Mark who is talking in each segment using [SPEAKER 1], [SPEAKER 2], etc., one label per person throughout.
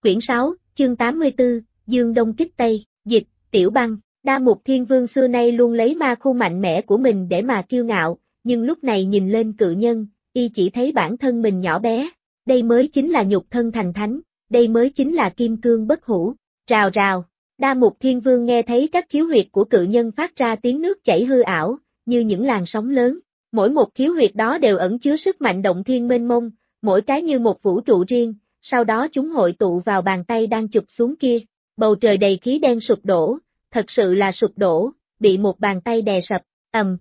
[SPEAKER 1] Quyển 6, chương 84, Dương Đông Kích Tây, dịch, Tiểu Băng. Đa Mục Thiên Vương xưa nay luôn lấy ma khu mạnh mẽ của mình để mà kiêu ngạo, nhưng lúc này nhìn lên cự nhân, y chỉ thấy bản thân mình nhỏ bé. Đây mới chính là nhục thân thành thánh, đây mới chính là kim cương bất hủ. Rào rào, Đa Mục Thiên Vương nghe thấy các khiếu huyệt của cự nhân phát ra tiếng nước chảy hư ảo, như những làn sóng lớn. Mỗi một khiếu huyệt đó đều ẩn chứa sức mạnh động thiên mênh mông, mỗi cái như một vũ trụ riêng, sau đó chúng hội tụ vào bàn tay đang chụp xuống kia. Bầu trời đầy khí đen sụp đổ, thật sự là sụp đổ, bị một bàn tay đè sập, ầm.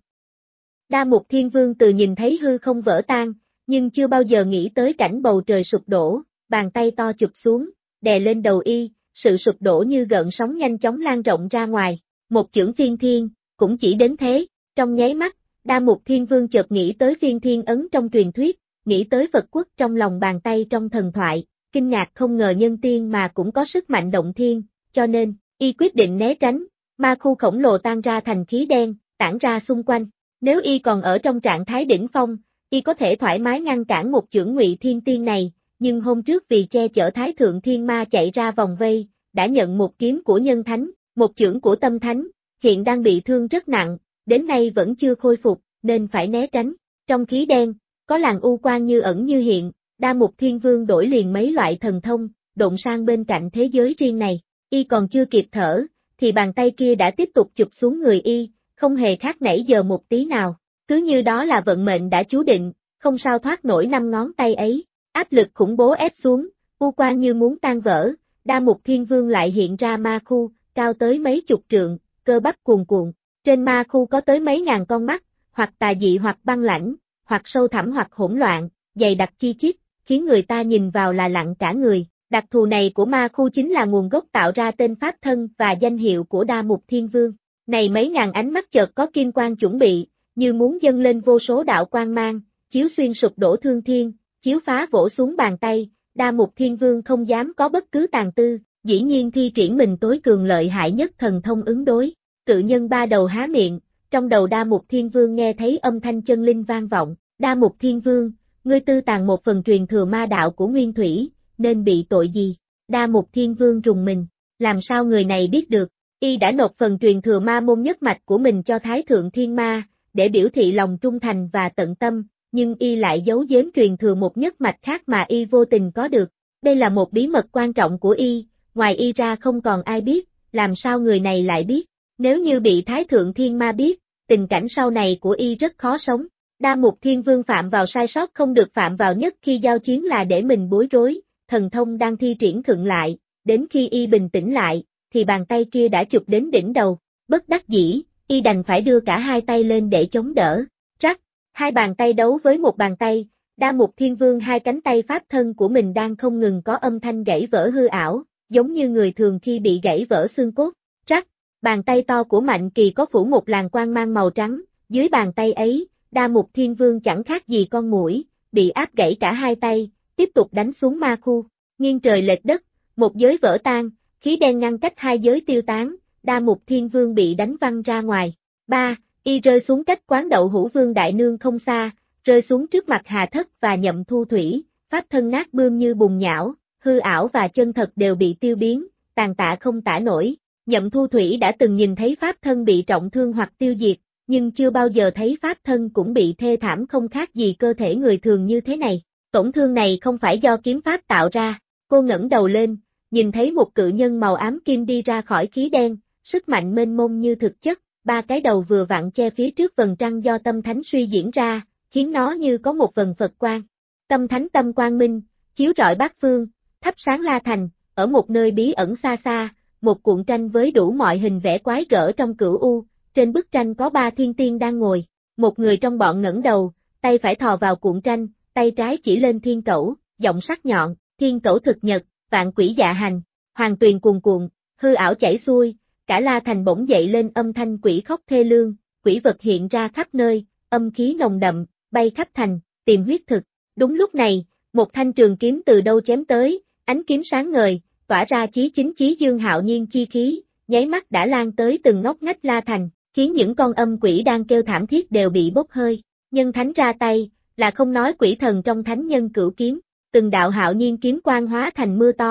[SPEAKER 1] Đa Mục Thiên Vương từ nhìn thấy hư không vỡ tan, nhưng chưa bao giờ nghĩ tới cảnh bầu trời sụp đổ, bàn tay to chụp xuống, đè lên đầu y, sự sụp đổ như gợn sóng nhanh chóng lan rộng ra ngoài. Một chưởng phiên thiên, cũng chỉ đến thế, trong nháy mắt, Đa Mục Thiên Vương chợt nghĩ tới phiên thiên ấn trong truyền thuyết, nghĩ tới Phật quốc trong lòng bàn tay trong thần thoại, kinh ngạc không ngờ nhân tiên mà cũng có sức mạnh động thiên, cho nên, y quyết định né tránh, ma khu khổng lồ tan ra thành khí đen, tản ra xung quanh. Nếu y còn ở trong trạng thái đỉnh phong, y có thể thoải mái ngăn cản một chưởng Ngụy Thiên Tiên này, nhưng hôm trước vì che chở Thái Thượng Thiên Ma chạy ra vòng vây, đã nhận một kiếm của nhân thánh, một chưởng của tâm thánh, hiện đang bị thương rất nặng, đến nay vẫn chưa khôi phục, nên phải né tránh. Trong khí đen, có làn u quang như ẩn như hiện, Đa Mục Thiên Vương đổi liền mấy loại thần thông, độn sang bên cạnh thế giới riêng này. Y còn chưa kịp thở, thì bàn tay kia đã tiếp tục chụp xuống người y, không hề khác nãy giờ một tí nào. Cứ như đó là vận mệnh đã chú định, không sao thoát nổi 5 ngón tay ấy. Áp lực khủng bố ép xuống, u quang như muốn tan vỡ, Đa Mục Thiên Vương lại hiện ra ma khu, cao tới mấy chục trượng, cơ bắp cuồn cuộn. Trên ma khu có tới mấy ngàn con mắt, hoặc tà dị hoặc băng lãnh, hoặc sâu thẳm hoặc hỗn loạn, dày đặc chi chít, khiến người ta nhìn vào là lặng cả người. Đặc thù này của ma khu chính là nguồn gốc tạo ra tên pháp thân và danh hiệu của Đa Mục Thiên Vương. Này mấy ngàn ánh mắt chợt có kim quang chuẩn bị, như muốn dâng lên vô số đạo quang mang, chiếu xuyên sụp đổ thương thiên, chiếu phá vỗ xuống bàn tay. Đa Mục Thiên Vương không dám có bất cứ tàn tư, dĩ nhiên thi triển mình tối cường lợi hại nhất thần thông ứng đối. Cự nhân ba đầu há miệng, trong đầu Đa Mục Thiên Vương nghe thấy âm thanh chân linh vang vọng. Đa Mục Thiên Vương, ngươi tư tàng một phần truyền thừa ma đạo của Nguyên Thủy, nên bị tội gì? Đa Mục Thiên Vương rùng mình, làm sao người này biết được? Y đã nộp phần truyền thừa ma môn nhất mạch của mình cho Thái Thượng Thiên Ma, để biểu thị lòng trung thành và tận tâm, nhưng y lại giấu giếm truyền thừa một nhất mạch khác mà y vô tình có được. Đây là một bí mật quan trọng của y, ngoài y ra không còn ai biết, làm sao người này lại biết? Nếu như bị Thái Thượng Thiên Ma biết, tình cảnh sau này của y rất khó sống. Đa Mục Thiên Vương phạm vào sai sót không được phạm vào nhất khi giao chiến là để mình bối rối, thần thông đang thi triển khựng lại, đến khi y bình tĩnh lại, thì bàn tay kia đã chụp đến đỉnh đầu, bất đắc dĩ, y đành phải đưa cả hai tay lên để chống đỡ. Rắc, hai bàn tay đấu với một bàn tay, Đa Mục Thiên Vương hai cánh tay pháp thân của mình đang không ngừng có âm thanh gãy vỡ hư ảo, giống như người thường khi bị gãy vỡ xương cốt. Rắc, bàn tay to của Mạnh Kỳ có phủ một làn quang mang màu trắng, dưới bàn tay ấy, Đa Mục Thiên Vương chẳng khác gì con muỗi, bị áp gãy cả hai tay, tiếp tục đánh xuống ma khu, nghiêng trời lệch đất, một giới vỡ tan, khí đen ngăn cách hai giới tiêu tán, Đa Mục Thiên Vương bị đánh văng ra ngoài. 3. Y rơi xuống cách quán Đậu Hũ Vương Đại Nương không xa, rơi xuống trước mặt Hà Thất và Nhậm Thu Thủy, pháp thân nát bươm như bùn nhão, hư ảo và chân thật đều bị tiêu biến, tàn tạ không tả nổi. Nhậm Thu Thủy đã từng nhìn thấy pháp thân bị trọng thương hoặc tiêu diệt, nhưng chưa bao giờ thấy pháp thân cũng bị thê thảm không khác gì cơ thể người thường như thế này. Tổn thương này không phải do kiếm pháp tạo ra. Cô ngẩng đầu lên, nhìn thấy một cự nhân màu ám kim đi ra khỏi khí đen, sức mạnh mênh mông như thực chất, ba cái đầu vừa vặn che phía trước vầng trăng do tâm thánh suy diễn ra, khiến nó như có một vầng Phật quang. Tâm thánh tâm quang minh, chiếu rọi bát phương, thắp sáng La Thành, ở một nơi bí ẩn xa xa, một cuộn tranh với đủ mọi hình vẽ quái gở trong cửu u, trên bức tranh có 3 thiên tiên đang ngồi, một người trong bọn ngẩng đầu, tay phải thò vào cuộn tranh, tay trái chỉ lên thiên cẩu, giọng sắc nhọn, thiên cẩu thực nhật, vạn quỷ dạ hành, hoàng tuyền cuồn cuộn, hư ảo chảy xuôi, cả La Thành bỗng dậy lên âm thanh quỷ khóc thê lương, quỷ vật hiện ra khắp nơi, âm khí nồng đậm, bay khắp thành, tìm huyết thực. Đúng lúc này, một thanh trường kiếm từ đâu chém tới, ánh kiếm sáng ngời, tỏa ra chí chính chí dương hạo nhiên chi khí, nháy mắt đã lan tới từng ngóc ngách La Thành, khiến những con âm quỷ đang kêu thảm thiết đều bị bốc hơi. Nhân thánh ra tay, là không nói quỷ thần trong thánh nhân cửu kiếm, từng đạo hạo nhiên kiếm quang hóa thành mưa to,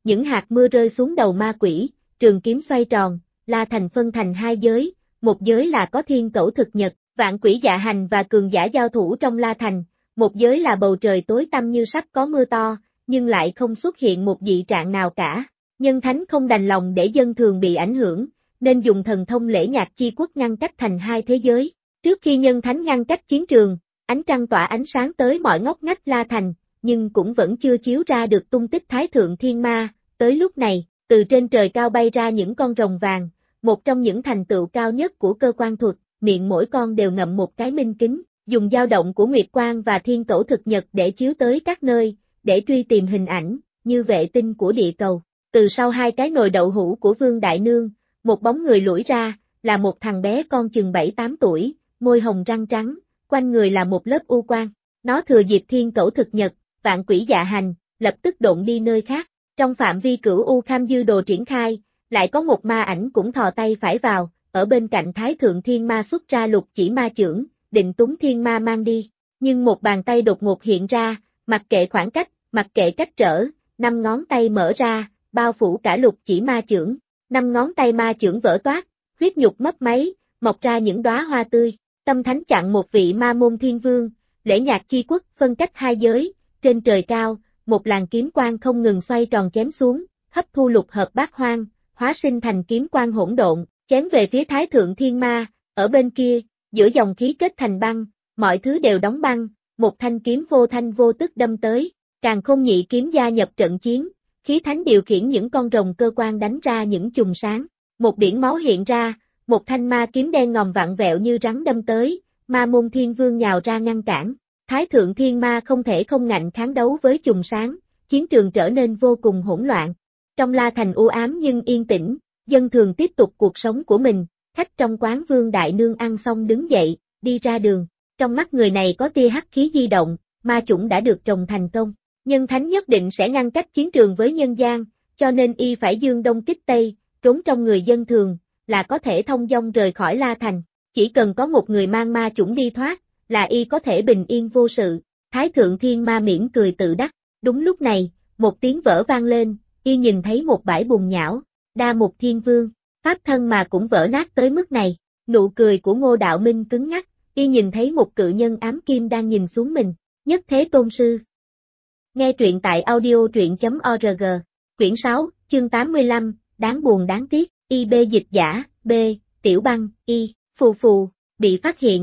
[SPEAKER 1] những hạt mưa rơi xuống đầu ma quỷ, trường kiếm xoay tròn, La Thành phân thành hai giới, một giới là có thiên cẩu thực nhật, vạn quỷ dạ hành và cường giả giao thủ trong La Thành, một giới là bầu trời tối tăm như sắp có mưa to, nhưng lại không xuất hiện một dị trạng nào cả. Nhân thánh không đành lòng để dân thường bị ảnh hưởng, nên dùng thần thông lễ nhạc chi quốc ngăn cách thành hai thế giới. Trước khi nhân thánh ngăn cách chiến trường, ánh trăng tỏa ánh sáng tới mọi ngóc ngách La Thành, nhưng cũng vẫn chưa chiếu ra được tung tích Thái Thượng Thiên Ma. Tới lúc này, từ trên trời cao bay ra những con rồng vàng, một trong những thành tựu cao nhất của cơ quan thuật, miệng mỗi con đều ngậm một cái minh kính, dùng dao động của Nguyệt Quang và Thiên Cẩu thực nhật để chiếu tới các nơi, để truy tìm hình ảnh, như vệ tinh của địa cầu. Từ sau hai cái nồi đậu hũ của Vương Đại Nương, một bóng người lủi ra, là một thằng bé con chừng 7-8 tuổi, môi hồng răng trắng, quanh người là một lớp u quang. Nó thừa dịp Thiên Cẩu thực nhật, vạn quỷ dạ hành, lập tức độn đi nơi khác. Trong phạm vi cửu u kham dư đồ triển khai, lại có một ma ảnh cũng thò tay phải vào, ở bên cạnh Thái Thượng Thiên Ma xuất ra lục chỉ ma chưởng, định túng thiên ma mang đi. Nhưng một bàn tay đột ngột hiện ra, mặc kệ khoảng cách, mặc kệ cách trở, 5 ngón tay mở ra, bao phủ cả lục chỉ ma chưởng. 5 ngón tay ma chưởng vỡ toác, huyết nhục mấp máy, mọc ra những đóa hoa tươi. Tâm thánh chặn một vị ma môn thiên vương, lễ nhạc chi quốc phân cách hai giới, trên trời cao, một làn kiếm quang không ngừng xoay tròn chém xuống, hấp thu lục hợp bát hoang, hóa sinh thành kiếm quang hỗn độn, chém về phía Thái Thượng Thiên Ma. Ở bên kia, giữa dòng khí kết thành băng, mọi thứ đều đóng băng, một thanh kiếm vô thanh vô tức đâm tới, Càn Khôn nhị kiếm gia nhập trận chiến, khí thánh điều khiển những con rồng cơ quan đánh ra những chùm sáng, một biển máu hiện ra, một thanh ma kiếm đen ngòm vặn vẹo như rắn đâm tới, ma môn thiên vương nhào ra ngăn cản. Thái Thượng Thiên Ma không thể không ngạnh kháng đấu với chùm sáng, chiến trường trở nên vô cùng hỗn loạn. Trong La Thành u ám nhưng yên tĩnh, dân thường tiếp tục cuộc sống của mình, khách trong quán Vương Đại Nương ăn xong đứng dậy, đi ra đường. Trong mắt người này có tia hắc khí di động, ma chủng đã được trồng thành công. Nhân thánh nhất định sẽ ngăn cách chiến trường với nhân gian, cho nên y phải dương đông kích tây, trốn trong người dân thường, là có thể thông dong rời khỏi La Thành. Chỉ cần có một người mang ma chủng đi thoát, là y có thể bình yên vô sự. Thái Thượng Thiên Ma mỉm cười tự đắc. Đúng lúc này, một tiếng vỡ vang lên, y nhìn thấy một bãi bùn nhão, Đa Mục Thiên Vương, pháp thân mà cũng vỡ nát tới mức này. Nụ cười của Ngô Đạo Minh cứng ngắc, y nhìn thấy một cự nhân ám kim đang nhìn xuống mình. Nhất Thế Tôn Sư. Nghe truyện tại audio.org, quyển 6, chương 85, đáng buồn đáng tiếc, IB dịch giả, B, Tiểu Băng, Y, phù phù, bị phát hiện.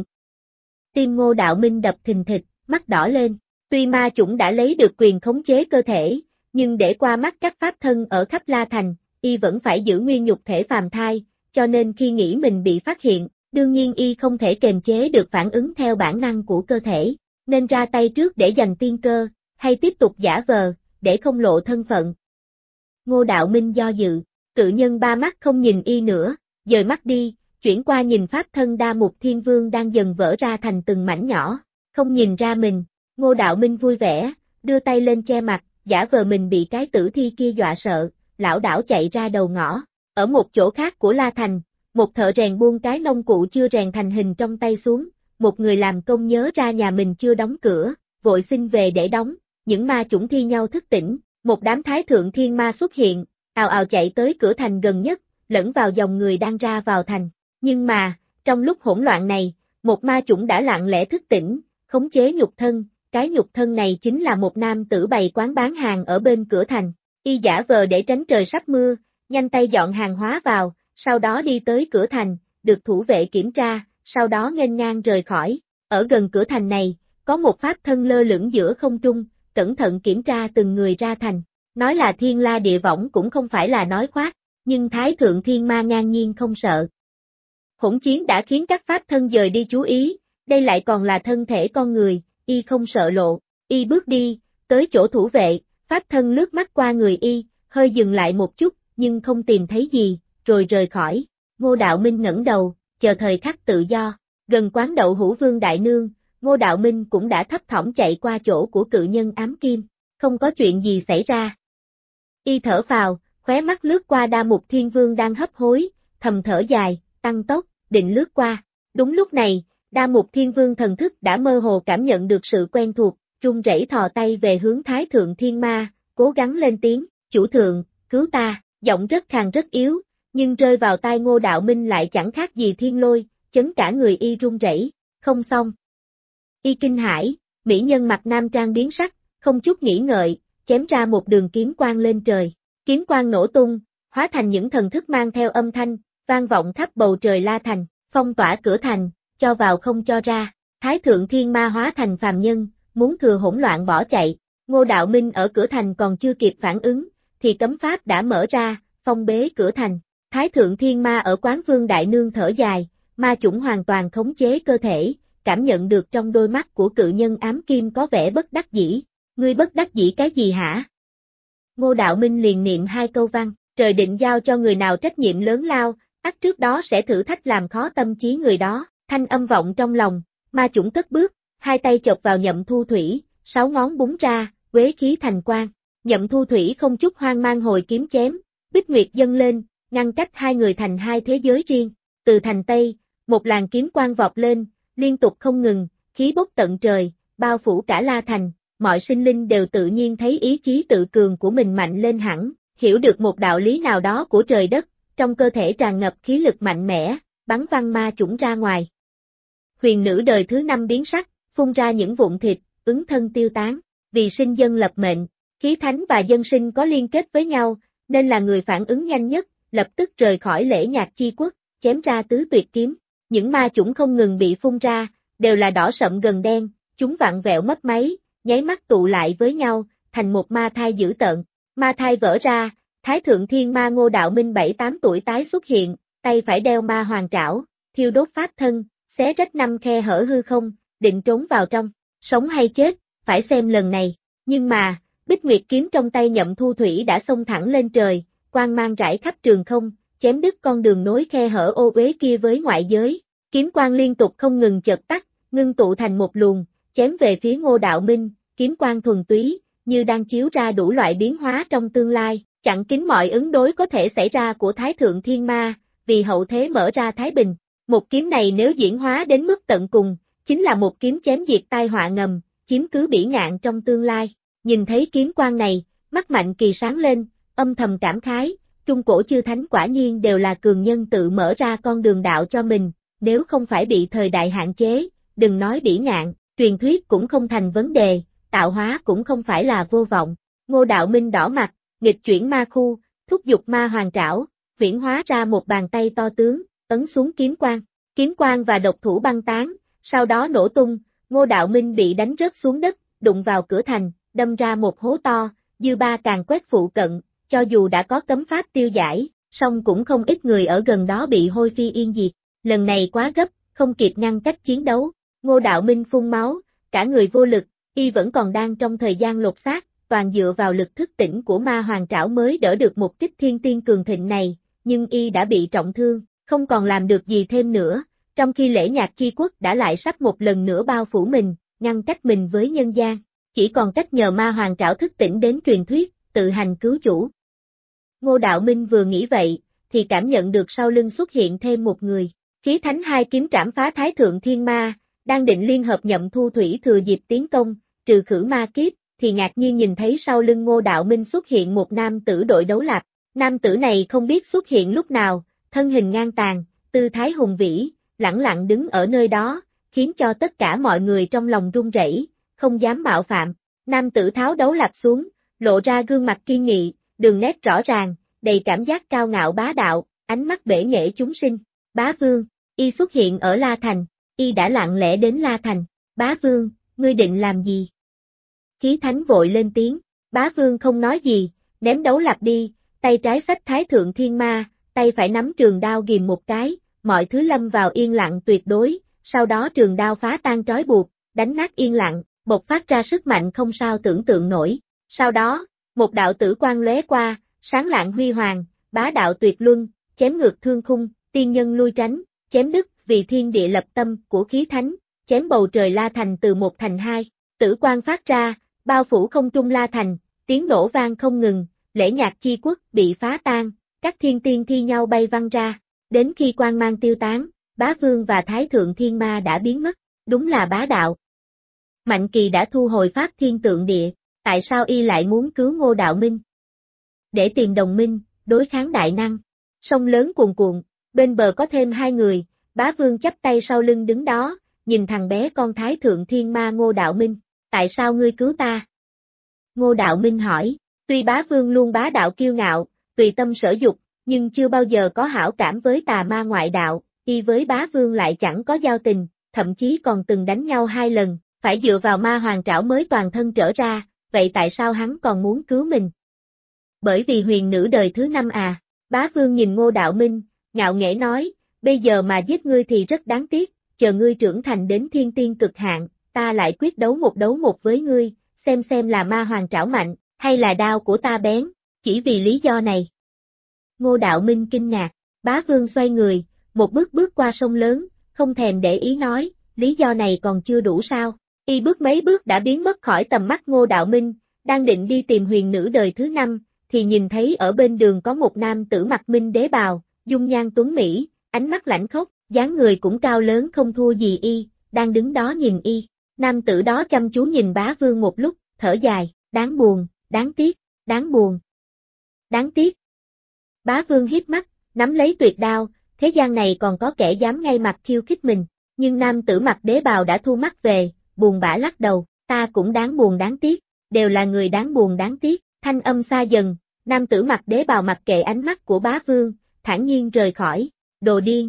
[SPEAKER 1] Tim Ngô Đạo Minh đập thình thịch, mắt đỏ lên. Tuy ma chủng đã lấy được quyền khống chế cơ thể, nhưng để qua mắt các pháp thân ở khắp La Thành, y vẫn phải giữ nguyên nhục thể phàm thai, cho nên khi nghĩ mình bị phát hiện, đương nhiên y không thể kềm chế được phản ứng theo bản năng của cơ thể, nên ra tay trước để giành tiên cơ, hay tiếp tục giả vờ, để không lộ thân phận. Ngô Đạo Minh do dự, cự nhân ba mắt không nhìn y nữa, dời mắt đi, chuyển qua nhìn pháp thân Đa Mục Thiên Vương đang dần vỡ ra thành từng mảnh nhỏ, không nhìn ra mình. Ngô Đạo Minh vui vẻ, đưa tay lên che mặt, giả vờ mình bị cái tử thi kia dọa sợ, lảo đảo chạy ra đầu ngõ. Ở một chỗ khác của La Thành, một thợ rèn buông cái nông cụ chưa rèn thành hình trong tay xuống, một người làm công nhớ ra nhà mình chưa đóng cửa, vội xin về để đóng, những ma chủng thi nhau thức tỉnh, một đám Thái Thượng Thiên Ma xuất hiện, ào ào chạy tới cửa thành gần nhất, lẫn vào dòng người đang ra vào thành. Nhưng mà, trong lúc hỗn loạn này, một ma chủng đã lặng lẽ thức tỉnh, khống chế nhục thân. Cái nhục thân này chính là một nam tử bày quán bán hàng ở bên cửa thành. Y giả vờ để tránh trời sắp mưa, nhanh tay dọn hàng hóa vào, sau đó đi tới cửa thành, được thủ vệ kiểm tra, sau đó nghênh ngang rời khỏi. Ở gần cửa thành này, có một pháp thân lơ lửng giữa không trung, cẩn thận kiểm tra từng người ra thành. Nói là thiên la địa võng cũng không phải là nói khoác, nhưng Thái Thượng Thiên Ma ngang nhiên không sợ. Hỗn chiến đã khiến các pháp thân dời đi chú ý, đây lại còn là thân thể con người. Y không sợ lộ, y bước đi, tới chỗ thủ vệ, pháp thân lướt mắt qua người y, hơi dừng lại một chút, nhưng không tìm thấy gì, rồi rời khỏi. Ngô Đạo Minh ngẩng đầu, chờ thời khắc tự do. Gần quán đậu hũ Vương Đại Nương, Ngô Đạo Minh cũng đã thấp thỏm chạy qua chỗ của cự nhân ám kim, không có chuyện gì xảy ra. Y thở phào, khóe mắt lướt qua Đa Mục Thiên Vương đang hấp hối, thầm thở dài, tăng tốc, định lướt qua. Đúng lúc này, Đa Mục Thiên Vương thần thức đã mơ hồ cảm nhận được sự quen thuộc, run rẩy thò tay về hướng Thái Thượng Thiên Ma, cố gắng lên tiếng, chủ thượng, cứu ta, giọng rất khàn rất yếu, nhưng rơi vào tai Ngô Đạo Minh lại chẳng khác gì thiên lôi, chấn cả người y run rẩy. Không xong. Y kinh hãi, mỹ nhân mặt nam trang biến sắc, không chút nghĩ ngợi, chém ra một đường kiếm quang lên trời. Kiếm quang nổ tung, hóa thành những thần thức mang theo âm thanh, vang vọng khắp bầu trời La Thành, phong tỏa cửa thành, cho vào không cho ra. Thái thượng thiên ma hóa thành phàm nhân, muốn thừa hỗn loạn bỏ chạy. Ngô Đạo Minh ở cửa thành còn chưa kịp phản ứng, thì cấm pháp đã mở ra, phong bế cửa thành. Thái thượng thiên ma ở Quán Vương Đại Nương thở dài, ma chủng hoàn toàn khống chế cơ thể, cảm nhận được trong đôi mắt của cự nhân ám kim có vẻ bất đắc dĩ. Ngươi bất đắc dĩ cái gì hả? Ngô Đạo Minh liền niệm hai câu văn, trời định giao cho người nào trách nhiệm lớn lao, ắt trước đó sẽ thử thách làm khó tâm trí người đó. Thanh âm vọng trong lòng, ma chủng cất bước, hai tay chộp vào Nhậm Thu Thủy, 6 ngón búng ra, quế khí thành quang. Nhậm Thu Thủy không chút hoang mang hồi kiếm chém, Bích Nguyệt dâng lên, ngăn cách hai người thành hai thế giới riêng. Từ thành Tây, một làn kiếm quang vọt lên, liên tục không ngừng, khí bốc tận trời, bao phủ cả La Thành. Mọi sinh linh đều tự nhiên thấy ý chí tự cường của mình mạnh lên hẳn, hiểu được một đạo lý nào đó của trời đất, trong cơ thể tràn ngập khí lực mạnh mẽ, bắn văng ma chủng ra ngoài. Huyền nữ đời thứ 5 biến sắc, phun ra những vụn thịt, ứng thân tiêu tán, vì sinh dân lập mệnh, khí thánh và dân sinh có liên kết với nhau, nên là người phản ứng nhanh nhất, lập tức rời khỏi lễ nhạc chi quốc, chém ra tứ tuyệt kiếm. Những ma chủng không ngừng bị phun ra, đều là đỏ sậm gần đen, chúng vặn vẹo mất máy, nháy mắt tụ lại với nhau, thành một ma thai dữ tợn. Ma thai vỡ ra, Thái thượng thiên ma Ngô Đạo Minh 7-8 tuổi tái xuất hiện, tay phải đeo ma hoàng trảo, thiêu đốt pháp thân, xé rách 5 khe hở hư không, định trốn vào trong. Sống hay chết, phải xem lần này. Nhưng mà, Bích Nguyệt kiếm trong tay Nhậm Thu Thủy đã xông thẳng lên trời, quang mang rải khắp trường không, chém đứt con đường nối khe hở ô uế kia với ngoại giới. Kiếm quang liên tục không ngừng chợt tắt, ngưng tụ thành một luồng, chém về phía Ngô Đạo Minh, kiếm quang thuần túy, như đang chiếu ra đủ loại biến hóa trong tương lai, chặn kín mọi ứng đối có thể xảy ra của Thái thượng thiên ma, vì hậu thế mở ra thái bình. Một kiếm này nếu diễn hóa đến mức tận cùng, chính là một kiếm chém diệt tai họa ngầm, chiếm cứ bỉ ngạn trong tương lai. Nhìn thấy kiếm quang này, mắt Mạnh Kỳ sáng lên, âm thầm cảm khái, trung cổ chư thánh quả nhiên đều là cường nhân tự mở ra con đường đạo cho mình, nếu không phải bị thời đại hạn chế, đừng nói bỉ ngạn, truyền thuyết cũng không thành vấn đề, tạo hóa cũng không phải là vô vọng. Ngô Đạo Minh đỏ mặt, nghịch chuyển ma khu, thúc giục ma hoàng trảo, huyễn hóa ra một bàn tay to tướng, ấn xuống kiếm quang và độc thủ băng tán, sau đó nổ tung, Ngô Đạo Minh bị đánh rớt xuống đất, đụng vào cửa thành, đâm ra một hố to, dư ba càng quét phụ cận, cho dù đã có cấm pháp tiêu giải, song cũng không ít người ở gần đó bị hôi phi yên diệt. Lần này quá gấp, không kịp ngăn cách chiến đấu, Ngô Đạo Minh phun máu, cả người vô lực, y vẫn còn đang trong thời gian lột xác, toàn dựa vào lực thức tỉnh của ma hoàng trảo mới đỡ được một kích thiên tiên cường thịnh này, nhưng y đã bị trọng thương, không còn làm được gì thêm nữa, trong khi lễ nhạc chi quốc đã lại sắp một lần nữa bao phủ mình, ngăn cách mình với nhân gian, chỉ còn cách nhờ ma hoàng trảo thức tỉnh đến truyền thuyết, tự hành cứu chủ. Ngô Đạo Minh vừa nghĩ vậy, thì cảm nhận được sau lưng xuất hiện thêm một người, khí thánh hai kiếm trảm phá Thái thượng thiên ma, đang định liên hợp Nhậm Thu Thủy thừa dịp tiến công, trừ khử ma kiếp, thì ngạc nhiên nhìn thấy sau lưng Ngô Đạo Minh xuất hiện một nam tử đội đấu lạp. Nam tử này không biết xuất hiện lúc nào, thân hình ngang tàn, tư thái hùng vĩ, lẳng lặng đứng ở nơi đó, khiến cho tất cả mọi người trong lòng run rẩy, không dám mạo phạm. Nam tử tháo đấu lạp xuống, lộ ra gương mặt kiên nghị, đường nét rõ ràng, đầy cảm giác cao ngạo bá đạo, ánh mắt bể nghệ chúng sinh. Bá Vương, y xuất hiện ở La Thành, y đã lặng lẽ đến La Thành. Bá Vương, ngươi định làm gì? Khí thánh vội lên tiếng, Bá Vương không nói gì, ném đấu lạp đi, tay trái xách Thái thượng thiên ma, tay phải nắm trường đao ghìm một cái, mọi thứ lâm vào yên lặng tuyệt đối, sau đó trường đao phá tan trói buộc, đánh nát yên lặng, bộc phát ra sức mạnh không sao tưởng tượng nổi. Sau đó, một đạo tử quang lóe qua, sáng lạng huy hoàng, bá đạo tuyệt luân, chém ngược thương khung, tiên nhân lui tránh, chém đứt vì thiên địa lập tâm của khí thánh, chém bầu trời La Thành từ 1 thành 2, tử quang phát ra, bao phủ không trung La Thành, tiếng nổ vang không ngừng, lễ nhạc chi quốc bị phá tan, các thiên tiên thi nhau bay văng ra, đến khi quang mang tiêu tán, Bá Vương và Thái thượng thiên ma đã biến mất, đúng là bá đạo. Mạnh Kỳ đã thu hồi pháp thiên tượng địa, tại sao y lại muốn cứu Ngô Đạo Minh? để tìm đồng minh, đối kháng đại năng. Sông lớn cuồn cuộn, bên bờ có thêm 2 người, Bá Vương chắp tay sau lưng đứng đó, nhìn thằng bé con Thái Thượng Thiên Ma Ngô Đạo Minh, tại sao ngươi cứu ta? Ngô Đạo Minh hỏi, tuy Bá Vương luôn bá đạo kiêu ngạo, tùy tâm sở dục, nhưng chưa bao giờ có hảo cảm với tà ma ngoại đạo, y với Bá Vương lại chẳng có giao tình, thậm chí còn từng đánh nhau 2 lần, phải dựa vào ma hoàng trảo mới toàn thân trở ra, vậy tại sao hắn còn muốn cứu mình? Bởi vì huyền nữ đời thứ 5 à, Bá Vương nhìn Ngô Đạo Minh, ngạo nghễ nói, bây giờ mà giết ngươi thì rất đáng tiếc, chờ ngươi trưởng thành đến thiên tiên cực hạn, ta lại quyết đấu một với ngươi, xem là ma hoàng trảo mạnh, hay là đao của ta bén, chỉ vì lý do này. Ngô Đạo Minh kinh ngạc, Bá Vương xoay người, một bước qua sông lớn, không thèm để ý nói, lý do này còn chưa đủ sao, y bước mấy bước đã biến mất khỏi tầm mắt Ngô Đạo Minh, đang định đi tìm huyền nữ đời thứ 5, thì nhìn thấy ở bên đường có một nam tử mặc minh đế bào, dung nhan tuấn mỹ, ánh mắt lãnh khốc, dáng người cũng cao lớn không thua gì y, đang đứng đó nhìn y. Nam tử đó chăm chú nhìn Bá Vương một lúc, thở dài, đáng buồn, đáng tiếc, đáng buồn, đáng tiếc. Bá Vương híp mắt, nắm lấy tuyệt đao, thế gian này còn có kẻ dám ngay mặt khiêu khích mình, nhưng nam tử mặc đế bào đã thu mắt về, buồn bã lắc đầu, ta cũng đáng buồn đáng tiếc, đều là người đáng buồn đáng tiếc, thanh âm xa dần, nam tử mặc đế bào mặc kệ ánh mắt của Bá Vương, thản nhiên rời khỏi, đồ điên.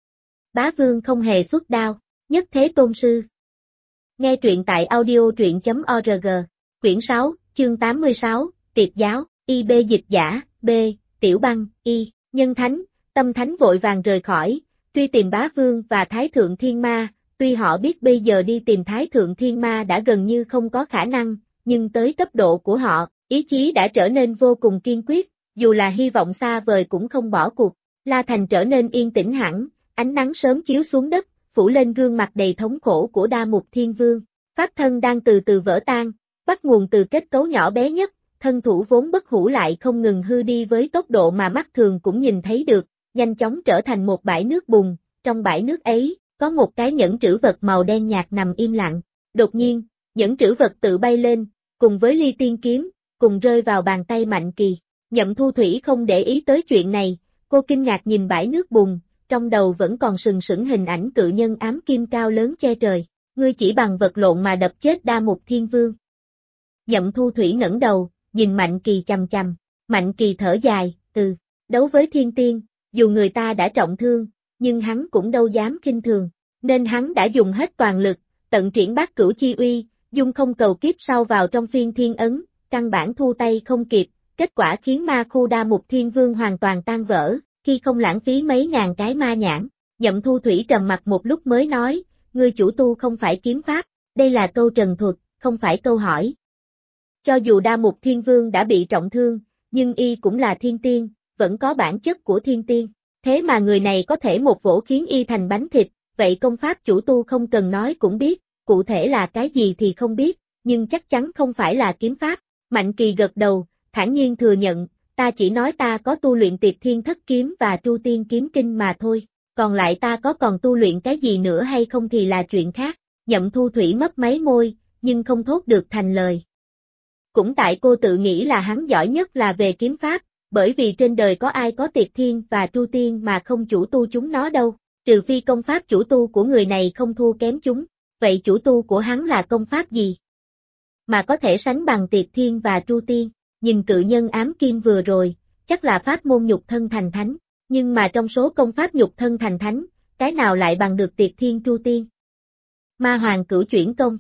[SPEAKER 1] Bá Vương không hề xuất đao, nhất thế tôn sư. Nghe truyện tại audio.org, quyển 6, chương 86, tiệt giáo, IB dịch giả, B, Tiểu Băng, Y, Nhân Thánh, Tâm Thánh vội vàng rời khỏi, truy tìm Bá Vương và Thái Thượng Thiên Ma, tuy họ biết bây giờ đi tìm Thái Thượng Thiên Ma đã gần như không có khả năng, nhưng tới cấp độ của họ, ý chí đã trở nên vô cùng kiên quyết, dù là hy vọng xa vời cũng không bỏ cuộc. La Thành trở nên yên tĩnh hẳn, ánh nắng sớm chiếu xuống đất, phủ lên gương mặt đầy thống khổ của Đa Mục Thiên Vương. Pháp thân đang từ từ vỡ tan, bắt nguồn từ kết cấu nhỏ bé nhất, thân thủ vốn bất hủ lại không ngừng hư đi với tốc độ mà mắt thường cũng nhìn thấy được, nhanh chóng trở thành một bãi nước bùn, trong bãi nước ấy, có một cái nhẫn trữ vật màu đen nhạt nằm im lặng. Đột nhiên, nhẫn trữ vật tự bay lên, cùng với ly tiên kiếm, cùng rơi vào bàn tay Mạnh Kỳ. Nhậm Thu Thủy không để ý tới chuyện này, cô kinh ngạc nhìn bãi nước bùn, trong đầu vẫn còn sừng sững hình ảnh cự nhân ám kim cao lớn che trời. Ngươi chỉ bằng vật lộn mà đập chết Đa Mục Thiên Vương. Nhậm Thu Thủy ngẩng đầu, nhìn Mạnh Kỳ chằm chằm, Mạnh Kỳ thở dài, đấu với thiên tiên, dù người ta đã trọng thương, nhưng hắn cũng đâu dám khinh thường, nên hắn đã dùng hết toàn lực, tận triển bát cửu chi uy, dung không cầu kiếp sau vào trong phiên thiên ấn, căn bản thu tay không kịp, kết quả khiến ma khu Đa Mục Thiên Vương hoàn toàn tan vỡ, khi không lãng phí mấy ngàn cái ma nhãn. Nhậm Thu Thủy trầm mặt một lúc mới nói, ngươi chủ tu không phải kiếm pháp, đây là câu trần thuật, không phải câu hỏi. Cho dù Đa Mục Thiên Vương đã bị trọng thương, nhưng y cũng là thiên tiên, vẫn có bản chất của thiên tiên, thế mà người này có thể một vỗ khiến y thành bánh thịt, vậy công pháp chủ tu không cần nói cũng biết, cụ thể là cái gì thì không biết, nhưng chắc chắn không phải là kiếm pháp. Mạnh Kỳ gật đầu, thản nhiên thừa nhận, ta chỉ nói ta có tu luyện Tiệt Thiên Thất Kiếm và Tru Tiên Kiếm Kinh mà thôi. Còn lại ta có còn tu luyện cái gì nữa hay không thì là chuyện khác. Nhậm Thu Thủy mấp máy môi, nhưng không thốt được thành lời. Cũng tại cô tự nghĩ là hắn giỏi nhất là về kiếm pháp, bởi vì trên đời có ai có Tiệt Thiên và Tru Tiên mà không chủ tu chúng nó đâu, trừ phi công pháp chủ tu của người này không thua kém chúng, vậy chủ tu của hắn là công pháp gì? Mà có thể sánh bằng Tiệt Thiên và Tru Tiên, nhìn cự nhân ám kim vừa rồi, chắc là pháp môn nhục thân thành thánh. Nhưng mà trong số công pháp nhục thân thành thánh, cái nào lại bằng được Tiệt Thiên Tru Tiên? Ma Hoàng Cửu Chuyển Công,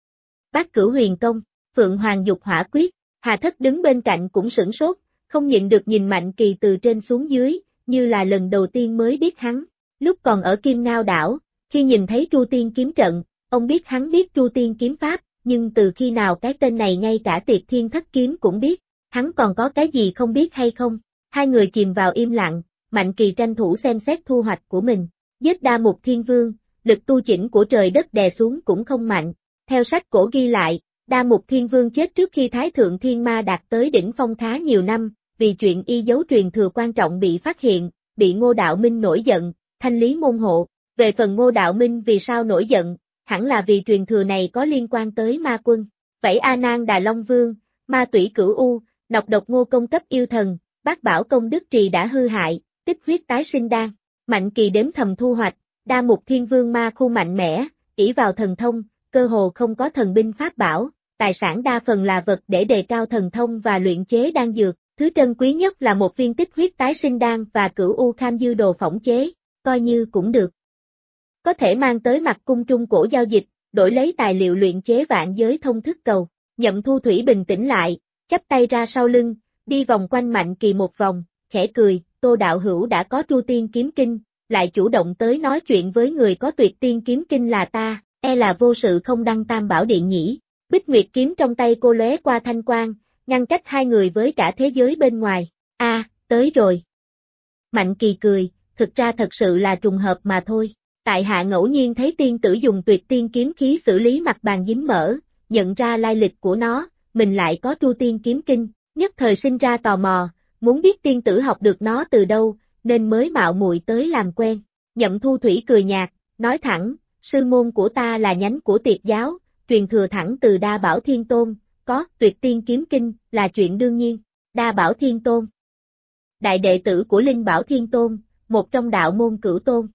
[SPEAKER 1] Bát Cửu Huyền Công, Phượng Hoàng Dục Hỏa Quyết. Hà Thất đứng bên cạnh cũng sửng sốt, không nhịn được nhìn Mạnh Kỳ từ trên xuống dưới, như là lần đầu tiên mới biết hắn. Lúc còn ở Kim Ngao đảo, khi nhìn thấy Tru Tiên kiếm trận, ông biết hắn biết Tru Tiên kiếm pháp, nhưng từ khi nào cái tên này ngay cả Tiệt Thiên Thất Kiếm cũng biết, hắn còn có cái gì không biết hay không? Hai người chìm vào im lặng. Mạnh Kỳ tranh thủ xem xét thu hoạch của mình, giết Đa Mục Thiên Vương, lực tu chỉnh của trời đất đè xuống cũng không mạnh. Theo sách cổ ghi lại, Đa Mục Thiên Vương chết trước khi Thái Thượng Thiên Ma đạt tới đỉnh phong khá nhiều năm, vì chuyện y dấu truyền thừa quan trọng bị phát hiện, bị Ngô Đạo Minh nổi giận, thanh lý môn hộ. Về phần Ngô Đạo Minh vì sao nổi giận, hẳn là vì truyền thừa này có liên quan tới ma quân. Vậy A Nan Đà Long Vương, Ma Tủy Cửu U, nọc độc ngô công cấp yêu thần, bát bảo công đức trì đã hư hại, tích huyết tái sinh đan. Mạnh Kỳ đếm thầm thu hoạch, đa mục thiên vương ma khu mạnh mẽ, ỷ vào thần thông, cơ hồ không có thần binh pháp bảo, tài sản đa phần là vật để đề cao thần thông và luyện chế đan dược, thứ trân quý nhất là một viên tích huyết tái sinh đan và cửu u kham dư đồ phỏng chế, coi như cũng được. Có thể mang tới mặt cung trung cổ giao dịch, đổi lấy tài liệu luyện chế vạn giới thông thức cầu. Nhậm Thu Thủy bình tĩnh lại, chắp tay ra sau lưng, đi vòng quanh Mạnh Kỳ một vòng, khẽ cười, Tô đạo hữu đã có Tru Tiên Kiếm Kinh, lại chủ động tới nói chuyện với người có Tuyệt Tiên Kiếm Kinh là ta, e là vô sự không đăng Tam Bảo Điện nhỉ. Bích Nguyệt kiếm trong tay cô lóe qua thanh quang, ngăn cách hai người với cả thế giới bên ngoài. Tới rồi. Mạnh Kỳ cười, thực ra thật sự là trùng hợp mà thôi. Tại hạ ngẫu nhiên thấy tiên tử dùng Tuyệt Tiên kiếm khí xử lý mặt bàn dính mỡ, nhận ra lai lịch của nó, mình lại có Tru Tiên Kiếm Kinh, nhất thời sinh ra tò mò, muốn biết tiên tử học được nó từ đâu, nên mới mạo muội tới làm quen. Nhậm Thu Thủy cười nhạt, nói thẳng, sư môn của ta là nhánh của Tiệt giáo, truyền thừa thẳng từ Đa Bảo Thiên Tôn, có Tuyệt Tiên Kiếm Kinh là chuyện đương nhiên. Đa Bảo Thiên Tôn, đại đệ tử của Linh Bảo Thiên Tôn, một trong đạo môn Cửu Tôn.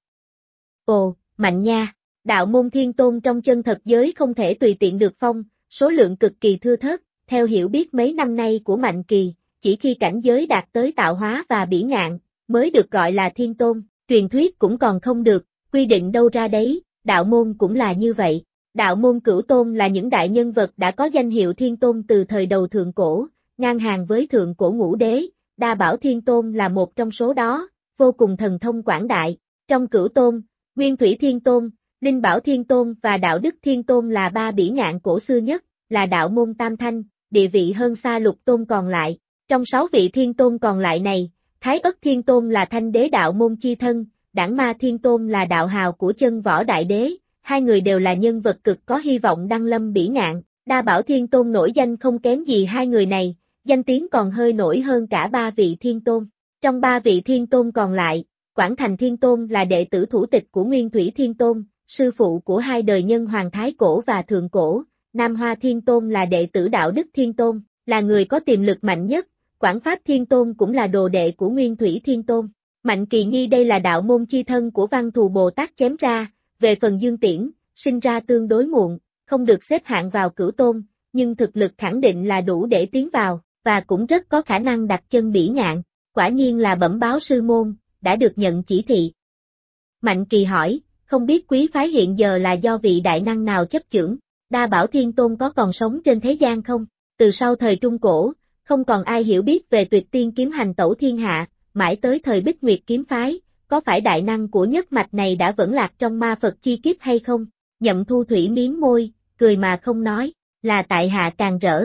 [SPEAKER 1] Ồ, mạnh nha, đạo môn Thiên Tôn trong chân thật giới không thể tùy tiện được phong, số lượng cực kỳ thưa thớt, theo hiểu biết mấy năm nay của Mạnh Kỳ, chỉ khi cảnh giới đạt tới tạo hóa và bỉ ngạn, mới được gọi là Thiên Tôn, truyền thuyết cũng còn không được, quy định đâu ra đấy, đạo môn cũng là như vậy. Đạo môn Cửu Tôn là những đại nhân vật đã có danh hiệu Thiên Tôn từ thời đầu thượng cổ, ngang hàng với thượng cổ ngũ đế, Đa Bảo Thiên Tôn là một trong số đó, vô cùng thần thông quảng đại. Trong Cửu Tôn, Nguyên Thủy Thiên Tôn, Linh Bảo Thiên Tôn và Đạo Đức Thiên Tôn là ba bỉ ngạn cổ xưa nhất, là đạo môn tam thanh, địa vị hơn xa Lục Tôn còn lại. Trong 6 vị Thiên Tôn còn lại này, Thái Ất Thiên Tôn là thanh đế đạo môn chi thân, Đảng Ma Thiên Tôn là đạo hào của chân võ đại đế, hai người đều là nhân vật cực có hy vọng đăng lâm bỉ ngạn. Đa Bảo Thiên Tôn nổi danh không kém gì hai người này, danh tiếng còn hơi nổi hơn cả ba vị Thiên Tôn. Trong ba vị Thiên Tôn còn lại, Quảng Thành Thiên Tôn là đệ tử thủ tịch của Nguyên Thủy Thiên Tôn, sư phụ của hai đời nhân Hoàng Thái Cổ và Thượng Cổ. Nam Hoa Thiên Tôn là đệ tử Đạo Đức Thiên Tôn, là người có tiềm lực mạnh nhất. Quảng Pháp Thiên Tôn cũng là đồ đệ của Nguyên Thủy Thiên Tôn. Mạnh Kỳ nghi đây là đạo môn chi thân của Văn Thù Bồ Tát chém ra. Về phần Dương Tiễn, sinh ra tương đối muộn, không được xếp hạng vào Cửu Tôn, nhưng thực lực khẳng định là đủ để tiến vào, và cũng rất có khả năng đặt chân bỉ ngạn. Quả nhiên là bẩm báo sư môn, đã được nhận chỉ thị. Mạnh Kỳ hỏi, không biết quý phái hiện giờ là do vị đại năng nào chấp chưởng? Đa Bảo Thiên Tôn có còn sống trên thế gian không? Từ sau thời Trung Cổ, không còn ai hiểu biết về Tuyệt Tiên kiếm hành tẩu thiên hạ, mãi tới thời Bích Nguyệt kiếm phái, có phải đại năng của nhất mạch này đã vẫn lạc trong ma Phật chi kiếp hay không? Nhậm Thu Thủy miếm môi, cười mà không nói, là tại hạ càng rỡ.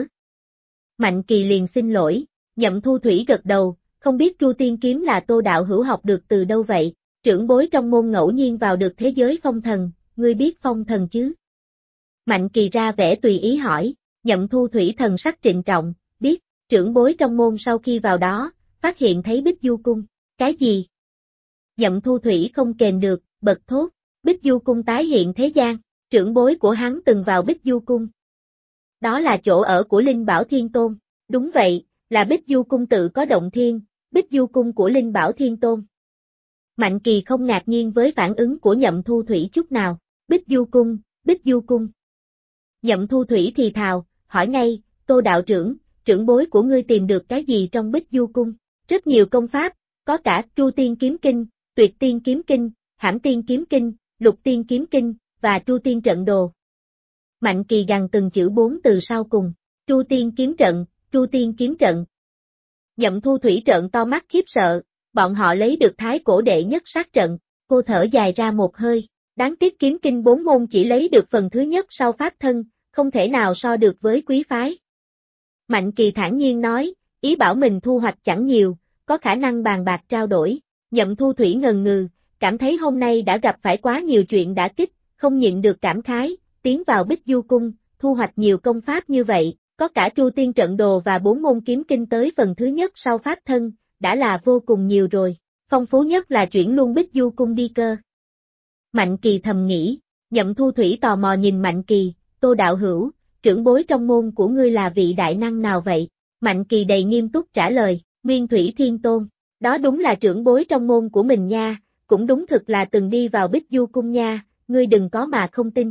[SPEAKER 1] Mạnh Kỳ liền xin lỗi, Nhậm Thu Thủy gật đầu, không biết Tru Tiên kiếm là Tô đạo hữu học được từ đâu vậy? Trưởng bối trong môn ngẫu nhiên vào được thế giới phong thần, ngươi biết phong thần chứ? Mạnh Kỳ ra vẻ tùy ý hỏi, Nhậm Thu Thủy thần sắc trịnh trọng, biết, trưởng bối trong môn sau khi vào đó, phát hiện thấy Bích Du Cung, cái gì? Nhậm Thu Thủy không kềm được, bật thốt, Bích Du Cung tái hiện thế gian, trưởng bối của hắn từng vào Bích Du Cung. Đó là chỗ ở của Linh Bảo Thiên Tôn, đúng vậy, là Bích Du Cung tự có động thiên, Bích Du Cung của Linh Bảo Thiên Tôn. Mạnh Kỳ không ngạc nhiên với phản ứng của Nhậm Thu Thủy chút nào, Bích Du Cung, Bích Du Cung. Nhậm Thu Thủy thì thào, hỏi ngay, Tô đạo trưởng, trưởng bối của ngươi tìm được cái gì trong Bích Du Cung? Rất nhiều công pháp, có cả Tru Tiên Kiếm Kinh, Tuyệt Tiên Kiếm Kinh, Hãm Tiên Kiếm Kinh, Lục Tiên Kiếm Kinh, và Tru Tiên Trận Đồ. Mạnh Kỳ gằn từng chữ 4 từ sau cùng, Tru Tiên Kiếm Trận, Tru Tiên Kiếm Trận. Nhậm Thu Thủy trợn to mắt khiếp sợ, bọn họ lấy được thái cổ đệ nhất sát trận, cô thở dài ra một hơi, đáng tiếc kiếm kinh 4 môn chỉ lấy được phần thứ nhất sau pháp thân, không thể nào so được với quý phái. Mạnh Kỳ thản nhiên nói, ý bảo mình thu hoạch chẳng nhiều, có khả năng bàn bạc trao đổi. Nhậm Thu Thủy ngần ngừ, cảm thấy hôm nay đã gặp phải quá nhiều chuyện đả kích, không nhịn được cảm khái, tiến vào Bích Du Cung, thu hoạch nhiều công pháp như vậy, có cả Tru Tiên Trận Đồ và 4 môn kiếm kinh tới phần thứ nhất sau pháp thân, đã là vô cùng nhiều rồi, phong phú nhất là chuyển luôn Bích Du Cung đi cơ. Mạnh Kỳ thầm nghĩ, Nhậm Thu Thủy tò mò nhìn Mạnh Kỳ, Tô đạo hữu, trưởng bối trong môn của ngươi là vị đại năng nào vậy? Mạnh Kỳ đầy nghiêm túc trả lời, Nguyên Thủy Thiên Tôn, đó đúng là trưởng bối trong môn của mình nha, cũng đúng thực là từng đi vào Bích Du Cung nha, ngươi đừng có mà không tin.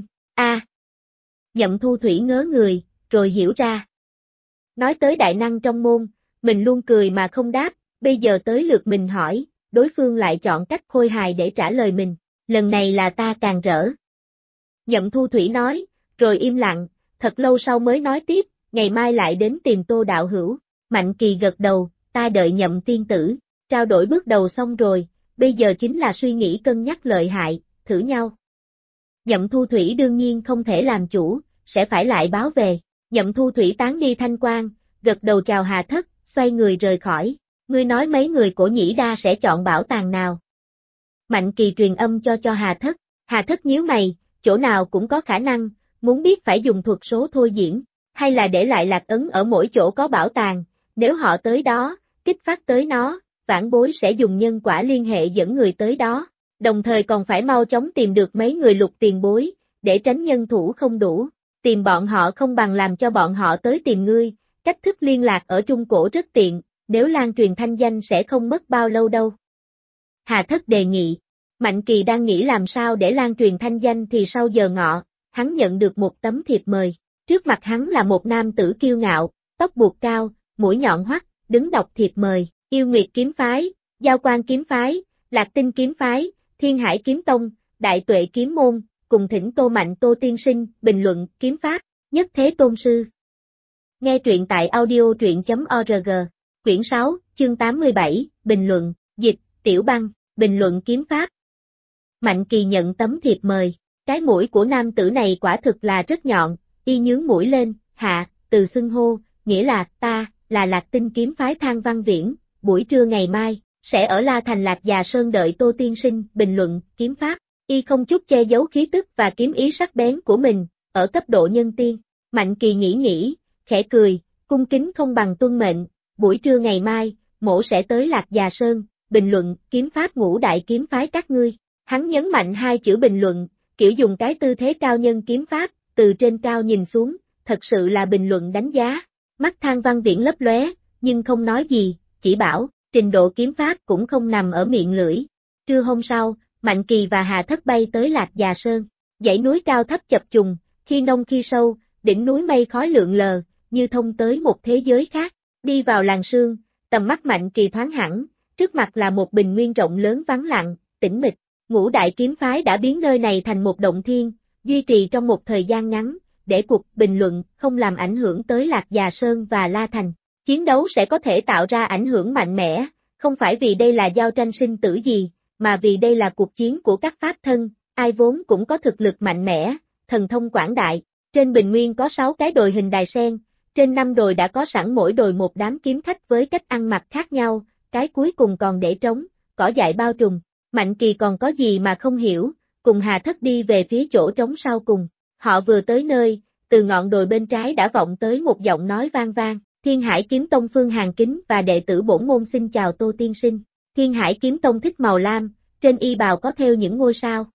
[SPEAKER 1] Nhậm Thu Thủy ngớ người, rồi hiểu ra. Nói tới đại năng trong môn, mình luôn cười mà không đáp, bây giờ tới lượt mình hỏi, đối phương lại chọn cách khôi hài để trả lời mình, lần này là ta càng rỡ. Nhậm Thu Thủy nói, rồi im lặng, thật lâu sau mới nói tiếp, ngày mai lại đến tìm Tô đạo hữu. Mạnh Kỳ gật đầu, ta đợi Nhậm tiên tử, trao đổi bước đầu xong rồi, bây giờ chính là suy nghĩ cân nhắc lợi hại, thử nhau. Nhậm Thu Thủy đương nhiên không thể làm chủ, sẽ phải lại báo về. Nhậm Thu Thủy tán đi thanh quan, gật đầu chào Hà Thất, xoay người rời khỏi. Ngươi nói mấy người Cổ Nhĩ Đa sẽ chọn bảo tàng nào? Mạnh Kỳ truyền âm cho Hà Thất. Hà Thất nhíu mày, chỗ nào cũng có khả năng, muốn biết phải dùng thuật số thôi diễn, hay là để lại lạc ấn ở mỗi chỗ có bảo tàng, nếu họ tới đó, kích phát tới nó, vãn bối sẽ dùng nhân quả liên hệ dẫn người tới đó, đồng thời còn phải mau chóng tìm được mấy người Lục tiền bối, để tránh nhân thủ không đủ, tìm bọn họ không bằng làm cho bọn họ tới tìm ngươi, cách thức liên lạc ở Trung Cổ rất tiện, nếu lan truyền thanh danh sẽ không mất bao lâu đâu. Hà Thất đề nghị. Mạnh Kỳ đang nghĩ làm sao để lan truyền thanh danh thì sau giờ ngọ, hắn nhận được một tấm thiệp mời. Trước mặt hắn là một nam tử kiêu ngạo, tóc buộc cao, mũi nhọn hoắt, đứng đọc thiệp mời, Yêu Nguyệt kiếm phái, Giao Quan kiếm phái, Lạc Tinh kiếm phái, Thiên Hải kiếm tông, Đại Tuệ kiếm môn, cùng thỉnh Tô Mạnh Tô tiên sinh, bình luận, kiếm pháp, nhất thế tôn sư. Nghe truyện tại audio.org, quyển 6, chương 87, bình luận, dịch, Tiểu Băng, bình luận kiếm pháp. Mạnh Kỳ nhận tấm thiệp mời, cái mũi của nam tử này quả thực là rất nhọn, y nhướng mũi lên, hạ, từ xưng hô, nghĩa là, ta, là Lạc Tinh kiếm phái Thang Văn Viễn, buổi trưa ngày mai, sẽ ở La Thành Lạc Già Sơn đợi Tô tiên sinh, bình luận, kiếm pháp, y không chút che giấu khí tức và kiếm ý sắc bén của mình, ở cấp độ nhân tiên. Mạnh Kỳ nghĩ, khẽ cười, cung kính không bằng tuân mệnh, buổi trưa ngày mai, mỗ sẽ tới Lạc Già Sơn, bình luận, kiếm pháp ngũ đại kiếm phái các ngươi. Hắn nhấn mạnh hai chữ bình luận, kiểu dùng cái tư thế cao nhân kiếm pháp, từ trên cao nhìn xuống, thật sự là bình luận đánh giá. Mắt Thang Văn Viễn lấp lóe, nhưng không nói gì, chỉ bảo, trình độ kiếm pháp cũng không nằm ở miệng lưỡi. Trưa hôm sau, Mạnh Kỳ và Hà Thất bay tới Lạc Già Sơn, dãy núi cao thấp chập trùng, khi nông khi sâu, đỉnh núi mây khói lượn lờ, như thông tới một thế giới khác. Đi vào làng sương, tầm mắt Mạnh Kỳ thoáng hẳn, trước mặt là một bình nguyên rộng lớn vắng lặng, tĩnh mịch. Ngũ đại kiếm phái đã biến nơi này thành một động thiên, duy trì trong một thời gian ngắn, để cuộc bình luận không làm ảnh hưởng tới Lạc Già Sơn và La Thành. Chiến đấu sẽ có thể tạo ra ảnh hưởng mạnh mẽ, không phải vì đây là giao tranh sinh tử gì, mà vì đây là cuộc chiến của các pháp thân, ai vốn cũng có thực lực mạnh mẽ, thần thông quảng đại. Trên bình nguyên có 6 cái đồi hình đài sen, trên 5 đồi đã có sẵn mỗi đồi một đám kiếm khách với cách ăn mặc khác nhau, cái cuối cùng còn để trống, cỏ dại bao trùm. Mạnh Kỳ còn có gì mà không hiểu, cùng Hà Thất đi về phía chỗ trống sau cùng. Họ vừa tới nơi, từ ngọn đồi bên trái đã vọng tới một giọng nói vang vang, Thiên Hải kiếm tông Phương Hàn Kính và đệ tử bổn môn xin chào Tô tiên sinh. Thiên Hải kiếm tông thích màu lam, trên y bào có theo những ngôi sao.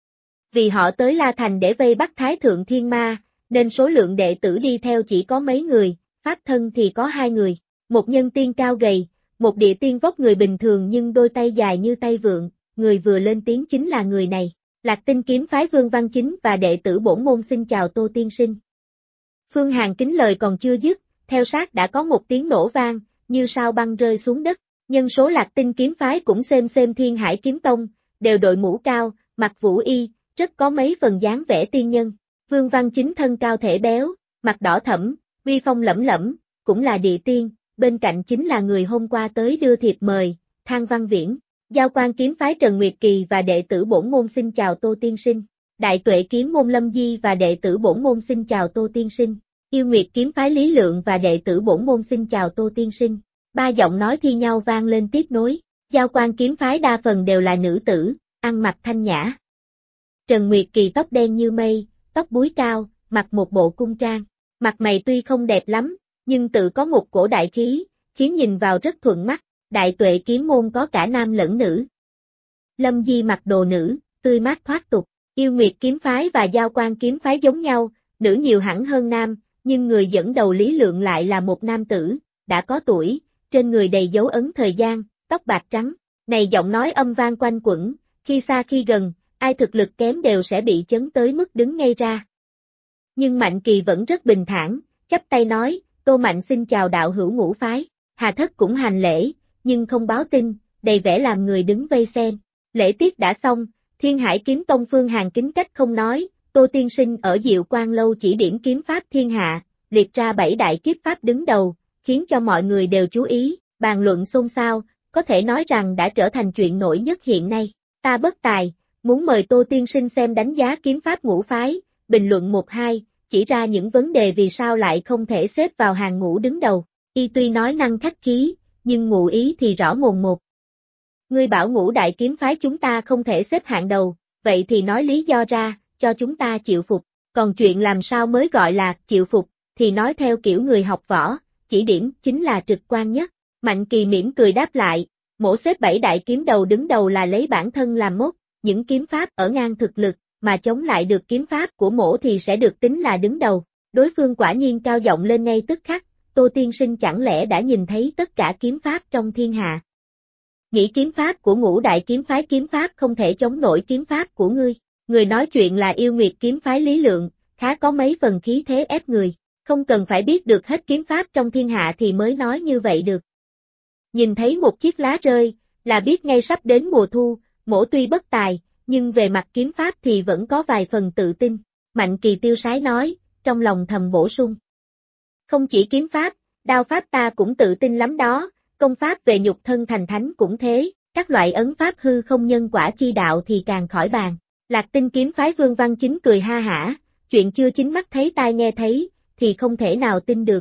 [SPEAKER 1] Vì họ tới La Thành để vây bắt Thái Thượng Thiên Ma, nên số lượng đệ tử đi theo chỉ có mấy người, pháp thân thì có 2 người, một nhân tiên cao gầy, một địa tiên vóc người bình thường nhưng đôi tay dài như tay vượn. Người vừa lên tiếng chính là người này, Lạc Tinh kiếm phái Vương Văn Chính và đệ tử bổn môn xin chào Tô tiên sinh. Phương Hàn Kính lời còn chưa dứt, theo sát đã có một tiếng nổ vang, như sao băng rơi xuống đất, nhân số Lạc Tinh kiếm phái cũng xem Thiên Hải kiếm tông, đều đội mũ cao, mặc vũ y, rất có mấy phần dáng vẻ tiên nhân. Vương Văn Chính thân cao thể béo, mặt đỏ thẫm, uy phong lẫm lẫm, cũng là địa tiên, bên cạnh chính là người hôm qua tới đưa thiệp mời, Thang Văn Viễn. Giao Quan kiếm phái Trần Nguyệt Kỳ và đệ tử bổn môn xin chào Tô tiên sinh. Đại Tuệ kiếm môn Lâm Di và đệ tử bổn môn xin chào Tô tiên sinh. Yêu Nguyệt kiếm phái Lý Lượng và đệ tử bổn môn xin chào Tô tiên sinh. 3 giọng nói thi nhau vang lên tiếp nối. Giao Quan kiếm phái đa phần đều là nữ tử, ăn mặc thanh nhã. Trần Nguyệt Kỳ tóc đen như mây, tóc búi cao, mặc một bộ cung trang. Mặt mày tuy không đẹp lắm, nhưng tự có một cổ đại khí, khiến nhìn vào rất thuận mắt. Đại Tuệ kiếm môn có cả nam lẫn nữ. Lâm Di mặc đồ nữ, tươi mát thoát tục. Yêu Nguyệt kiếm phái và Giao Quan kiếm phái giống nhau, nữ nhiều hẳn hơn nam, nhưng người dẫn đầu Lý Lượng lại là một nam tử, đã có tuổi, trên người đầy dấu ấn thời gian, tóc bạc trắng. Này giọng nói âm vang quanh quẩn, khi xa khi gần, ai thực lực kém đều sẽ bị chấn tới mức đứng ngay ra. Nhưng Mạnh Kỳ vẫn rất bình thản, chắp tay nói, Tô Mạnh xin chào đạo hữu Ngũ phái. Hà Thất cũng hành lễ, nhưng không báo tin, đầy vẻ làm người đứng vây xem. Lễ tiết đã xong, Thiên Hải Kiếm Tông Phương Hàn kính cách không nói, Tô tiên sinh ở Diệu Quan lâu chỉ điểm kiếm pháp thiên hạ, liệt ra 7 đại kiếp pháp đứng đầu, khiến cho mọi người đều chú ý, bàn luận xôn xao, có thể nói rằng đã trở thành chuyện nổi nhất hiện nay. Ta bất tài, muốn mời Tô tiên sinh xem đánh giá kiếm pháp Ngũ phái, bình luận 1-2, chỉ ra những vấn đề vì sao lại không thể xếp vào hàng ngũ đứng đầu. Y tuy nói năng khách khí, nhưng ngụ ý thì rõ mồn một. Ngươi bảo Ngũ đại kiếm phái chúng ta không thể xếp hạng đầu, vậy thì nói lý do ra, cho chúng ta chịu phục. Còn chuyện làm sao mới gọi là chịu phục, thì nói theo kiểu người học võ, chỉ điểm chính là trực quan nhất. Mạnh Kỳ mỉm cười đáp lại, mổ xếp 7 đại kiếm đầu đứng đầu là lấy bản thân làm mốc, những kiếm pháp ở ngang thực lực, mà chống lại được kiếm pháp của mổ thì sẽ được tính là đứng đầu. Đối phương quả nhiên cao giọng lên ngay tức khắc, Tô tiên sinh chẳng lẽ đã nhìn thấy tất cả kiếm pháp trong thiên hạ? Nghĩ kiếm pháp của Ngũ đại kiếm phái kiếm pháp không thể chống nổi kiếm pháp của ngươi. Người nói chuyện là Yêu Nguyệt kiếm phái Lý Lượng, khá có mấy phần khí thế ép người, không cần phải biết được hết kiếm pháp trong thiên hạ thì mới nói như vậy được. Nhìn thấy một chiếc lá rơi, là biết ngay sắp đến mùa thu, mổ tuy bất tài, nhưng về mặt kiếm pháp thì vẫn có vài phần tự tin. Mạnh Kỳ tiêu sái nói, trong lòng thầm bổ sung. Không chỉ kiếm pháp, đao pháp ta cũng tự tin lắm đó, công pháp về nhục thân thành thánh cũng thế, các loại ấn pháp hư không nhân quả chi đạo thì càng khỏi bàn. Lạc Tinh kiếm phái Vương Văn Chính cười ha hả, chuyện chưa chính mắt thấy tai nghe thấy, thì không thể nào tin được.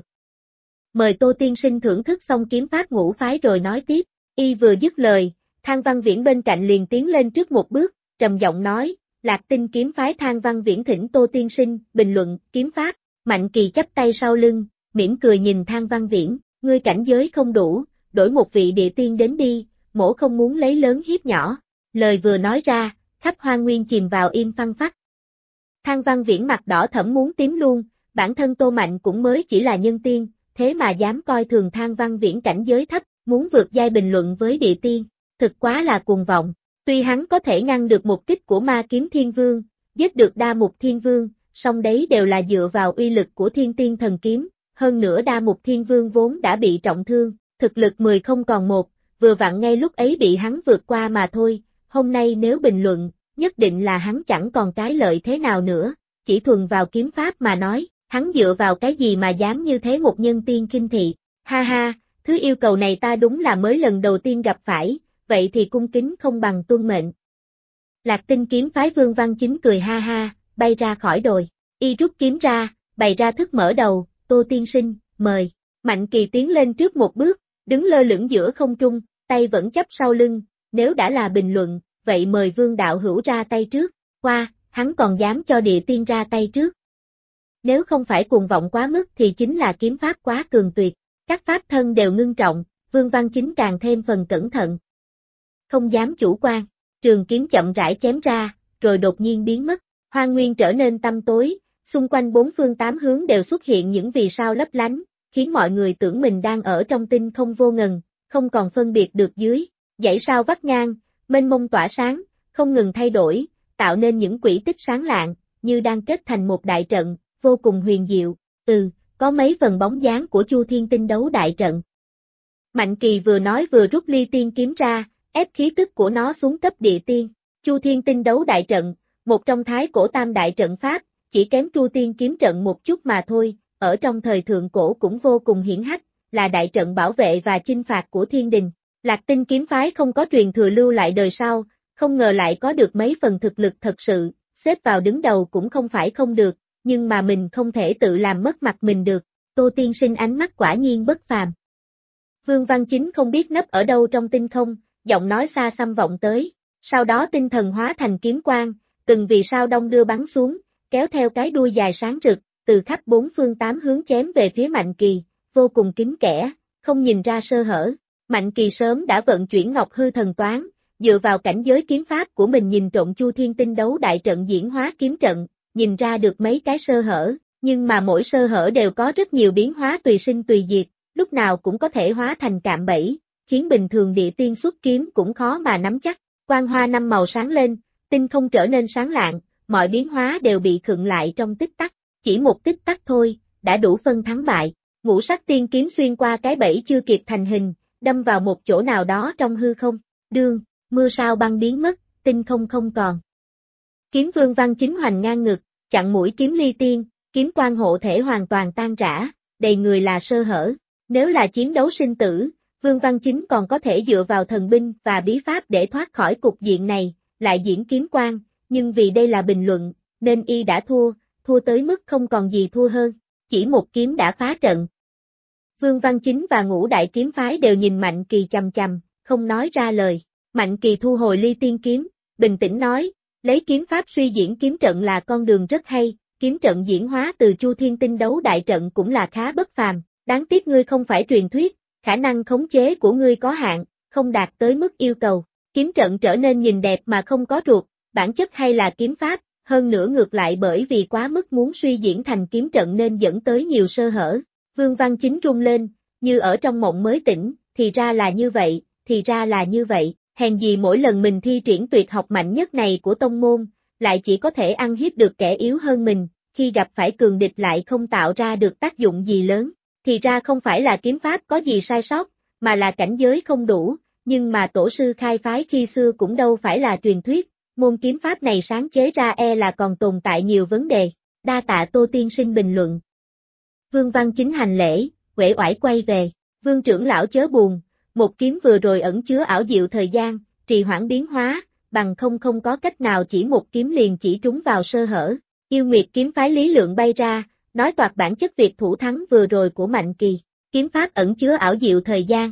[SPEAKER 1] Mời Tô tiên sinh thưởng thức xong kiếm pháp Ngũ phái rồi nói tiếp. Y vừa dứt lời, Thang Văn Viễn bên cạnh liền tiến lên trước một bước, trầm giọng nói, Lạc Tinh kiếm phái Thang Văn Viễn thỉnh Tô tiên sinh bình luận kiếm pháp. Mạnh Kỳ chắp tay sau lưng, mỉm cười nhìn Thang Văn Viễn, ngươi cảnh giới không đủ, đổi một vị địa tiên đến đi, mổ không muốn lấy lớn hiếp nhỏ. Lời vừa nói ra, khắp Hoa Nguyên chìm vào im phăng phắc. Thang Văn Viễn mặt đỏ thẫm muốn tím luôn, bản thân Tô Mạnh cũng mới chỉ là nhân tiên, thế mà dám coi thường Thang Văn Viễn cảnh giới thấp, muốn vượt giai bình luận với địa tiên, thực quá là cuồng vọng. Tuy hắn có thể ngăn được một kích của Ma Kiếm Thiên Vương, giết được Đa Mục Thiên Vương, song đấy đều là dựa vào uy lực của Thiên Tiên Thần Kiếm, hơn nữa Đa Mục Thiên Vương vốn đã bị trọng thương, thực lực 10 không còn 1, vừa vặn ngay lúc ấy bị hắn vượt qua mà thôi, hôm nay nếu bình luận, nhất định là hắn chẳng còn cái lợi thế nào nữa, chỉ thuần vào kiếm pháp mà nói, hắn dựa vào cái gì mà dám như thế một nhân tiên kinh thị, ha ha, thứ yêu cầu này ta đúng là mới lần đầu tiên gặp phải, vậy thì cung kính không bằng tuân mệnh. Lạc Tinh kiếm phái Vương Văn Chính cười ha ha, bay ra khỏi đồi, y rút kiếm ra, bày ra thức mở đầu, Tô tiên sinh, mời. Mạnh Kỳ tiến lên trước một bước, đứng lơ lửng giữa không trung, tay vẫn chắp sau lưng, nếu đã là bình luận, vậy mời Vương đạo hữu ra tay trước, qua, hắn còn dám cho địa tiên ra tay trước. Nếu không phải cuồng vọng quá mức thì chính là kiếm pháp quá cường tuyệt, các pháp thân đều ngưng trọng, Vương Văn Chính càng thêm phần cẩn thận. Không dám chủ quan, trường kiếm chậm rãi chém ra, rồi đột nhiên biến mất, Hoa Nguyên trở nên tăm tối, xung quanh 4 phương 8 hướng đều xuất hiện những vì sao lấp lánh, khiến mọi người tưởng mình đang ở trong tinh không vô ngần, không còn phân biệt được dưới, dãy sao vắt ngang, mênh mông tỏa sáng, không ngừng thay đổi, tạo nên những quỹ tích sáng lạng, như đang kết thành một đại trận, vô cùng huyền diệu, có mấy phần bóng dáng của Chu Thiên Tinh đấu đại trận. Mạnh Kỳ vừa nói vừa rút ly tiên kiếm ra, ép khí tức của nó xuống cấp địa tiên, Chu Thiên Tinh đấu đại trận, một trong thái cổ tam đại trận pháp, chỉ kém Chu Tiên kiếm trận một chút mà thôi, ở trong thời thượng cổ cũng vô cùng hiển hách, là đại trận bảo vệ và chinh phạt của thiên đình. Lạc Tinh kiếm phái không có truyền thừa lưu lại đời sau, không ngờ lại có được mấy phần thực lực thật sự, xếp vào đứng đầu cũng không phải không được, nhưng mà mình không thể tự làm mất mặt mình được, Tô tiên sinh ánh mắt quả nhiên bất phàm. Vương Văn Chính không biết nấp ở đâu trong tinh không, giọng nói xa xăm vọng tới, sau đó tinh thần hóa thành kiếm quang, từng vì sao đông đưa bắn xuống, kéo theo cái đuôi dài sáng rực, từ khắp 4 phương 8 hướng chém về phía Mạnh Kỳ, vô cùng kín kẽ, không nhìn ra sơ hở. Mạnh Kỳ sớm đã vận chuyển Ngọc Hư Thần Toán, dựa vào cảnh giới kiếm pháp của mình nhìn trộm Chu Thiên Tinh đấu đại trận diễn hóa kiếm trận, nhìn ra được mấy cái sơ hở, nhưng mà mỗi sơ hở đều có rất nhiều biến hóa tùy sinh tùy diệt, lúc nào cũng có thể hóa thành cạm bẫy, khiến bình thường địa tiên xuất kiếm cũng khó mà nắm chắc. Quang hoa năm màu sáng lên, tinh không trở nên sáng lạng, mọi biến hóa đều bị khựng lại trong tích tắc, chỉ một tích tắc thôi, đã đủ phân thắng bại. Ngũ sắc tiên kiếm xuyên qua cái bẫy chưa kịp thành hình, đâm vào một chỗ nào đó trong hư không. Đương, mưa sao băng biến mất, tinh không không còn. Kiếm Vương Văn Chính hoành ngang ngực, chặn mũi kiếm ly tiên, kiếm quang hộ thể hoàn toàn tan rã, đầy người là sơ hở. Nếu là chiến đấu sinh tử, Vương Văn Chính còn có thể dựa vào thần binh và bí pháp để thoát khỏi cục diện này, lại diễn kiếm quang, nhưng vì đây là bình luận, nên y đã thua tới mức không còn gì thua hơn, chỉ một kiếm đã phá trận. Vương Văn Chính và Ngũ Đại Kiếm Phái đều nhìn Mạnh Kỳ chằm chằm, không nói ra lời. Mạnh Kỳ thu hồi ly tiên kiếm, bình tĩnh nói, lấy kiếm pháp suy diễn kiếm trận là con đường rất hay, kiếm trận diễn hóa từ Chu Thiên Tinh Đấu Đại Trận cũng là khá bất phàm, đáng tiếc ngươi không phải truyền thuyết, khả năng khống chế của ngươi có hạn, không đạt tới mức yêu cầu. Kiếm trận trở nên nhìn đẹp mà không có ruột, bản chất hay là kiếm pháp, hơn nữa ngược lại bởi vì quá mức muốn suy diễn thành kiếm trận nên dẫn tới nhiều sơ hở. Vương Văn Chính rung lên, như ở trong mộng mới tỉnh, thì ra là như vậy, thì ra là như vậy, hèn gì mỗi lần mình thi triển tuyệt học mạnh nhất này của tông môn, lại chỉ có thể ăn hiếp được kẻ yếu hơn mình, khi gặp phải cường địch lại không tạo ra được tác dụng gì lớn, thì ra không phải là kiếm pháp có gì sai sót, mà là cảnh giới không đủ, nhưng mà tổ sư khai phái khi xưa cũng đâu phải là truyền thuyết, môn kiếm pháp này sáng chế ra là còn tồn tại nhiều vấn đề, đa tạ Tô tiên sinh bình luận. Vương Văn Chính hành lễ, uể oải quay về, Vương trưởng lão chớ buồn, một kiếm vừa rồi ẩn chứa ảo diệu thời gian, trì hoãn biến hóa, bằng không có cách nào chỉ một kiếm liền chỉ trúng vào sơ hở. Yêu Nguyệt kiếm phái Lý Lượng bay ra, nói toạc bản chất việc thủ thắng vừa rồi của Mạnh Kỳ, kiếm pháp ẩn chứa ảo diệu thời gian.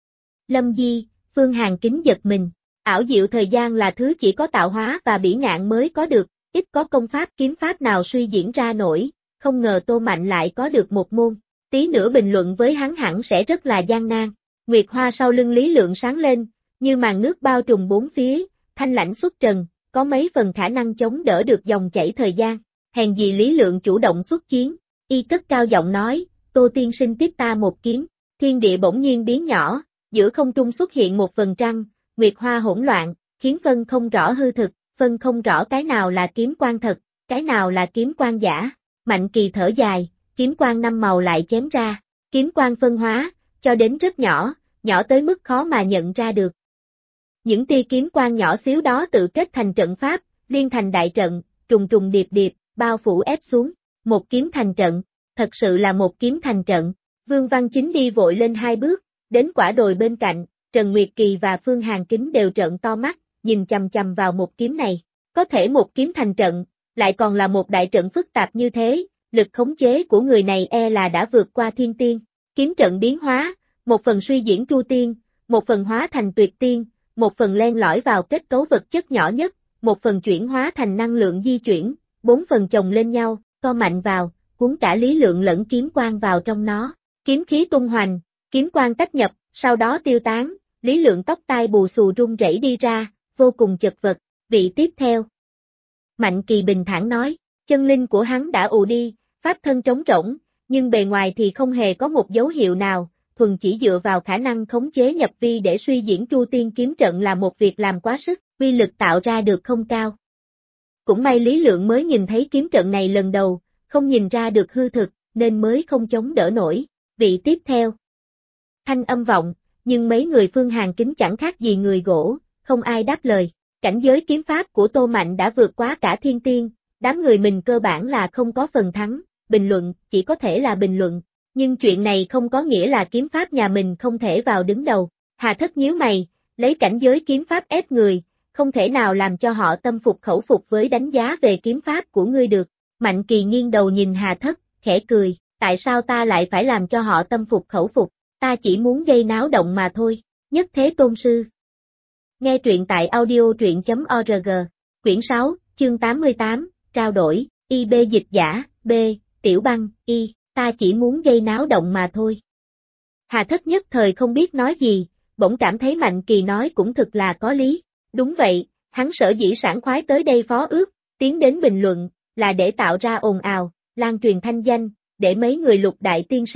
[SPEAKER 1] Lâm Di, Phương Hàn Kính giật mình, ảo diệu thời gian là thứ chỉ có tạo hóa và bỉ ngạn mới có được, ít có công pháp kiếm pháp nào suy diễn ra nổi, không ngờ Tô Mạnh lại có được một môn, tí nữa bình luận với hắn hẳn sẽ rất là gian nan. Nguyệt hoa sau lưng Lý Lượng sáng lên, như màn nước bao trùm bốn phía, thanh lãnh xuất trần, có mấy phần khả năng chống đỡ được dòng chảy thời gian. Hèn gì Lý Lượng chủ động xuất chiến, y cất cao giọng nói, Tô tiên sinh tiếp ta một kiếm, thiên địa bỗng nhiên biến nhỏ, giữa không trung xuất hiện một vầng trăng, nguyệt hoa hỗn loạn, khiến phân không rõ hư thực, phân không rõ cái nào là kiếm quang thật, cái nào là kiếm quang giả. Mạnh Kỳ thở dài, kiếm quang năm màu lại chém ra, kiếm quang phân hóa, cho đến rất nhỏ, nhỏ tới mức khó mà nhận ra được. Những tia kiếm quang nhỏ xíu đó tự kết thành trận pháp, liên thành đại trận, trùng trùng điệp điệp, bao phủ ép xuống, một kiếm thành trận, thật sự là một kiếm thành trận. Vương Văn Chính đi vội lên hai bước, đến quả đồi bên cạnh, Trần Nguyệt Kỳ và Phương Hàn Kính đều trợn to mắt, nhìn chằm chằm vào một kiếm này. Có thể một kiếm thành trận, lại còn là một đại trận phức tạp như thế, lực khống chế của người này là đã vượt qua thiên tiên. Kiếm trận biến hóa, một phần suy diễn Chu Tiên, một phần hóa thành Tuyệt Tiên, một phần len lỏi vào kết cấu vật chất nhỏ nhất, một phần chuyển hóa thành năng lượng di chuyển, 4 phần chồng lên nhau, co mạnh vào, cuốn cả Lý Lượng lẫn kiếm quang vào trong nó. Kiếm khí tung hoành, kiếm quang tách nhập, sau đó tiêu tán, Lý Lượng tóc tai bù xù run rẩy đi ra, vô cùng chật vật. Vị tiếp theo. Mạnh Kỳ bình thản nói, chân linh của hắn đã ù đi, pháp thân trống rỗng, nhưng bề ngoài thì không hề có một dấu hiệu nào, thuần chỉ dựa vào khả năng khống chế nhập vi để suy diễn Chu Tiên kiếm trận là một việc làm quá sức, uy lực tạo ra được không cao. Cũng may Lý Lượng mới nhìn thấy kiếm trận này lần đầu, không nhìn ra được hư thực, nên mới không chống đỡ nổi. Vị tiếp theo. Thanh âm vọng, nhưng mấy người Phương Hàn Kính chẳng khác gì người gỗ, không ai đáp lời. Cảnh giới kiếm pháp của Tô Mạnh đã vượt quá cả thiên tiên, đám người mình cơ bản là không có phần thắng, bình luận chỉ có thể là bình luận, nhưng chuyện này không có nghĩa là kiếm pháp nhà mình không thể vào đứng đầu. Hà Thất nhíu mày, lấy cảnh giới kiếm pháp ép người, không thể nào làm cho họ tâm phục khẩu phục với đánh giá về kiếm pháp của ngươi được. Mạnh Kỳ nghiêng đầu nhìn Hà Thất, khẽ cười, tại sao ta lại phải làm cho họ tâm phục khẩu phục, ta chỉ muốn gây náo động mà thôi. Nhất Thế Tôn Sư. Nghe truyện tại audio.org, quyển 6, chương 88, trao đổi, IB dịch giả, B, Tiểu Băng, Y, ta chỉ muốn gây náo động mà thôi. Hà Thất nhất thời không biết nói gì, bỗng cảm thấy Mạnh Kỳ nói cũng thực là có lý. Đúng vậy, hắn sở dĩ sảng khoái tới đây phó ước, tiến đến bình luận, là để tạo ra ồn ào, lan truyền thanh danh, để mấy người Lục đại tiên sinh,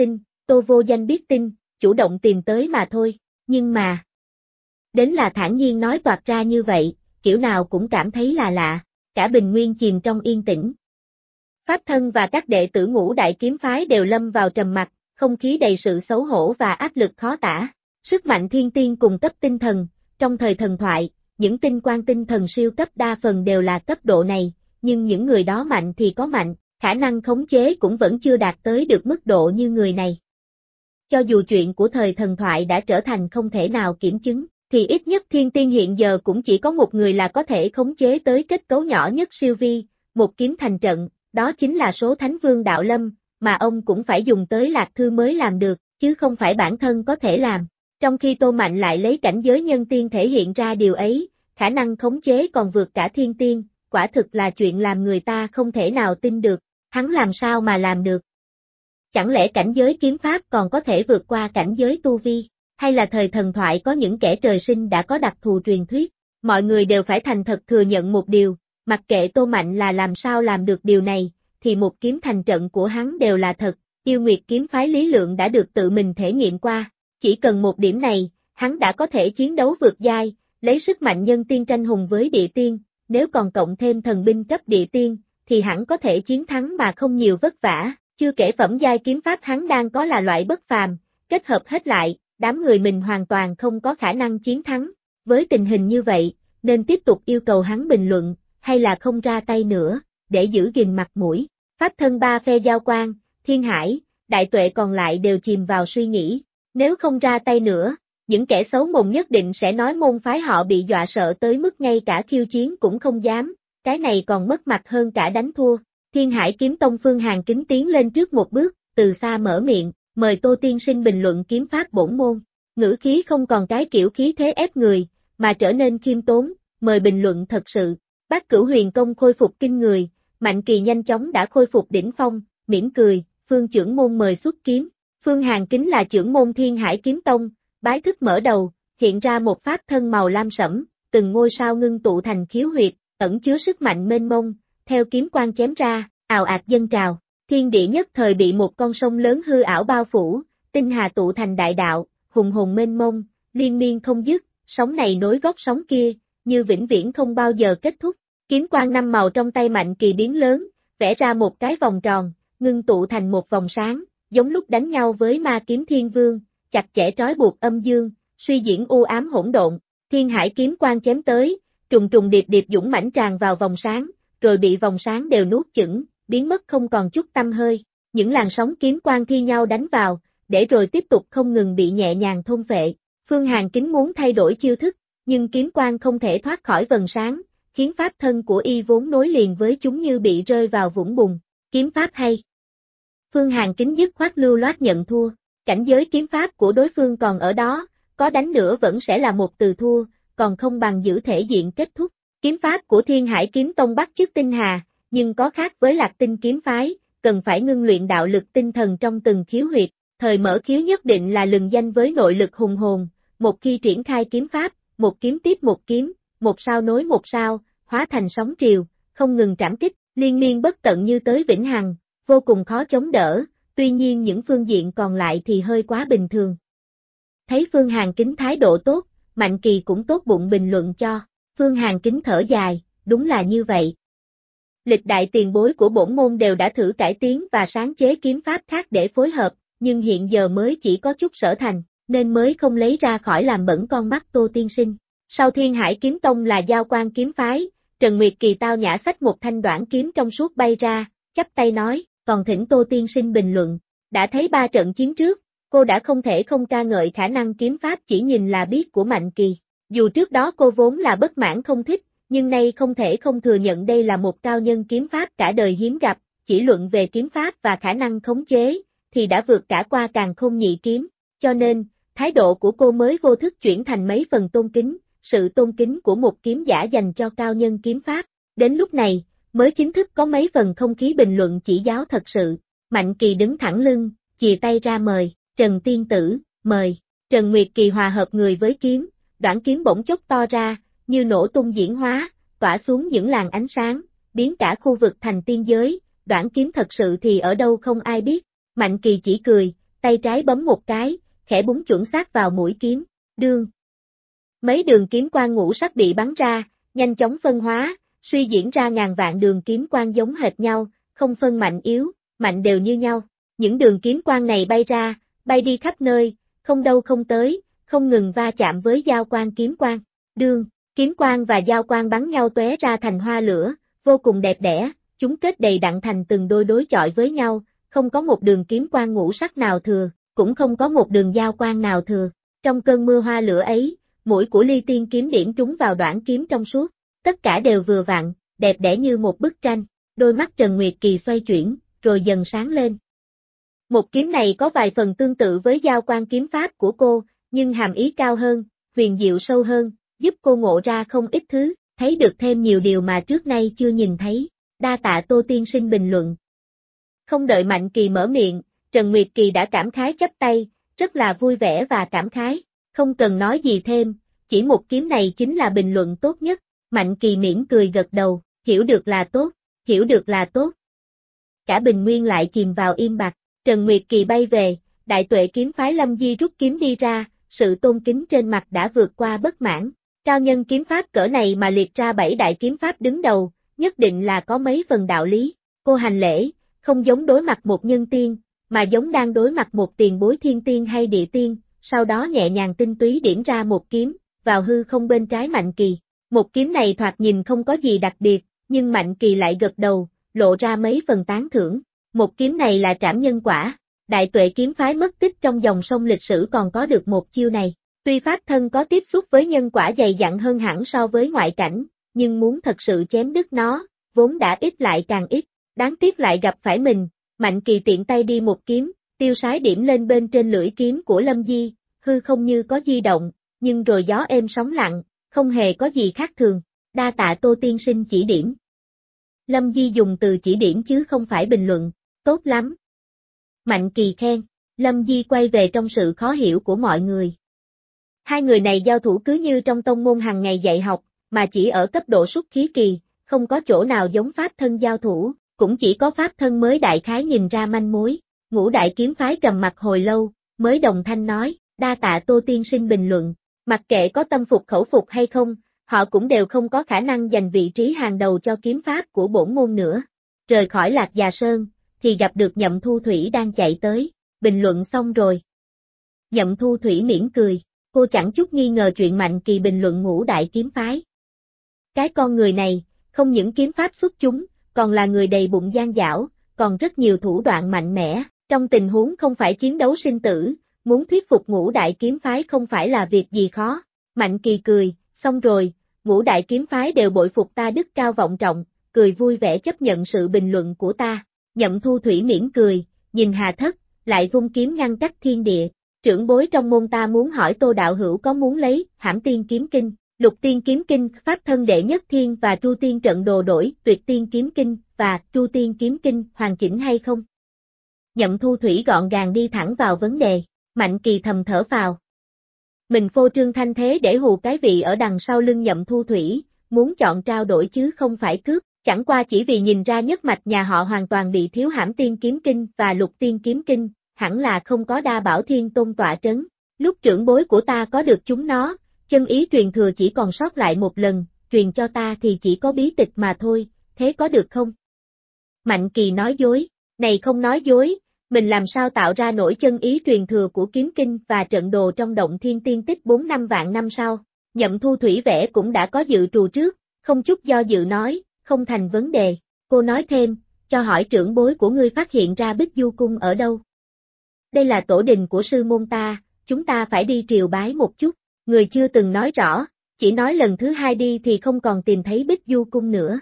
[SPEAKER 1] Tô vô danh biết tin, chủ động tìm tới mà thôi, nhưng mà... Đến là thản nhiên nói toạc ra như vậy, kiểu nào cũng cảm thấy là lạ, cả Bình Nguyên chìm trong yên tĩnh. Pháp Thân và các đệ tử Ngũ Đại Kiếm Phái đều lâm vào trầm mặc, không khí đầy sự xấu hổ và áp lực khó tả. Sức mạnh thiên tiên cùng cấp tinh thần, trong thời thần thoại, những tinh quan tinh thần siêu cấp đa phần đều là cấp độ này, nhưng những người đó mạnh thì có mạnh, khả năng khống chế cũng vẫn chưa đạt tới được mức độ như người này. Cho dù chuyện của thời thần thoại đã trở thành không thể nào kiểm chứng, thì ít nhất thiên tiên hiện giờ cũng chỉ có một người là có thể khống chế tới kết cấu nhỏ nhất siêu vi, một kiếm thành trận, đó chính là số Thánh Vương Đạo Lâm, mà ông cũng phải dùng tới Lạc Thư mới làm được, chứ không phải bản thân có thể làm. Trong khi Tô Mạnh lại lấy cảnh giới nhân tiên thể hiện ra điều ấy, khả năng khống chế còn vượt cả thiên tiên, quả thực là chuyện làm người ta không thể nào tin được, hắn làm sao mà làm được. Chẳng lẽ cảnh giới kiếm pháp còn có thể vượt qua cảnh giới tu vi, hay là thời thần thoại có những kẻ trời sinh đã có đặc thù truyền thuyết, mọi người đều phải thành thật thừa nhận một điều, mặc kệ Tô Mạnh là làm sao làm được điều này, thì một kiếm thành trận của hắn đều là thật, Yêu Nguyệt kiếm phái Lý Lượng đã được tự mình thể nghiệm qua, chỉ cần một điểm này, hắn đã có thể chiến đấu vượt giai, lấy sức mạnh nhân tiên tranh hùng với địa tiên, nếu còn cộng thêm thần binh cấp địa tiên, thì hẳn có thể chiến thắng mà không nhiều vất vả, chưa kể phẩm giai kiếm pháp hắn đang có là loại bất phàm, kết hợp hết lại, đám người mình hoàn toàn không có khả năng chiến thắng, với tình hình như vậy, nên tiếp tục yêu cầu hắn bình luận, hay là không ra tay nữa, để giữ gìn mặt mũi. Pháp Thân ba phe giao quan, Thiên Hải, Đại Tuệ còn lại đều chìm vào suy nghĩ, nếu không ra tay nữa, những kẻ xấu mồm nhất định sẽ nói môn phái họ bị dọa sợ tới mức ngay cả khiêu chiến cũng không dám, cái này còn mất mặt hơn cả đánh thua. Thiên Hải Kiếm Tông Phương Hàn Kính tiến lên trước một bước, từ xa mở miệng, mời Tô tiên sinh bình luận kiếm pháp bổn môn. Ngữ khí không còn cái kiểu khí thế ép người, mà trở nên khiêm tốn, mời bình luận thật sự. Bát Cửu Huyền Công khôi phục kinh người, Mạnh Kỳ nhanh chóng đã khôi phục đỉnh phong, mỉm cười, Phương trưởng môn mời xuất kiếm. Phương Hàn Kính là trưởng môn Thiên Hải Kiếm Tông, bái thức mở đầu, hiện ra một pháp thân màu lam sẫm, từng ngôi sao ngưng tụ thành khiếu huyệt, ẩn chứa sức mạnh mênh mông, theo kiếm quang chém ra, ào ạt dâng trào, thiên địa nhất thời bị một con sông lớn hư ảo bao phủ, tinh hà tụ thành đại đạo, hùng hồn mênh mông, liên miên không dứt, sóng này nối gót sóng kia, như vĩnh viễn không bao giờ kết thúc. Kiếm quang năm màu trong tay Mạnh Kỳ biến lớn, vẽ ra một cái vòng tròn, ngưng tụ thành một vòng sáng, giống lúc đánh nhau với ma kiếm Thiên Vương, chặt chẽ trói buộc âm dương, suy diễn u ám hỗn độn. Thiên Hải kiếm quang chém tới, trùng trùng điệp điệp dũng mãnh tràn vào vòng sáng, rồi bị vòng sáng đều nuốt chửng, biến mất không còn chút tăm hơi. Những làn sóng kiếm quang thi nhau đánh vào, để rồi tiếp tục không ngừng bị nhẹ nhàng thôn phệ. Phương Hàn Kính muốn thay đổi chiêu thức, nhưng kiếm quang không thể thoát khỏi vầng sáng, khiến pháp thân của y vốn nối liền với chúng như bị rơi vào vũng bùn. Kiếm pháp hay. Phương Hàn Kính dứt khoát lưu loát nhận thua, cảnh giới kiếm pháp của đối phương còn ở đó, có đánh nữa vẫn sẽ là một từ thua, còn không bằng giữ thể diện kết thúc. Kiếm pháp của Thiên Hải Kiếm Tông bắt chước tinh hà, nhưng có khác với Lạc Tinh kiếm phái, cần phải ngưng luyện đạo lực tinh thần trong từng khiếu huyệt, thời mở khiếu nhất định là lừng danh với nội lực hùng hồn, một khi triển khai kiếm pháp, một kiếm tiếp một kiếm, một sao nối một sao, hóa thành sóng triều, không ngừng trảm kích, liên miên bất tận như tới vĩnh hằng, vô cùng khó chống đỡ, tuy nhiên những phương diện còn lại thì hơi quá bình thường. Thấy Phương Hàn Kính thái độ tốt, Mạnh Kỳ cũng tốt bụng bình luận cho, Phương Hàn Kính thở dài, đúng là như vậy. Lịch đại tiền bối của bổn môn đều đã thử cải tiến và sáng chế kiếm pháp khác để phối hợp, nhưng hiện giờ mới chỉ có chút sở thành, nên mới không lấy ra khỏi làm bẩn con mắt Tô tiên sinh. Sau Thiên Hải Kiếm Tông là Giao Quan kiếm phái, Trần Nguyệt Kỳ tao nhã xách một thanh đoạn kiếm trong suốt bay ra, chắp tay nói, còn thỉnh Tô tiên sinh bình luận. Đã thấy 3 trận chiến trước, cô đã không thể không ca ngợi khả năng kiếm pháp chỉ nhìn là biết của Mạnh Kỳ. Dù trước đó cô vốn là bất mãn không thích, nhưng nay không thể không thừa nhận đây là một cao nhân kiếm pháp cả đời hiếm gặp, chỉ luận về kiếm pháp và khả năng khống chế, thì đã vượt cả qua Càn Khôn nhị kiếm, cho nên, thái độ của cô mới vô thức chuyển thành mấy phần tôn kính, sự tôn kính của một kiếm giả dành cho cao nhân kiếm pháp. Đến lúc này, mới chính thức có mấy phần không khí bình luận chỉ giáo thật sự. Mạnh Kỳ đứng thẳng lưng, chìa tay ra mời, Trần tiên tử, mời. Trần Nguyệt Kỳ hòa hợp người với kiếm, đoạn kiếm bỗng chốc to ra, như nổ tung diễn hóa, tỏa xuống những làn ánh sáng, biến cả khu vực thành tiên giới, đoạn kiếm thật sự thì ở đâu không ai biết. Mạnh Kỳ chỉ cười, tay trái bấm một cái, khẽ búng chuẩn xác vào mũi kiếm, đương. Mấy đường kiếm quang ngũ sắc bị bắn ra, nhanh chóng phân hóa, suy diễn ra ngàn vạn đường kiếm quang giống hệt nhau, không phân mạnh yếu, mạnh đều như nhau. Những đường kiếm quang này bay ra, bay đi khắp nơi, không đâu không tới, không ngừng va chạm với giao quang kiếm quang. Đương, kiếm quang và giao quang bắn nhau tóe ra thành hoa lửa, vô cùng đẹp đẽ, chúng kết đầy đặn thành từng đôi đối chọi với nhau, không có một đường kiếm quang ngũ sắc nào thừa, cũng không có một đường giao quang nào thừa. Trong cơn mưa hoa lửa ấy, mũi của Ly Tiên kiếm điểm trúng vào đoạn kiếm trong suốt, tất cả đều vừa vặn, đẹp đẽ như một bức tranh. Đôi mắt Trần Nguyệt Kỳ xoay chuyển, rồi dần sáng lên. Một kiếm này có vài phần tương tự với giao quang kiếm pháp của cô, nhưng hàm ý cao hơn, huyền diệu sâu hơn, giúp cô ngộ ra không ít thứ, thấy được thêm nhiều điều mà trước nay chưa nhìn thấy. Đa tạ Tô tiên sinh bình luận. Không đợi Mạnh Kỳ mở miệng, Trần Nguyệt Kỳ đã cảm khái chắp tay, rất là vui vẻ và cảm khái, không cần nói gì thêm, chỉ một kiếm này chính là bình luận tốt nhất. Mạnh Kỳ mỉm cười gật đầu, hiểu được là tốt, hiểu được là tốt. Cả bình nguyên lại chìm vào im bặt, Trần Nguyệt Kỳ bay về, Đại Tuệ kiếm phái Lâm Di rút kiếm đi ra, sự tôn kính trên mặt đã vượt qua bất mãn. Cao nhân kiếm pháp cỡ này mà liệt ra 7 đại kiếm pháp đứng đầu, nhất định là có mấy phần đạo lý. Cô hành lễ, không giống đối mặt một nhân tiên, mà giống đang đối mặt một tiền bối thiên tiên hay địa tiên, sau đó nhẹ nhàng tinh túy điểm ra một kiếm, vào hư không bên trái Mạnh Kỳ. Một kiếm này thoạt nhìn không có gì đặc biệt, nhưng Mạnh Kỳ lại gật đầu, lộ ra mấy phần tán thưởng. Một kiếm này là trảm nhân quả, Đại Tuệ kiếm phái mất tích trong dòng sông lịch sử còn có được một chiêu này. Tuy pháp thân có tiếp xúc với nhân quả dày dặn hơn hẳn so với ngoại cảnh, nhưng muốn thật sự chém đứt nó, vốn đã ít lại càng ít, đáng tiếc lại gặp phải mình. Mạnh Kỳ tiện tay đi một kiếm, tiêu sái điểm lên bên trên lưỡi kiếm của Lâm Di, hư không như có di động, nhưng rồi gió êm sóng lặng, không hề có gì khác thường. Đa tạ Tô tiên sinh chỉ điểm. Lâm Di dùng từ chỉ điểm chứ không phải bình luận, tốt lắm. Mạnh Kỳ khen, Lâm Di quay về trong sự khó hiểu của mọi người. Hai người này giao thủ cứ như trong tông môn hàng ngày dạy học, mà chỉ ở cấp độ xuất khí kỳ, không có chỗ nào giống pháp thân giao thủ, cũng chỉ có pháp thân mới đại khái nhìn ra manh mối. Ngũ đại kiếm phái trầm mặt hồi lâu, mới đồng thanh nói, đa tạ Tô tiên sinh bình luận, mặc kệ có tâm phục khẩu phục hay không, họ cũng đều không có khả năng giành vị trí hàng đầu cho kiếm pháp của bổn môn nữa. Rời khỏi Lạc Già Sơn, thì gặp được Nhậm Thu Thủy đang chạy tới, bình luận xong rồi. Nhậm Thu Thủy mỉm cười, cô chẳng chút nghi ngờ chuyện Mạnh Kỳ bình luận ngũ đại kiếm phái. Cái con người này, không những kiếm pháp xuất chúng, còn là người đầy bụng gian dảo, còn rất nhiều thủ đoạn mạnh mẽ, trong tình huống không phải chiến đấu sinh tử, muốn thuyết phục ngũ đại kiếm phái không phải là việc gì khó. Mạnh Kỳ cười, xong rồi, ngũ đại kiếm phái đều bội phục ta đức cao vọng trọng, cười vui vẻ chấp nhận sự bình luận của ta. Nhậm Thu Thủy mỉm cười, nhìn Hà Thất, lại vung kiếm ngăn cách thiên địa. Trưởng bối trong môn ta muốn hỏi Tô đạo hữu có muốn lấy Hãm Tiên kiếm kinh, Lục Tiên kiếm kinh, Pháp thân đệ nhất thiên và Tru Tiên trận đồ đổi Tuyệt Tiên kiếm kinh và Tru Tiên kiếm kinh hoàn chỉnh hay không? Nhậm Thu Thủy gọn gàng đi thẳng vào vấn đề. Mạnh Kỳ thầm thở phào. Mình phô trương thanh thế để hù cái vị ở đằng sau lưng Nhậm Thu Thủy, muốn chọn trao đổi chứ không phải cướp, chẳng qua chỉ vì nhìn ra nhất mạch nhà họ hoàn toàn bị thiếu Hãm Tiên kiếm kinh và Lục Tiên kiếm kinh, hẳn là không có Đa Bảo Thiên Tôn tọa trấn. Lúc trưởng bối của ta có được chúng nó, chân ý truyền thừa chỉ còn sót lại một lần, truyền cho ta thì chỉ có bí tịch mà thôi, thế có được không? Mạnh Kỳ nói dối, này không nói dối, mình làm sao tạo ra nổi chân ý truyền thừa của kiếm kinh và trận đồ trong động thiên tiên tích 4-5 vạn năm sau. Nhậm Thu Thủy vẽ cũng đã có dự trù trước, không chút do dự nói, không thành vấn đề. Cô nói thêm, cho hỏi trưởng bối của ngươi phát hiện ra Bích Du Cung ở đâu? Đây là tổ đình của sư môn ta, chúng ta phải đi triều bái một chút. Người chưa từng nói rõ, chỉ nói lần thứ hai đi thì không còn tìm thấy Bích Du Cung nữa.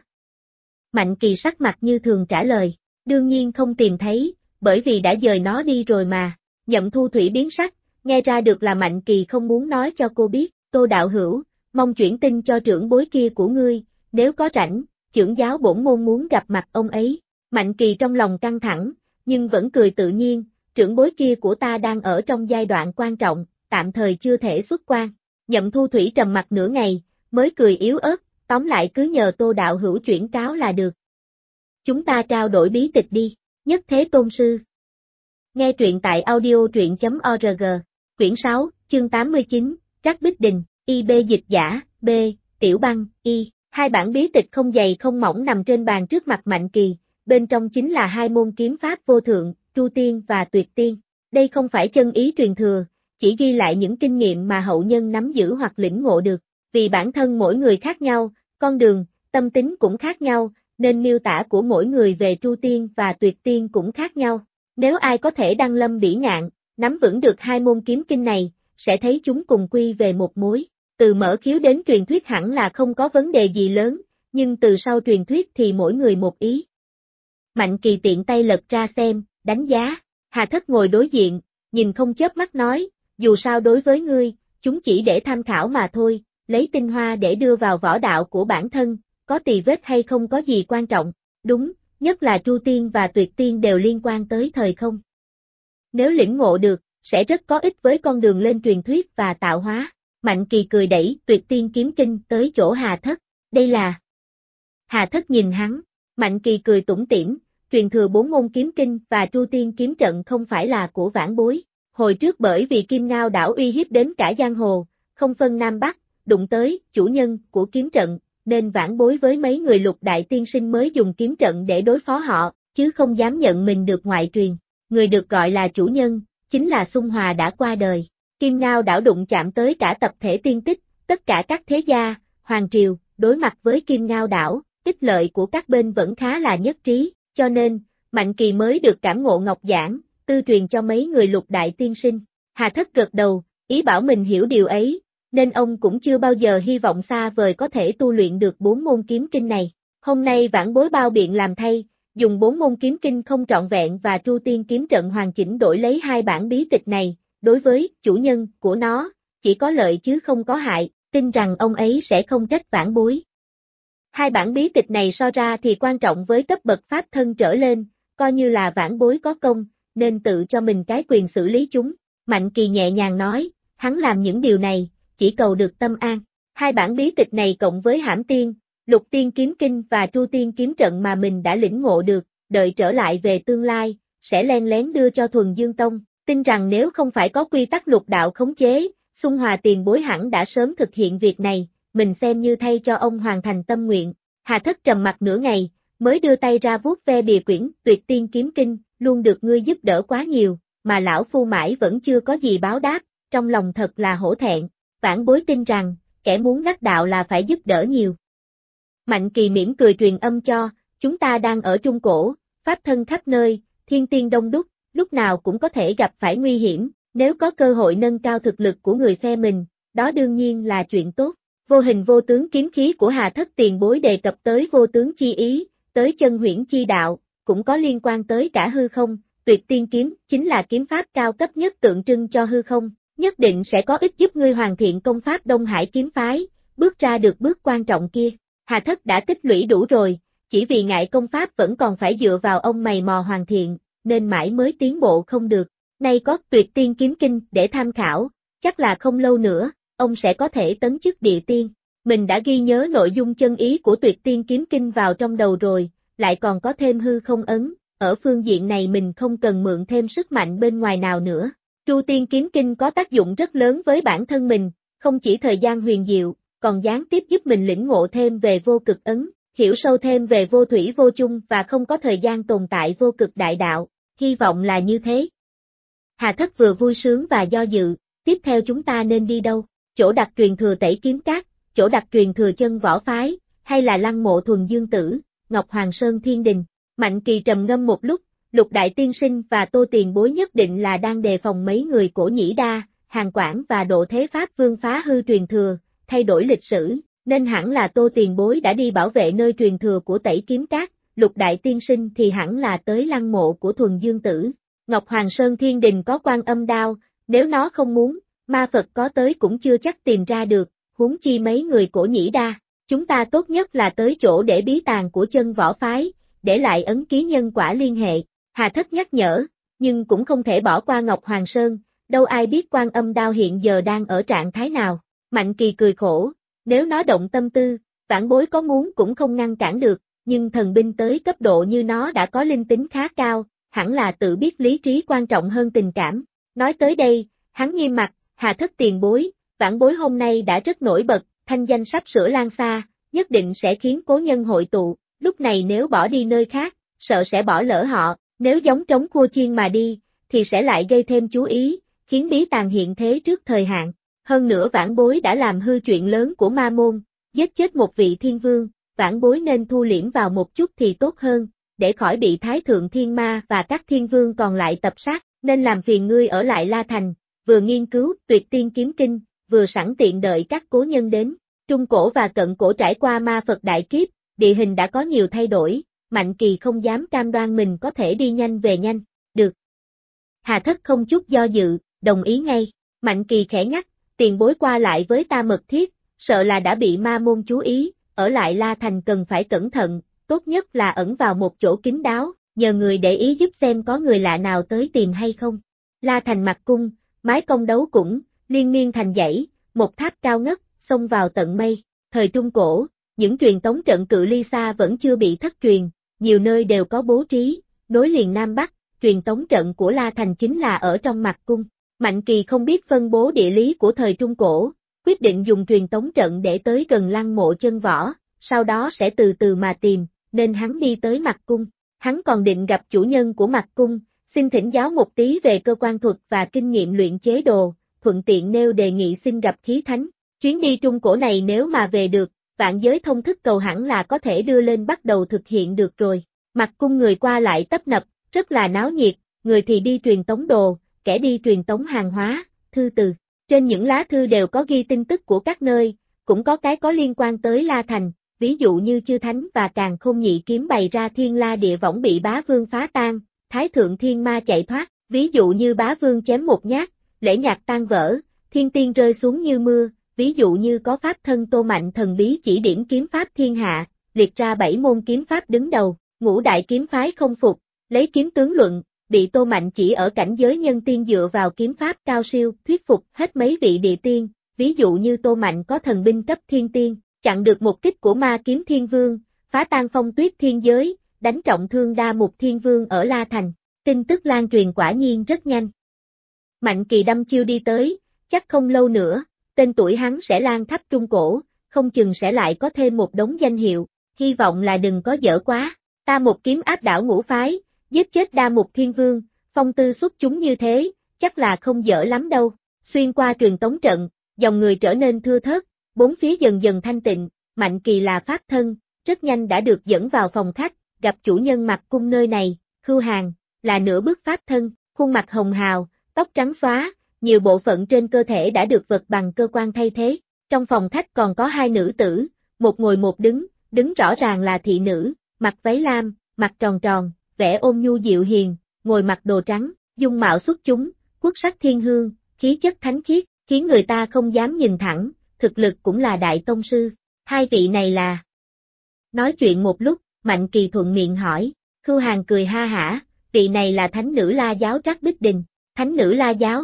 [SPEAKER 1] Mạnh Kỳ sắc mặt như thường trả lời, đương nhiên không tìm thấy, bởi vì đã dời nó đi rồi mà. Nhậm Thu Thủy biến sắc, nghe ra được là Mạnh Kỳ không muốn nói cho cô biết. Tô đạo hữu, mong chuyển tin cho trưởng bối kia của ngươi, nếu có rảnh, chưởng giáo bổn môn muốn gặp mặt ông ấy. Mạnh Kỳ trong lòng căng thẳng, nhưng vẫn cười tự nhiên, trưởng bối kia của ta đang ở trong giai đoạn quan trọng, tạm thời chưa thể xuất quan. Nhậm Thu Thủy trầm mặt nửa ngày, mới cười yếu ớt, tóm lại cứ nhờ Tô đạo hữu chuyển cáo là được. Chúng ta trao đổi bí tịch đi, Nhất Thế Tôn sư. Nghe truyện tại audio.truyện.org. Quyển 6, chương 89, Trác Bích Đình, IB dịch giả, B, Tiểu Băng, Y. Hai bản bí tịch không dày không mỏng nằm trên bàn trước mặt Mạnh Kỳ, bên trong chính là hai môn kiếm pháp vô thượng, Tru Tiên và Tuyệt Tiên. Đây không phải chân ý truyền thừa, chỉ ghi lại những kinh nghiệm mà hậu nhân nắm giữ hoặc lĩnh ngộ được. Vì bản thân mỗi người khác nhau, con đường, tâm tính cũng khác nhau, nên miêu tả của mỗi người về Tru Tiên và Tuyệt Tiên cũng khác nhau. Nếu ai có thể đăng lâm bỉ ngạn, nắm vững được hai môn kiếm kinh này, sẽ thấy chúng cùng quy về một mối. Từ mở khiếu đến truyền thuyết hẳn là không có vấn đề gì lớn, nhưng từ sau truyền thuyết thì mỗi người một ý. Mạnh Kỳ tiện tay lật ra xem, đánh giá. Hà Thất ngồi đối diện, nhìn không chớp mắt nói, dù sao đối với ngươi, chúng chỉ để tham khảo mà thôi, lấy tinh hoa để đưa vào võ đạo của bản thân, có tì vết hay không có gì quan trọng. Đúng, nhất là Tru Tiên và Tuyệt Tiên đều liên quan tới thời không. Nếu lĩnh ngộ được, sẽ rất có ích với con đường lên truyền thuyết và tạo hóa. Mạnh Kỳ cười đẩy Tuyệt Tiên kiếm kinh tới chỗ Hà Thất. Đây là... Hà Thất nhìn hắn. Mạnh Kỳ cười tủm tỉm, truyền thừa 4 môn kiếm kinh và Tru Tiên kiếm trận không phải là của vãn bối. Hồi trước bởi vì Kim Ngao đảo uy hiếp đến cả giang hồ, không phân Nam Bắc, đụng tới chủ nhân của kiếm trận, nên vãn bối với mấy người Lục đại tiên sinh mới dùng kiếm trận để đối phó họ, chứ không dám nhận mình được ngoại truyền. Người được gọi là chủ nhân, chính là Xung Hòa đã qua đời. Kim Ngao đảo đụng chạm tới cả tập thể tiên tích, tất cả các thế gia, hoàng triều, đối mặt với Kim Ngao đảo, ích lợi của các bên vẫn khá là nhất trí, cho nên, Mạnh Kỳ mới được cảm ngộ ngọc giảng, tư truyền cho mấy người Lục đại tiên sinh. Hà Thất gật đầu, ý bảo mình hiểu điều ấy, nên ông cũng chưa bao giờ hy vọng xa vời có thể tu luyện được 4 môn kiếm kinh này. Hôm nay vãn bối bao biện làm thay, dùng 4 môn kiếm kinh không trọn vẹn và Tru Tiên kiếm trận hoàn chỉnh đổi lấy hai bản bí tịch này, đối với chủ nhân của nó, chỉ có lợi chứ không có hại, tin rằng ông ấy sẽ không trách vãn bối. Hai bản bí tịch này so ra thì quan trọng với cấp bậc pháp thân trở lên, coi như là vãn bối có công, nên tự cho mình cái quyền xử lý chúng. Mạnh Kỳ nhẹ nhàng nói, hắn làm những điều này, chỉ cầu được tâm an. Hai bản bí tịch này cộng với Hãm Tiên, Lục Tiên kiếm kinh và Tru Tiên kiếm trận mà mình đã lĩnh ngộ được, đợi trở lại về tương lai, sẽ len lén đưa cho Thuần Dương Tông, tin rằng nếu không phải có quy tắc lục đạo khống chế, Xung Hòa tiền bối hẳn đã sớm thực hiện việc này, mình xem như thay cho ông hoàn thành tâm nguyện. Hà Thất trầm mặt nửa ngày, mới đưa tay ra vuốt ve bìa quyển Tuyệt Tiên kiếm kinh, luôn được ngươi giúp đỡ quá nhiều, mà lão phu mãi vẫn chưa có gì báo đáp, trong lòng thật là hổ thẹn. Vãn bối tin rằng, kẻ muốn đắc đạo là phải giúp đỡ nhiều. Mạnh Kỳ mỉm cười truyền âm cho, chúng ta đang ở Trung Cổ, pháp thân khắp nơi, thiên tiên đông đúc, lúc nào cũng có thể gặp phải nguy hiểm, nếu có cơ hội nâng cao thực lực của người phe mình, đó đương nhiên là chuyện tốt. Vô hình vô tướng kiếm khí của Hà Thất tiền bối đề cập tới vô tướng chi ý, tới chân huyễn chi đạo, cũng có liên quan tới cả hư không, Tuyệt Tiên kiếm chính là kiếm pháp cao cấp nhất tượng trưng cho hư không, nhất định sẽ có ích giúp ngươi hoàn thiện công pháp Đông Hải kiếm phái, bước ra được bước quan trọng kia. Hà Thất đã tích lũy đủ rồi, chỉ vì ngại công pháp vẫn còn phải dựa vào ông mày mò hoàn thiện, nên mãi mới tiến bộ không được. Nay có Tuyệt Tiên kiếm kinh để tham khảo, chắc là không lâu nữa, ông sẽ có thể tấn chức địa tiên. Mình đã ghi nhớ nội dung chân ý của Tuyệt Tiên kiếm kinh vào trong đầu rồi, lại còn có thêm hư không ấn, ở phương diện này mình không cần mượn thêm sức mạnh bên ngoài nào nữa. Tru Tiên kiếm kinh có tác dụng rất lớn với bản thân mình, không chỉ thời gian huyền diệu, còn gián tiếp giúp mình lĩnh ngộ thêm về vô cực ấn, hiểu sâu thêm về vô thủy vô chung và không có thời gian tồn tại vô cực đại đạo, hy vọng là như thế. Hà Thất vừa vui sướng và do dự, tiếp theo chúng ta nên đi đâu? Chỗ đặt truyền thừa Tẩy Kiếm Các, chỗ đặt truyền thừa Chân Võ Phái, hay là lăng mộ Thuần Dương Tử, Ngọc Hoàng Sơn Thiên Đình? Mạnh Kỳ trầm ngâm một lúc, Lục đại tiên sinh và Tô tiền bối nhất định là đang đề phòng mấy người Cổ Nhĩ Đa, Hàn Quảng và Độ Thế Pháp Vương phá hư truyền thừa, thay đổi lịch sử, nên hẳn là Tô tiền bối đã đi bảo vệ nơi truyền thừa của Tẩy Kiếm Các, Lục đại tiên sinh thì hẳn là tới lăng mộ của Thuần Dương Tử. Ngọc Hoàng Sơn Thiên Đình có Quan Âm Đao, nếu nó không muốn, ma Phật có tới cũng chưa chắc tìm ra được, huống chi mấy người Cổ Nhĩ Đa. Chúng ta tốt nhất là tới chỗ để bí tàng của Chân Võ Phái, để lại ấn ký nhân quả liên hệ. Hà Thất nhắc nhở, nhưng cũng không thể bỏ qua Ngọc Hoàng Sơn, đâu ai biết Quan Âm Đao hiện giờ đang ở trạng thái nào. Mạnh Kỳ cười khổ, nếu nó động tâm tư, vãn bối có muốn cũng không ngăn cản được, nhưng thần binh tới cấp độ như nó đã có linh tính khá cao, hẳn là tự biết lý trí quan trọng hơn tình cảm. Nói tới đây, hắn nghiêm mặt, Hà Thất tiền bối, vãn bối hôm nay đã rất nổi bật, thanh danh sắp sửa lan xa, nhất định sẽ khiến cố nhân hội tụ, lúc này nếu bỏ đi nơi khác, sợ sẽ bỏ lỡ họ, nếu giống trống cua chiên mà đi, thì sẽ lại gây thêm chú ý, khiến bí tàng hiện thế trước thời hạn. Hơn nữa vãn bối đã làm hư chuyện lớn của ma môn, giết chết một vị thiên vương, vãn bối nên thu liễm vào một chút thì tốt hơn, để khỏi bị Thái Thượng Thiên Ma và các thiên vương còn lại tập sát, nên làm phiền ngươi ở lại La Thành, vừa nghiên cứu Tuyệt Tiên Kiếm Kinh, vừa sẵn tiện đợi các cố nhân đến. Trung cổ và cận cổ trải qua ma Phật đại kiếp, địa hình đã có nhiều thay đổi, Mạnh Kỳ không dám cam đoan mình có thể đi nhanh về nhanh, được. Hà Thất không chút do dự, đồng ý ngay, Mạnh Kỳ khẽ nhắc, tiền bối qua lại với ta mật thiết, sợ là đã bị ma môn chú ý, ở lại La Thành cần phải cẩn thận, tốt nhất là ẩn vào một chỗ kín đáo, nhờ người để ý giúp xem có người lạ nào tới tìm hay không. La Thành mặt cung, mái cong đấu cũng, liên miên thành dãy, một tháp cao ngất, xông vào tận mây. Thời Trung Cổ, những truyền tống trận cự ly xa vẫn chưa bị thất truyền, nhiều nơi đều có bố trí, nối liền Nam Bắc, truyền tống trận của La Thành chính là ở trong mặt cung. Mạnh Kỳ không biết phân bố địa lý của thời Trung Cổ, quyết định dùng truyền tống trận để tới gần lăng mộ chân võ, sau đó sẽ từ từ mà tìm, nên hắn đi tới mặt cung. Hắn còn định gặp chủ nhân của mặt cung, xin thỉnh giáo một tí về cơ quan thuật và kinh nghiệm luyện chế đồ, thuận tiện nêu đề nghị xin gặp khí thánh. Chuyến đi Trung Cổ này nếu mà về được, vạn giới thông thức cầu hẳn là có thể đưa lên bắt đầu thực hiện được rồi. Mặt cung người qua lại tấp nập, rất là náo nhiệt, người thì đi truyền tống đồ, kẻ đi truyền tống hàng hóa, thư từ. Trên những lá thư đều có ghi tin tức của các nơi, cũng có cái có liên quan tới La Thành, ví dụ như Chư Thánh và Càn Khôn Nhị Kiếm bày ra Thiên La Địa Võng bị Bá Vương phá tan, Thái Thượng Thiên Ma chạy thoát, ví dụ như Bá Vương chém một nhát, lễ nhạc tan vỡ, thiên tiên rơi xuống như mưa, ví dụ như có pháp thân Tô Mạnh thần bí chỉ điểm kiếm pháp thiên hạ, liệt ra 7 môn kiếm pháp đứng đầu, Ngũ đại kiếm phái không phục, lấy kiếm tướng luận, bị Tô Mạnh chỉ ở cảnh giới nhân tiên dựa vào kiếm pháp cao siêu, thuyết phục hết mấy vị địa tiên, ví dụ như Tô Mạnh có thần binh cấp thiên tiên, chặn được một kích của ma kiếm thiên vương, phá tan phong tuyết thiên giới, đánh trọng thương đa mục thiên vương ở La Thành, tin tức lan truyền quả nhiên rất nhanh. Mạnh Kỳ đâm chiêu đi tới, chắc không lâu nữa, tên tuổi hắn sẽ lan khắp Trung Cổ, không chừng sẽ lại có thêm một đống danh hiệu, hy vọng là đừng có dở quá, ta một kiếm áp đảo ngũ phái, giết chết đa mục thiên vương, phong tư xuất chúng như thế, chắc là không dở lắm đâu. Xuyên qua truyền tống trận, dòng người trở nên thưa thớt, bốn phía dần dần thanh tịnh, Mạnh Kỳ là pháp thân, rất nhanh đã được dẫn vào phòng khách, gặp chủ nhân mặt cung nơi này, Khưu Hàn, là nửa bước pháp thân, khuôn mặt hồng hào, tóc trắng xóa, nhiều bộ phận trên cơ thể đã được vật bằng cơ quan thay thế. Trong phòng khách còn có hai nữ tử, một ngồi một đứng rõ ràng là thị nữ, mặc váy lam, mặt tròn tròn, vẻ ôn nhu dịu hiền, ngồi mặc đồ trắng, dung mạo xuất chúng, quốc sắc thiên hương, khí chất thánh khiết, khiến người ta không dám nhìn thẳng, thực lực cũng là đại tông sư. Hai vị này là... Nói chuyện một lúc, Mạnh Kỳ thuận miệng hỏi, Khưu Hàn cười ha hả, vị này là thánh nữ La Giáo Trác Bích Đình, thánh nữ La Giáo.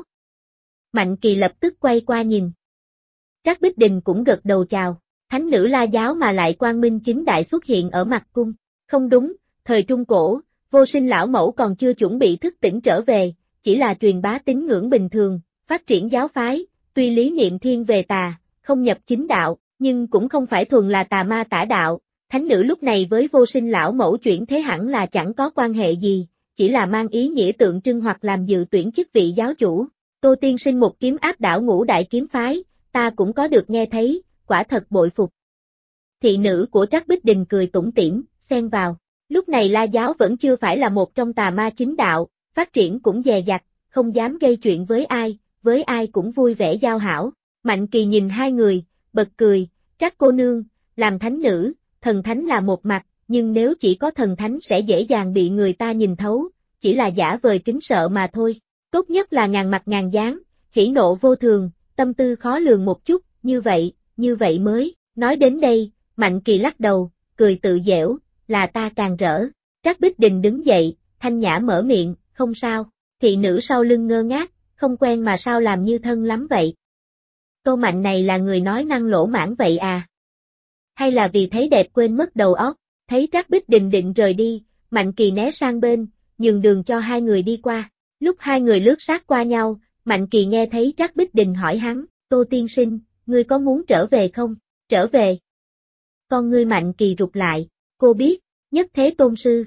[SPEAKER 1] Mạnh Kỳ lập tức quay qua nhìn. Trác Bích Đình cũng gật đầu chào, thánh nữ La Giáo mà lại quang minh chính đại xuất hiện ở mặt cung, không đúng, thời Trung Cổ, Vô Sinh lão mẫu còn chưa chuẩn bị thức tỉnh trở về, chỉ là truyền bá tín ngưỡng bình thường, phát triển giáo phái, tuy lý niệm thiên về tà, không nhập chính đạo, nhưng cũng không phải thuần là tà ma tả đạo, thánh nữ lúc này với Vô Sinh lão mẫu chuyển thế hẳn là chẳng có quan hệ gì, chỉ là mang ý nghĩa tượng trưng hoặc làm dự tuyển chức vị giáo chủ. Tô tiên sinh một kiếm áp đảo ngũ đại kiếm phái, ta cũng có được nghe thấy, quả thật bội phục. Thị nữ của Trác Bích Đình cười tủm tỉm, xen vào. Lúc này La Giáo vẫn chưa phải là một trong tà ma chính đạo, phát triển cũng dè dặt, không dám gây chuyện với ai cũng vui vẻ giao hảo. Mạnh Kỳ nhìn hai người, bật cười, Trác cô nương, làm thánh nữ, thần thánh là một mặt, nhưng nếu chỉ có thần thánh sẽ dễ dàng bị người ta nhìn thấu, chỉ là giả vời kính sợ mà thôi. Tốt nhất là ngàn mặt ngàn dáng, hỉ nộ vô thường, tâm tư khó lường một chút, như vậy mới. Nói đến đây, Mạnh Kỳ lắc đầu, cười tự giễu, là ta càng rỡ. Trác Bích Đình đứng dậy, thanh nhã mở miệng, không sao. Thị nữ sau lưng ngơ ngác, không quen mà sao làm như thân lắm vậy. Tô Mạnh này là người nói năng lỗ mãng vậy à? Hay là vì thấy đẹp quên mất đầu óc? Thấy Trác Bích Đình định rời đi, Mạnh Kỳ né sang bên, nhường đường cho hai người đi qua. Lúc hai người lướt sát qua nhau, Mạnh Kỳ nghe thấy Trác Bích Đình hỏi hắn, Tô tiên sinh, ngươi có muốn trở về không? Trở về. Con ngươi Mạnh Kỳ rụt lại, cô biết, Nhất Thế Tôn Sư.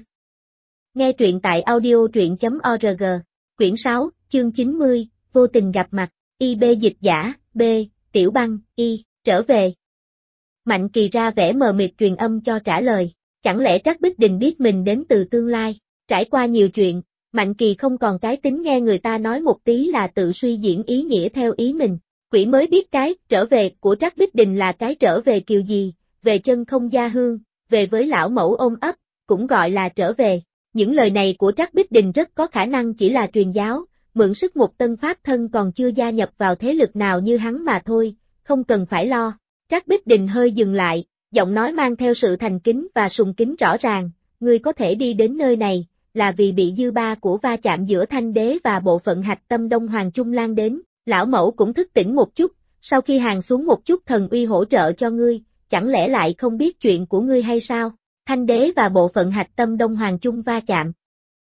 [SPEAKER 1] Nghe truyện tại audio.org, quyển 6, chương 90, vô tình gặp mặt, IB dịch giả, B, Tiểu Băng, Y, trở về. Mạnh Kỳ ra vẻ mờ mịt truyền âm cho trả lời, chẳng lẽ Trác Bích Đình biết mình đến từ tương lai, trải qua nhiều chuyện, Mạnh Kỳ không còn cái tính nghe người ta nói một tí là tự suy diễn ý nghĩa theo ý mình, quỷ mới biết cái trở về của Trác Bích Đình là cái trở về kiểu gì, về chân không gia hương, về với lão mẫu ôm ấp, cũng gọi là trở về. Những lời này của Trác Bích Đình rất có khả năng chỉ là truyền giáo, mượn sức một tân pháp thân còn chưa gia nhập vào thế lực nào như hắn mà thôi, không cần phải lo. Trác Bích Đình hơi dừng lại, giọng nói mang theo sự thành kính và sùng kính rõ ràng, ngươi có thể đi đến nơi này, là vì bị dư ba của va chạm giữa Thanh Đế và bộ phận hạch tâm Đông Hoàng Trung lan đến, lão mẫu cũng thức tỉnh một chút, sau khi hàng xuống một chút thần uy hỗ trợ cho ngươi, chẳng lẽ lại không biết chuyện của ngươi hay sao? Thanh Đế và bộ phận hạch tâm Đông Hoàng Trung va chạm.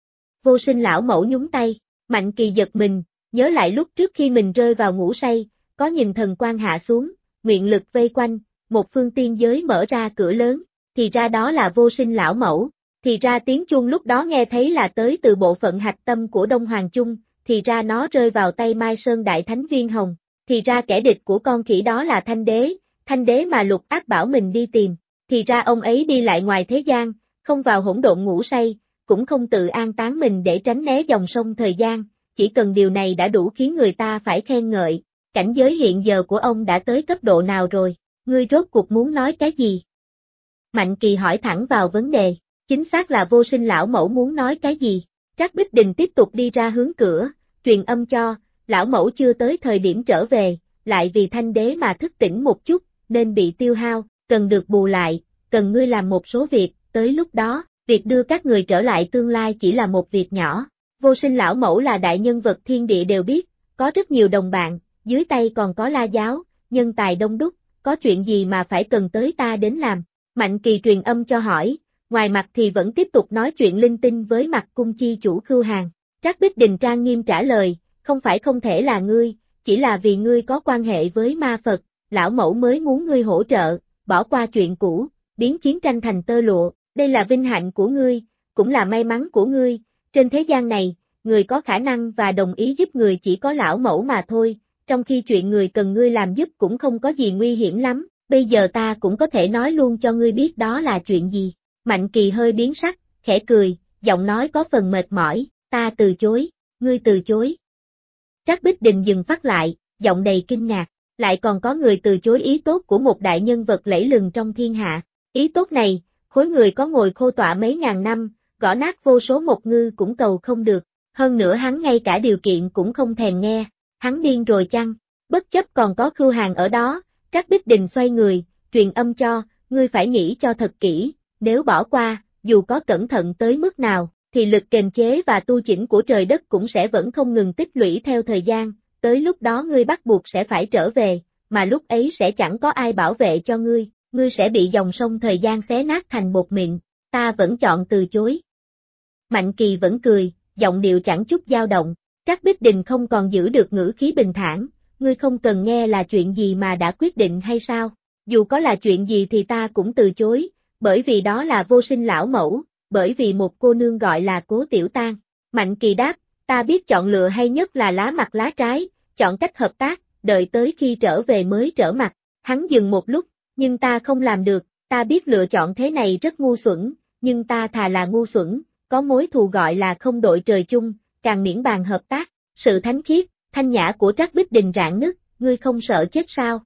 [SPEAKER 1] Vô Sinh lão mẫu nhúng tay, Mạnh Kỳ giật mình, nhớ lại lúc trước khi mình rơi vào ngủ say, có nhìn thần quang hạ xuống, nguyện lực vây quanh, một phương tiên giới mở ra cửa lớn, thì ra đó là Vô Sinh lão mẫu, thì ra tiếng chuông lúc đó nghe thấy là tới từ bộ phận hạch tâm của Đông Hoàng Trung, thì ra nó rơi vào tay Mai Sơn Đại Thánh Viên Hồng, thì ra kẻ địch của con khỉ đó là Thanh Đế mà Lục Ác bảo mình đi tìm. Thì ra ông ấy đi lại ngoài thế gian, không vào hỗn độn ngủ say, cũng không tự an táng mình để tránh né dòng sông thời gian, chỉ cần điều này đã đủ khiến người ta phải khen ngợi. Cảnh giới hiện giờ của ông đã tới cấp độ nào rồi, ngươi rốt cuộc muốn nói cái gì? Mạnh Kỳ hỏi thẳng vào vấn đề, chính xác là Vô Sinh lão mẫu muốn nói cái gì? Trác Bích Đình tiếp tục đi ra hướng cửa, truyền âm cho, lão mẫu chưa tới thời điểm trở về, lại vì Thanh Đế mà thức tỉnh một chút, nên bị tiêu hao, cần được bù lại, cần ngươi làm một số việc, tới lúc đó, việc đưa các người trở lại tương lai chỉ là một việc nhỏ. Vô Sinh lão mẫu là đại nhân vật thiên địa đều biết, có rất nhiều đồng bạn, dưới tay còn có La giáo, nhân tài đông đúc, có chuyện gì mà phải cần tới ta đến làm. Mạnh Kỳ truyền âm cho hỏi, ngoài mặt thì vẫn tiếp tục nói chuyện linh tinh với mặt cung chi chủ Khưu Hàng. Trác Bích Đình trang nghiêm trả lời, không phải không thể là ngươi, chỉ là vì ngươi có quan hệ với ma Phật, lão mẫu mới muốn ngươi hỗ trợ, bỏ qua chuyện cũ, biến chiến tranh thành tơ lụa, đây là vinh hạnh của ngươi, cũng là may mắn của ngươi, trên thế gian này, người có khả năng và đồng ý giúp người chỉ có lão mẫu mà thôi, trong khi chuyện người cần ngươi làm giúp cũng không có gì nguy hiểm lắm, bây giờ ta cũng có thể nói luôn cho ngươi biết đó là chuyện gì. Mạnh Kỳ hơi biến sắc, khẽ cười, giọng nói có phần mệt mỏi, ta từ chối, ngươi từ chối. Trác Bích Đình dừng phát lại, giọng đầy kinh ngạc, lại còn có người từ chối ý tốt của một đại nhân vật lẫy lừng trong thiên hạ. Ý tốt này, khối người có ngồi khô tọa mấy ngàn năm, gõ nát vô số một ngư cũng cầu không được, hơn nữa hắn ngay cả điều kiện cũng không thèm nghe, hắn điên rồi chăng? Bất chấp còn có Khưu Hàng ở đó, Trác Bích Đình xoay người, truyền âm cho, ngươi phải nghĩ cho thật kỹ, nếu bỏ qua, dù có cẩn thận tới mức nào, thì lực kềm chế và tu chỉnh của trời đất cũng sẽ vẫn không ngừng tích lũy theo thời gian, tới lúc đó ngươi bắt buộc sẽ phải trở về, mà lúc ấy sẽ chẳng có ai bảo vệ cho ngươi sẽ bị dòng sông thời gian xé nát thành bột mịn, ta vẫn chọn từ chối. Mạnh Kỳ vẫn cười, giọng điệu chẳng chút dao động, Trác Bích Đình không còn giữ được ngữ khí bình thản, ngươi không cần nghe là chuyện gì mà đã quyết định hay sao, dù có là chuyện gì thì ta cũng từ chối, bởi vì đó là Vô Sinh lão mẫu, bởi vì một cô nương gọi là Cố Tiểu Tang. Mạnh Kỳ đáp, ta biết chọn lựa hay nhất là lá mặt lá trái, chọn cách hợp tác, đợi tới khi trở về mới trở mặt. Hắn dừng một lúc, nhưng ta không làm được, ta biết lựa chọn thế này rất ngu xuẩn, nhưng ta thà là ngu xuẩn, có mối thù gọi là không đội trời chung, càng miễn bàn hợp tác. Sự thánh khiết, thanh nhã của Trác Bích Đình rạn nứt, ngươi không sợ chết sao?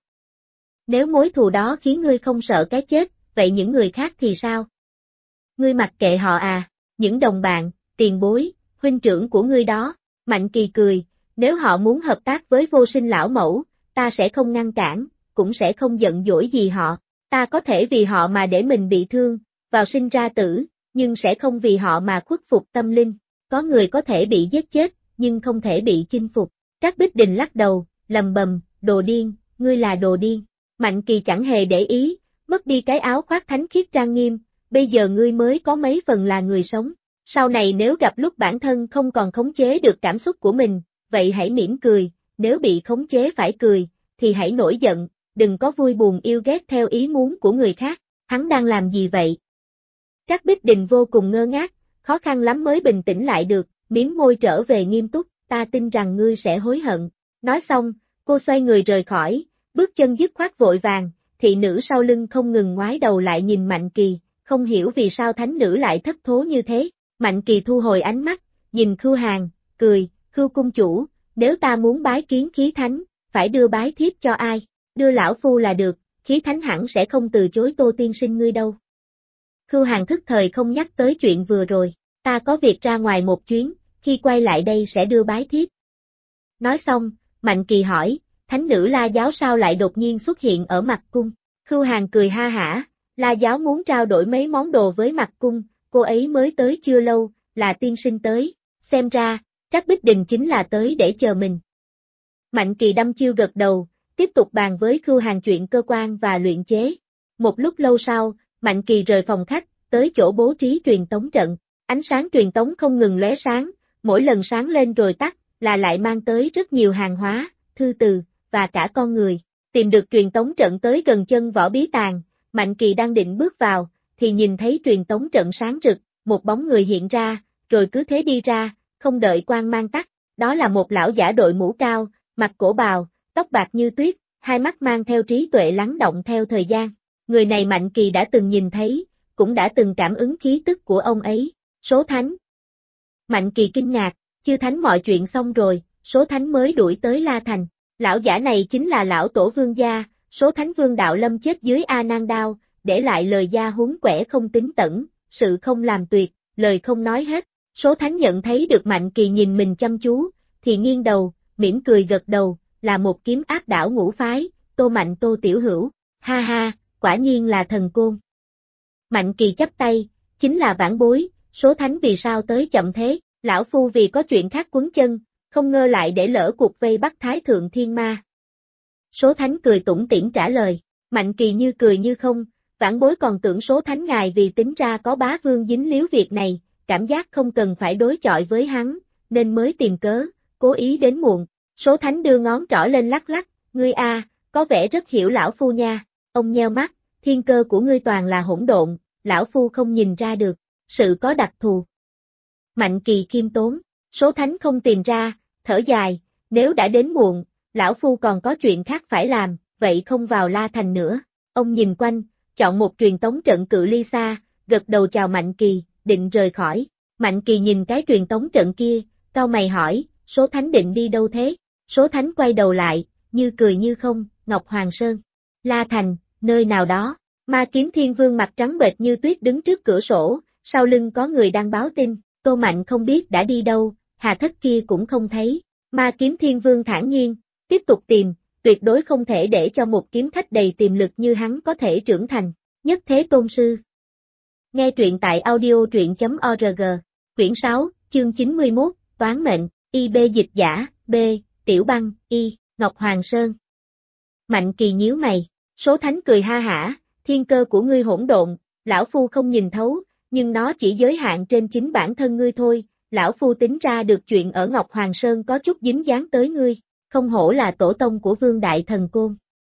[SPEAKER 1] Nếu mối thù đó khiến ngươi không sợ cái chết, vậy những người khác thì sao? Ngươi mặc kệ họ à, những đồng bạn, tiền bối, huynh trưởng của ngươi đó. Mạnh Kỳ cười, nếu họ muốn hợp tác với Vô Sinh lão mẫu, ta sẽ không ngăn cản, cũng sẽ không giận dỗi gì họ, ta có thể vì họ mà để mình bị thương, vào sinh ra tử, nhưng sẽ không vì họ mà khuất phục tâm linh. Có người có thể bị giết chết, nhưng không thể bị chinh phục. Trác Bích Đình lắc đầu, lầm bầm, đồ điên, ngươi là đồ điên. Mạnh Kỳ chẳng hề để ý, mất đi cái áo khoác thánh khiết trang nghiêm, bây giờ ngươi mới có mấy phần là người sống. Sau này nếu gặp lúc bản thân không còn khống chế được cảm xúc của mình, vậy hãy mỉm cười, nếu bị khống chế phải cười, thì hãy nổi giận, đừng có vui buồn yêu ghét theo ý muốn của người khác. Hắn đang làm gì vậy? Trác Bích Đình vô cùng ngơ ngác, khó khăn lắm mới bình tĩnh lại được, miếm môi trở về nghiêm túc, ta tin rằng ngươi sẽ hối hận. Nói xong, cô xoay người rời khỏi, bước chân dứt khoát vội vàng, thị nữ sau lưng không ngừng ngoái đầu lại nhìn Mạnh Kỳ, không hiểu vì sao thánh nữ lại thất thố như thế. Mạnh Kỳ thu hồi ánh mắt, nhìn Khưu Hàng, cười, Khưu cung chủ, nếu ta muốn bái kiến khí thánh, phải đưa bái thiếp cho ai? Đưa lão phu là được, khí thánh hẳn sẽ không từ chối Tô tiên sinh ngươi đâu. Khưu Hàng thức thời không nhắc tới chuyện vừa rồi, ta có việc ra ngoài một chuyến, khi quay lại đây sẽ đưa bái thiếp. Nói xong, Mạnh Kỳ hỏi, thánh nữ La Giáo sao lại đột nhiên xuất hiện ở Mặc Cung? Khưu Hàng cười ha hả, La Giáo muốn trao đổi mấy món đồ với Mặc Cung, cô ấy mới tới chưa lâu, là tiên sinh tới, xem ra, Trác Bích Đình chính là tới để chờ mình. Mạnh Kỳ đăm chiêu gật đầu, tiếp tục bàn với Khưu Hàng chuyện cơ quan và luyện chế. Một lúc lâu sau, Mạnh Kỳ rời phòng khách, tới chỗ bố trí truyền tống trận, ánh sáng truyền tống không ngừng lóe sáng, mỗi lần sáng lên rồi tắt, là lại mang tới rất nhiều hàng hóa, thư từ, và cả con người. Tìm được truyền tống trận tới gần chân Võ Bí Tàng, Mạnh Kỳ đang định bước vào, thì nhìn thấy truyền tống trận sáng rực, một bóng người hiện ra, rồi cứ thế đi ra, không đợi quang mang tắt, đó là một lão giả đội mũ cao, mặc cổ bào, tóc bạc như tuyết, hai mắt mang theo trí tuệ lắng động theo thời gian. Người này Mạnh Kỳ đã từng nhìn thấy, cũng đã từng cảm ứng khí tức của ông ấy, Số Thánh. Mạnh Kỳ kinh ngạc, Chư Thánh mọi chuyện xong rồi, Số Thánh mới đuổi tới La Thành. Lão giả này chính là lão tổ vương gia, Số Thánh Vương Đạo Lâm chết dưới A Nan Đao, để lại lời gia huấn quẻ không tính tẩn, sự không làm tuyệt, lời không nói hết. Số Thánh nhận thấy được Mạnh Kỳ nhìn mình chăm chú, thì nghiêng đầu, mỉm cười gật đầu, là một kiếm áp đảo ngũ phái, Tô Mạnh Tô Tiểu Hữu, ha ha, quả nhiên là thần côn. Mạnh Kỳ chắp tay, chính là vãn bối, Số Thánh vì sao tới chậm thế, lão phu vì có chuyện khác quấn chân, không ngờ lại để lỡ cuộc vây bắt Thái Thượng Thiên Ma. Số Thánh cười tủm tỉm trả lời, Mạnh Kỳ như cười như không, vãn bối còn tưởng Số Thánh ngài vì tính ra có bá vương dính líu việc này, cảm giác không cần phải đối chọi với hắn, nên mới tìm cớ, cố ý đến muộn. Số Thánh đưa ngón trỏ lên lắc lắc, ngươi a, có vẻ rất hiểu lão phu nha, ông nheo mắt, thiên cơ của ngươi toàn là hỗn độn, lão phu không nhìn ra được, sự có đặc thù. Mạnh Kỳ khiêm tốn, Số Thánh không tìm ra, thở dài, nếu đã đến muộn, lão phu còn có chuyện khác phải làm, vậy không vào La Thành nữa. Ông nhìn quanh, chọn một truyền tống trận cự ly xa, gật đầu chào Mạnh Kỳ, định rời khỏi. Mạnh Kỳ nhìn cái truyền tống trận kia, cau mày hỏi, Số Thánh định đi đâu thế? Số Thánh quay đầu lại, như cười như không, Ngọc Hoàng Sơn. La Thành, nơi nào đó, Ma Kiếm Thiên Vương mặt trắng bệch như tuyết đứng trước cửa sổ, sau lưng có người đang báo tin, Tô Mạnh không biết đã đi đâu, Hà Thất kia cũng không thấy. Ma Kiếm Thiên Vương thản nhiên, tiếp tục tìm, tuyệt đối không thể để cho một kiếm khách đầy tiềm lực như hắn có thể trưởng thành, nhất thế tôn sư. Nghe truyện tại audio truyện.org, quyển 6, chương 91, Toán mệnh, IB dịch giả, B, Tiểu Băng, Y, Ngọc Hoàng Sơn. Mạnh Kỳ nhíu mày, Số Thánh cười ha hả, thiên cơ của ngươi hỗn độn, lão phu không nhìn thấu, nhưng nó chỉ giới hạn trên chính bản thân ngươi thôi, lão phu tính ra được chuyện ở Ngọc Hoàng Sơn có chút dính dáng tới ngươi, không hổ là tổ tông của Vương Đại Thần Côn.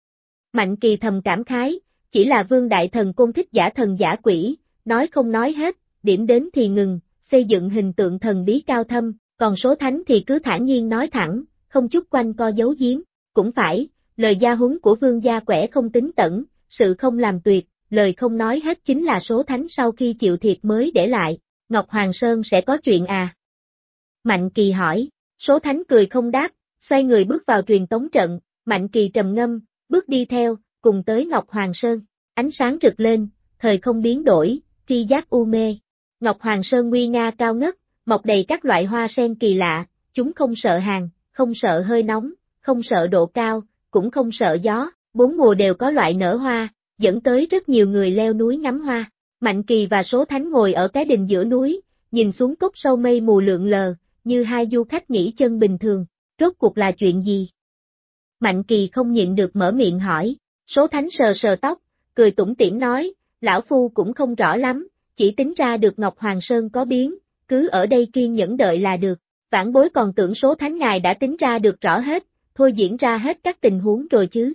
[SPEAKER 1] Mạnh Kỳ thầm cảm khái, chỉ là Vương Đại Thần Côn thích giả thần giả quỷ, nói không nói hết, điểm đến thì ngừng, xây dựng hình tượng thần bí cao thâm, còn Số Thánh thì cứ thản nhiên nói thẳng, không chút quanh co giấu giếm, cũng phải, lời gia huấn của Vương gia quẻ không tính tẩn, sự không làm tuyệt, lời không nói hết chính là Số Thánh sau khi chịu thiệt mới để lại, Ngọc Hoàng Sơn sẽ có chuyện à? Mạnh Kỳ hỏi, Số Thánh cười không đáp, xoay người bước vào truyền tống trận, Mạnh Kỳ trầm ngâm, bước đi theo, cùng tới Ngọc Hoàng Sơn, ánh sáng rực lên, thời không biến đổi, tri giác u mê. Ngọc Hoàng Sơn nguy nga cao ngất, mọc đầy các loại hoa sen kỳ lạ, chúng không sợ hàng, không sợ hơi nóng, không sợ độ cao, cũng không sợ gió, bốn mùa đều có loại nở hoa, dẫn tới rất nhiều người leo núi ngắm hoa. Mạnh Kỳ và Số Thánh ngồi ở cái đình giữa núi, nhìn xuống cốc sâu mây mù lượn lờ, như hai du khách nghỉ chân bình thường, rốt cuộc là chuyện gì? Mạnh Kỳ không nhịn được mở miệng hỏi, Số Thánh sờ sờ tóc, cười tủm tỉm nói, lão phu cũng không rõ lắm, chỉ tính ra được Ngọc Hoàng Sơn có biến, cứ ở đây kiên nhẫn đợi là được. Vãn bối còn tưởng số thánh ngài đã tính ra được rõ hết, thôi diễn ra hết các tình huống rồi chứ.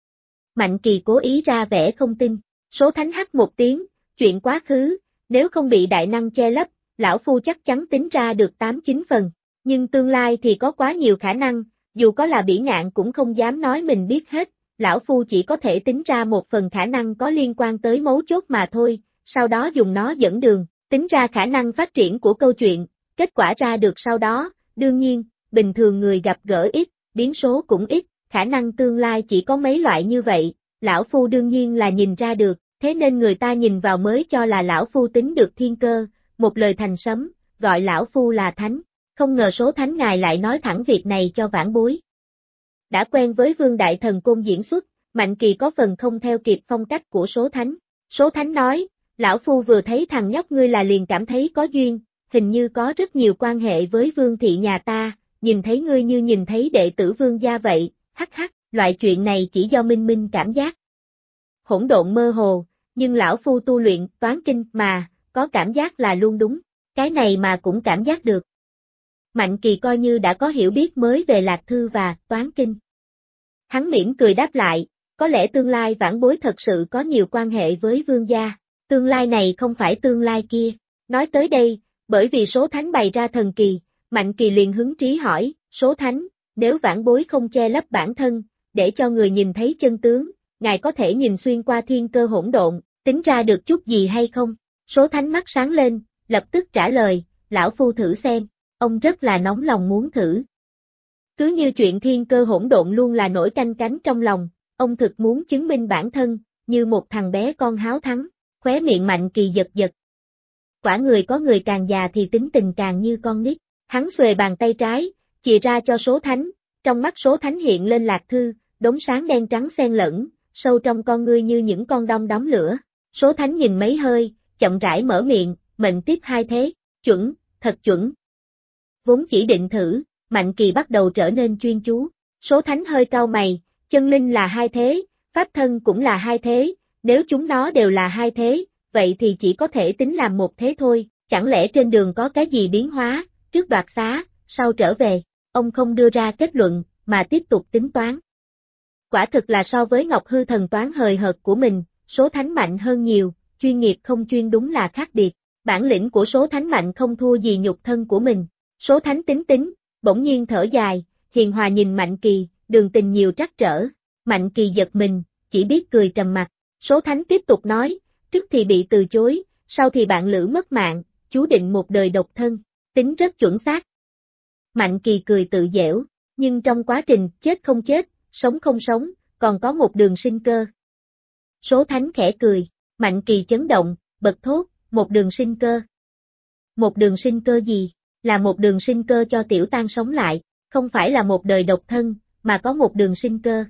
[SPEAKER 1] Mạnh Kỳ cố ý ra vẻ không tin, số thánh hắt một tiếng, chuyện quá khứ, nếu không bị đại năng che lấp, lão phu chắc chắn tính ra được 8-9 phần, nhưng tương lai thì có quá nhiều khả năng, dù có là bỉ ngạn cũng không dám nói mình biết hết, lão phu chỉ có thể tính ra một phần khả năng có liên quan tới mấu chốt mà thôi, sau đó dùng nó dẫn đường, tính ra khả năng phát triển của câu chuyện, kết quả ra được sau đó, đương nhiên, bình thường người gặp gỡ ít, biến số cũng ít, khả năng tương lai chỉ có mấy loại như vậy, lão phu đương nhiên là nhìn ra được, thế nên người ta nhìn vào mới cho là lão phu tính được thiên cơ, một lời thành sấm, gọi lão phu là thánh, không ngờ số thánh ngài lại nói thẳng việc này cho vãn bối. Đã quen với Vương Đại Thần Côn diễn xuất, Mạnh Kỳ có phần không theo kịp phong cách của số thánh. Số thánh nói, lão phu vừa thấy thằng nhóc ngươi là liền cảm thấy có duyên, hình như có rất nhiều quan hệ với vương thị nhà ta, nhìn thấy ngươi như nhìn thấy đệ tử vương gia vậy, hắc hắc, loại chuyện này chỉ do Minh Minh cảm giác. Hỗn độn mơ hồ, nhưng lão phu tu luyện toán kinh mà, có cảm giác là luôn đúng, cái này mà cũng cảm giác được. Mạnh Kỳ coi như đã có hiểu biết mới về Lạc Thư và toán kinh. Hắn mỉm cười đáp lại, có lẽ tương lai vãn bối thật sự có nhiều quan hệ với vương gia, tương lai này không phải tương lai kia. Nói tới đây, bởi vì số thánh bày ra thần kỳ, Mạnh Kỳ liền hứng trí hỏi, số thánh, nếu vãn bối không che lấp bản thân, để cho người nhìn thấy chân tướng, ngài có thể nhìn xuyên qua thiên cơ hỗn độn, tính ra được chút gì hay không? Số thánh mắt sáng lên, lập tức trả lời, lão phu thử xem, ông rất là nóng lòng muốn thử. Cứ như chuyện thiên cơ hỗn độn luôn là nổi canh cánh trong lòng, ông thực muốn chứng minh bản thân, như một thằng bé con háo thắng, khóe miệng Mạnh Kỳ giật giật. Quả người có người càng già thì tính tình càng như con nít, hắn xuề bàn tay trái, chìa ra cho số thánh, trong mắt số thánh hiện lên Lạc Thư, đốm sáng đen trắng xen lẫn, sâu trong con ngươi như những con đom đóm lửa. Số thánh nhìn mấy hơi, chậm rãi mở miệng, mệnh tiếp hai thế, chuẩn, thật chuẩn. Vốn chỉ định thử, Mạnh Kỳ bắt đầu trở nên chuyên chú. Số thánh hơi cau mày, chân linh là hai thế, pháp thân cũng là hai thế, nếu chúng nó đều là hai thế, vậy thì chỉ có thể tính làm một thế thôi, chẳng lẽ trên đường có cái gì biến hóa, trước đoạt xá, sau trở về, ông không đưa ra kết luận, mà tiếp tục tính toán. Quả thực là so với Ngọc Hư thần toán hời hợt của mình, số thánh mạnh hơn nhiều, chuyên nghiệp không chuyên đúng là khác biệt, bản lĩnh của số thánh mạnh không thua gì nhục thân của mình. Số thánh tính, bỗng nhiên thở dài, hiền hòa nhìn Mạnh Kỳ, đường tình nhiều trắc trở, Mạnh Kỳ giật mình, chỉ biết cười trầm mặt, số thánh tiếp tục nói, trước thì bị từ chối, sau thì bạn lữ mất mạng, chú định một đời độc thân, tính rất chuẩn xác. Mạnh Kỳ cười tự giễu, nhưng trong quá trình chết không chết, sống không sống, còn có một đường sinh cơ. Số thánh khẽ cười, Mạnh Kỳ chấn động, bật thốt, một đường sinh cơ. Một đường sinh cơ gì? Là một đường sinh cơ cho Tiểu Tang sống lại, không phải là một đời độc thân, mà có một đường sinh cơ.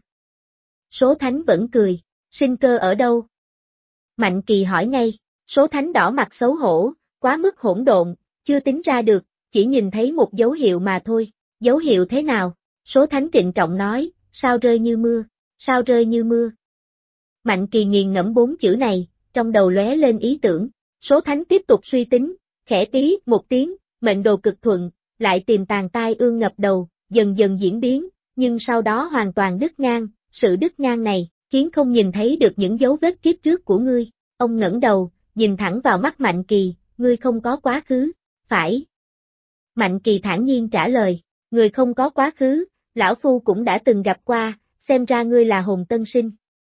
[SPEAKER 1] Số thánh vẫn cười, sinh cơ ở đâu? Mạnh Kỳ hỏi ngay, số thánh đỏ mặt xấu hổ, quá mức hỗn độn, chưa tính ra được, chỉ nhìn thấy một dấu hiệu mà thôi, dấu hiệu thế nào? Số thánh trịnh trọng nói, sao rơi như mưa, sao rơi như mưa. Mạnh Kỳ nghiền ngẫm 4 chữ này, trong đầu lóe lên ý tưởng, số thánh tiếp tục suy tính, khẽ tí một tiếng, mệnh đồ cực thuận, lại tìm tàn tai ương ngập đầu, dần dần diễn biến, nhưng sau đó hoàn toàn đứt ngang, sự đứt ngang này, khiến không nhìn thấy được những dấu vết kiếp trước của ngươi. Ông ngẩng đầu, nhìn thẳng vào mắt Mạnh Kỳ, ngươi không có quá khứ, phải. Mạnh Kỳ thản nhiên trả lời, người không có quá khứ, lão phu cũng đã từng gặp qua, xem ra ngươi là hồn tân sinh.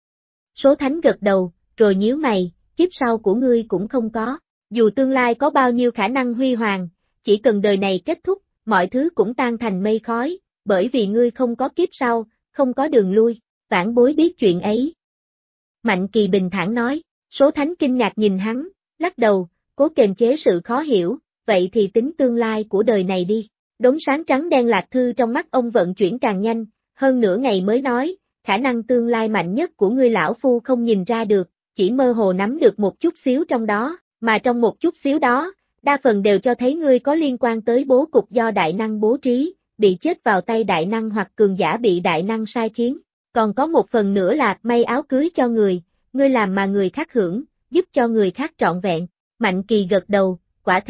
[SPEAKER 1] Số thánh gật đầu, rồi nhíu mày, kiếp sau của ngươi cũng không có, dù tương lai có bao nhiêu khả năng huy hoàng, chỉ cần đời này kết thúc, mọi thứ cũng tan thành mây khói, bởi vì ngươi không có kiếp sau, không có đường lui, vãn bối biết chuyện ấy. Mạnh Kỳ bình thản nói, số thánh kinh ngạc nhìn hắn, lắc đầu, cố kềm chế sự khó hiểu, vậy thì tính tương lai của đời này đi. Đốm sáng trắng đen Lạc Thư trong mắt ông vận chuyển càng nhanh, hơn nửa ngày mới nói, khả năng tương lai mạnh nhất của ngươi lão phu không nhìn ra được, chỉ mơ hồ nắm được một chút xíu trong đó, mà trong một chút xíu đó, đa phần đều cho thấy ngươi có liên quan tới bố cục do đại năng bố trí, bị chết vào tay đại năng hoặc cường giả bị đại năng sai khiến. Còn có một phần nữa là may áo cưới cho người, ngươi làm mà người khác hưởng, giúp cho người khác trọn vẹn. Mạnh Kỳ gật đầu, quả thế,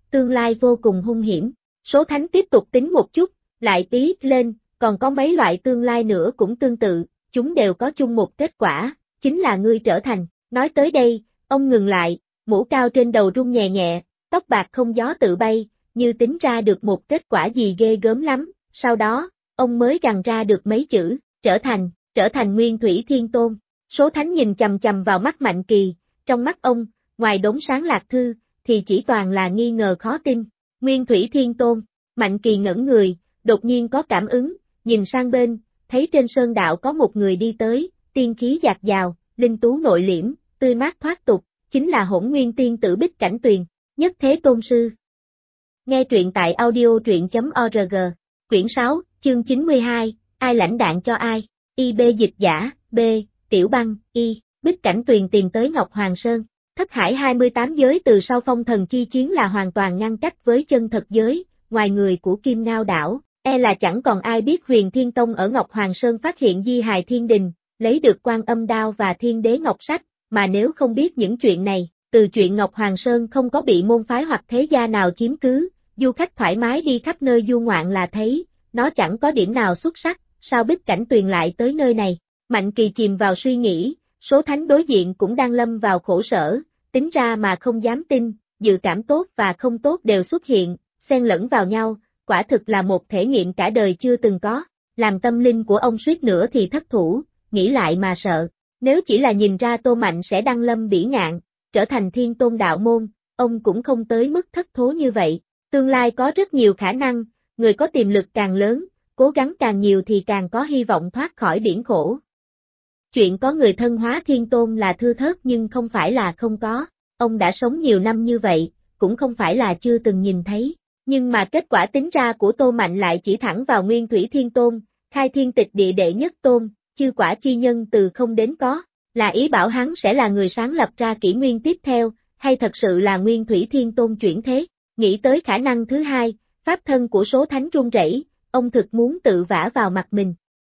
[SPEAKER 1] tương lai vô cùng hung hiểm. Số thánh tiếp tục tính một chút, lại tí lên, còn có mấy loại tương lai nữa cũng tương tự, chúng đều có chung một kết quả, chính là ngươi trở thành. Nói tới đây, ông ngừng lại, mũ cao trên đầu rung nhẹ nhẹ, tóc bạc không gió tự bay, như tính ra được một kết quả gì ghê gớm lắm, sau đó, ông mới gằn ra được mấy chữ, trở thành Nguyên Thủy Thiên Tôn. Số thánh nhìn chầm chầm vào mắt Mạnh Kỳ, trong mắt ông, ngoài đống sáng lạc thư, thì chỉ toàn là nghi ngờ khó tin. Nguyên Thủy Thiên Tôn, Mạnh Kỳ ngẩn người, đột nhiên có cảm ứng, nhìn sang bên, thấy trên sơn đạo có một người đi tới, tiên khí dạt dào, linh tú nội liễm, tươi mát thoát tục, chính là Hỗn Nguyên Tiên Tử Bích Cảnh Tuyền, Nhất Thế Tôn Sư. Nghe truyện tại audio.org, quyển 6, chương 92, ai lãnh đạn cho ai, IB dịch giả, B, Tiểu Băng, Y, Bích Cảnh Tuyền tìm tới Ngọc Hoàng Sơn. Thất hải 28 giới từ sau phong thần chi chiến là hoàn toàn ngăn cách với chân thật giới, ngoài người của Kim Ngao đảo, là chẳng còn ai biết Huyền Thiên Tông ở Ngọc Hoàng Sơn phát hiện di hài thiên đình, lấy được Quan Âm Đao và Thiên Đế Ngọc Sách, mà nếu không biết những chuyện này, từ chuyện Ngọc Hoàng Sơn không có bị môn phái hoặc thế gia nào chiếm cứ, du khách thoải mái đi khắp nơi du ngoạn là thấy, nó chẳng có điểm nào xuất sắc, sao Bích Cảnh Tuyền lại tới nơi này. Mạnh Kỳ chìm vào suy nghĩ, số thánh đối diện cũng đang lâm vào khổ sở, tính ra mà không dám tin, dự cảm tốt và không tốt đều xuất hiện, xen lẫn vào nhau, quả thực là một thể nghiệm cả đời chưa từng có, làm tâm linh của ông suýt nữa thì thất thủ, nghĩ lại mà sợ, nếu chỉ là nhìn ra Tô Mạnh sẽ đăng lâm bỉ ngạn, trở thành Thiên Tôn đạo môn, ông cũng không tới mức thất thố như vậy, tương lai có rất nhiều khả năng, người có tiềm lực càng lớn, cố gắng càng nhiều thì càng có hy vọng thoát khỏi biển khổ. Chuyện có người thân hóa Thiên Tôn là thưa thớt nhưng không phải là không có, ông đã sống nhiều năm như vậy, cũng không phải là chưa từng nhìn thấy, nhưng mà kết quả tính ra của Tô Mạnh lại chỉ thẳng vào Nguyên Thủy Thiên Tôn, khai thiên tịch địa đệ nhất tôn, chư quả chi nhân từ không đến có, là ý bảo hắn sẽ là người sáng lập ra kỷ nguyên tiếp theo, hay thật sự là Nguyên Thủy Thiên Tôn chuyển thế, nghĩ tới khả năng thứ hai, pháp thân của số thánh run rẩy, ông thực muốn tự vả vào mặt mình.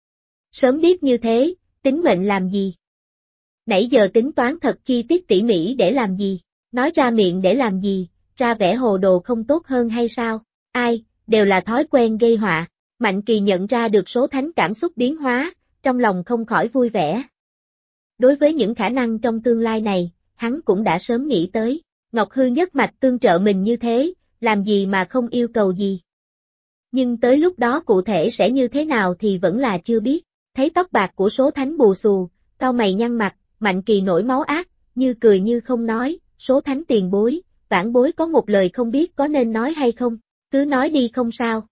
[SPEAKER 1] Sớm biết như thế, tính mệnh làm gì? Nãy giờ tính toán thật chi tiết tỉ mỉ để làm gì? Nói ra miệng để làm gì? Ra vẻ hồ đồ không tốt hơn hay sao? Ai, đều là thói quen gây họa. Mạnh Kỳ nhận ra được số thánh cảm xúc biến hóa, trong lòng không khỏi vui vẻ. Đối với những khả năng trong tương lai này, hắn cũng đã sớm nghĩ tới. Ngọc Hư nhất mạch tương trợ mình như thế, làm gì mà không yêu cầu gì. Nhưng tới lúc đó cụ thể sẽ như thế nào thì vẫn là chưa biết. Thấy tóc bạc của số thánh bù xù, cau mày nhăn mặt, Mạnh Kỳ nổi máu ác, như cười như không nói, số thánh tiền bối, vãn bối có một lời không biết có nên nói hay không, cứ nói đi không sao.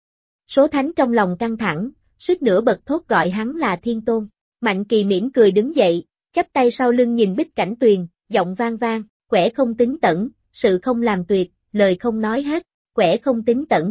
[SPEAKER 1] Số thánh trong lòng căng thẳng, suýt nữa bật thốt gọi hắn là Thiên Tôn. Mạnh Kỳ mỉm cười đứng dậy, chắp tay sau lưng nhìn Bích Cảnh Tuyền, giọng vang vang, quẻ không tính tẩn, sự không làm tuyệt, lời không nói hết, quẻ không tính tẩn.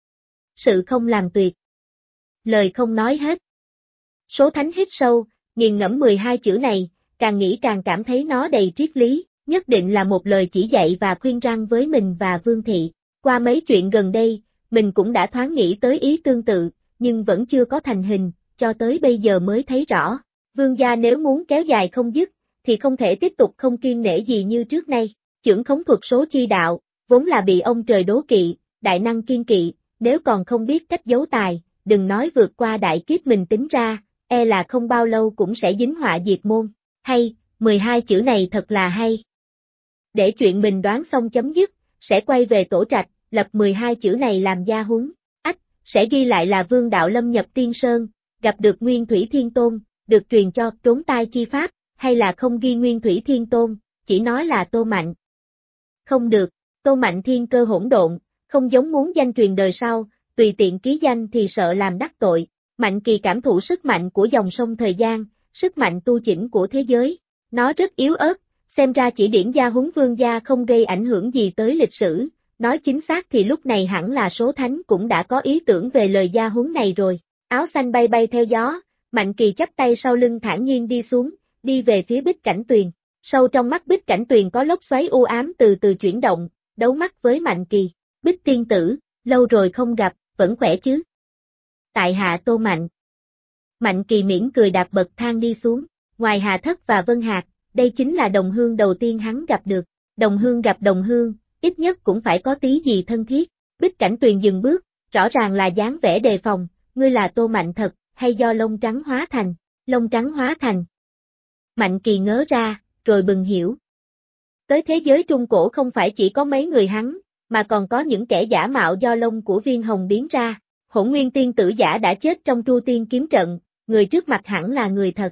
[SPEAKER 1] Sự không làm tuyệt, lời không nói hết. Số thánh hít sâu, nghiền ngẫm 12 chữ này, càng nghĩ càng cảm thấy nó đầy triết lý, nhất định là một lời chỉ dạy và khuyên răn với mình và Vương Thị. Qua mấy chuyện gần đây, mình cũng đã thoáng nghĩ tới ý tương tự, nhưng vẫn chưa có thành hình, cho tới bây giờ mới thấy rõ. Vương gia nếu muốn kéo dài không dứt, thì không thể tiếp tục không kiêng nể gì như trước nay. Chưởng khống thuật số chi đạo, vốn là bị ông trời đố kỵ, đại năng kiên kỵ, nếu còn không biết cách giấu tài, đừng nói vượt qua đại kiếp mình tính ra, là không bao lâu cũng sẽ dính họa diệt môn. Hay, 12 chữ này thật là hay. Để chuyện mình đoán xong chấm dứt, sẽ quay về tổ trạch, lập 12 chữ này làm gia huấn. Sẽ ghi lại là Vương Đạo Lâm nhập Tiên Sơn, gặp được Nguyên Thủy Thiên Tôn, được truyền cho trốn tai chi pháp, hay là không ghi Nguyên Thủy Thiên Tôn, chỉ nói là Tô Mạnh. Không được, Tô Mạnh thiên cơ hỗn độn, không giống muốn danh truyền đời sau, tùy tiện ký danh thì sợ làm đắc tội. Mạnh Kỳ cảm thụ sức mạnh của dòng sông thời gian, sức mạnh tu chỉnh của thế giới. Nó rất yếu ớt, xem ra chỉ điểm gia huấn Vương gia không gây ảnh hưởng gì tới lịch sử. Nói chính xác thì lúc này hẳn là số thánh cũng đã có ý tưởng về lời gia huấn này rồi. Áo xanh bay bay theo gió, Mạnh Kỳ chắp tay sau lưng thản nhiên đi xuống, đi về phía Bích Cảnh Tuyền. Sâu trong mắt Bích Cảnh Tuyền có lốc xoáy u ám từ từ chuyển động, đấu mắt với Mạnh Kỳ. Bích tiên tử, lâu rồi không gặp, vẫn khỏe chứ? Tại hạ Tô Mạnh. Mạnh Kỳ mỉm cười đạp bậc thang đi xuống, ngoài Hà Thất và Vân Hạc, đây chính là đồng hương đầu tiên hắn gặp được. Đồng hương gặp đồng hương, ít nhất cũng phải có tí gì thân thiết. Bích Cảnh Tuyền dừng bước, rõ ràng là dáng vẻ đề phòng, ngươi là Tô Mạnh thật, hay do lông trắng hóa thành, lông trắng hóa thành. Mạnh Kỳ ngớ ra, rồi bừng hiểu. Tới thế giới Trung Cổ không phải chỉ có mấy người hắn, mà còn có những kẻ giả mạo do lông của Viên Hồng biến ra. Hỗn Nguyên Tiên Tử giả đã chết trong Tru Tiên kiếm trận, người trước mặt hẳn là người thật.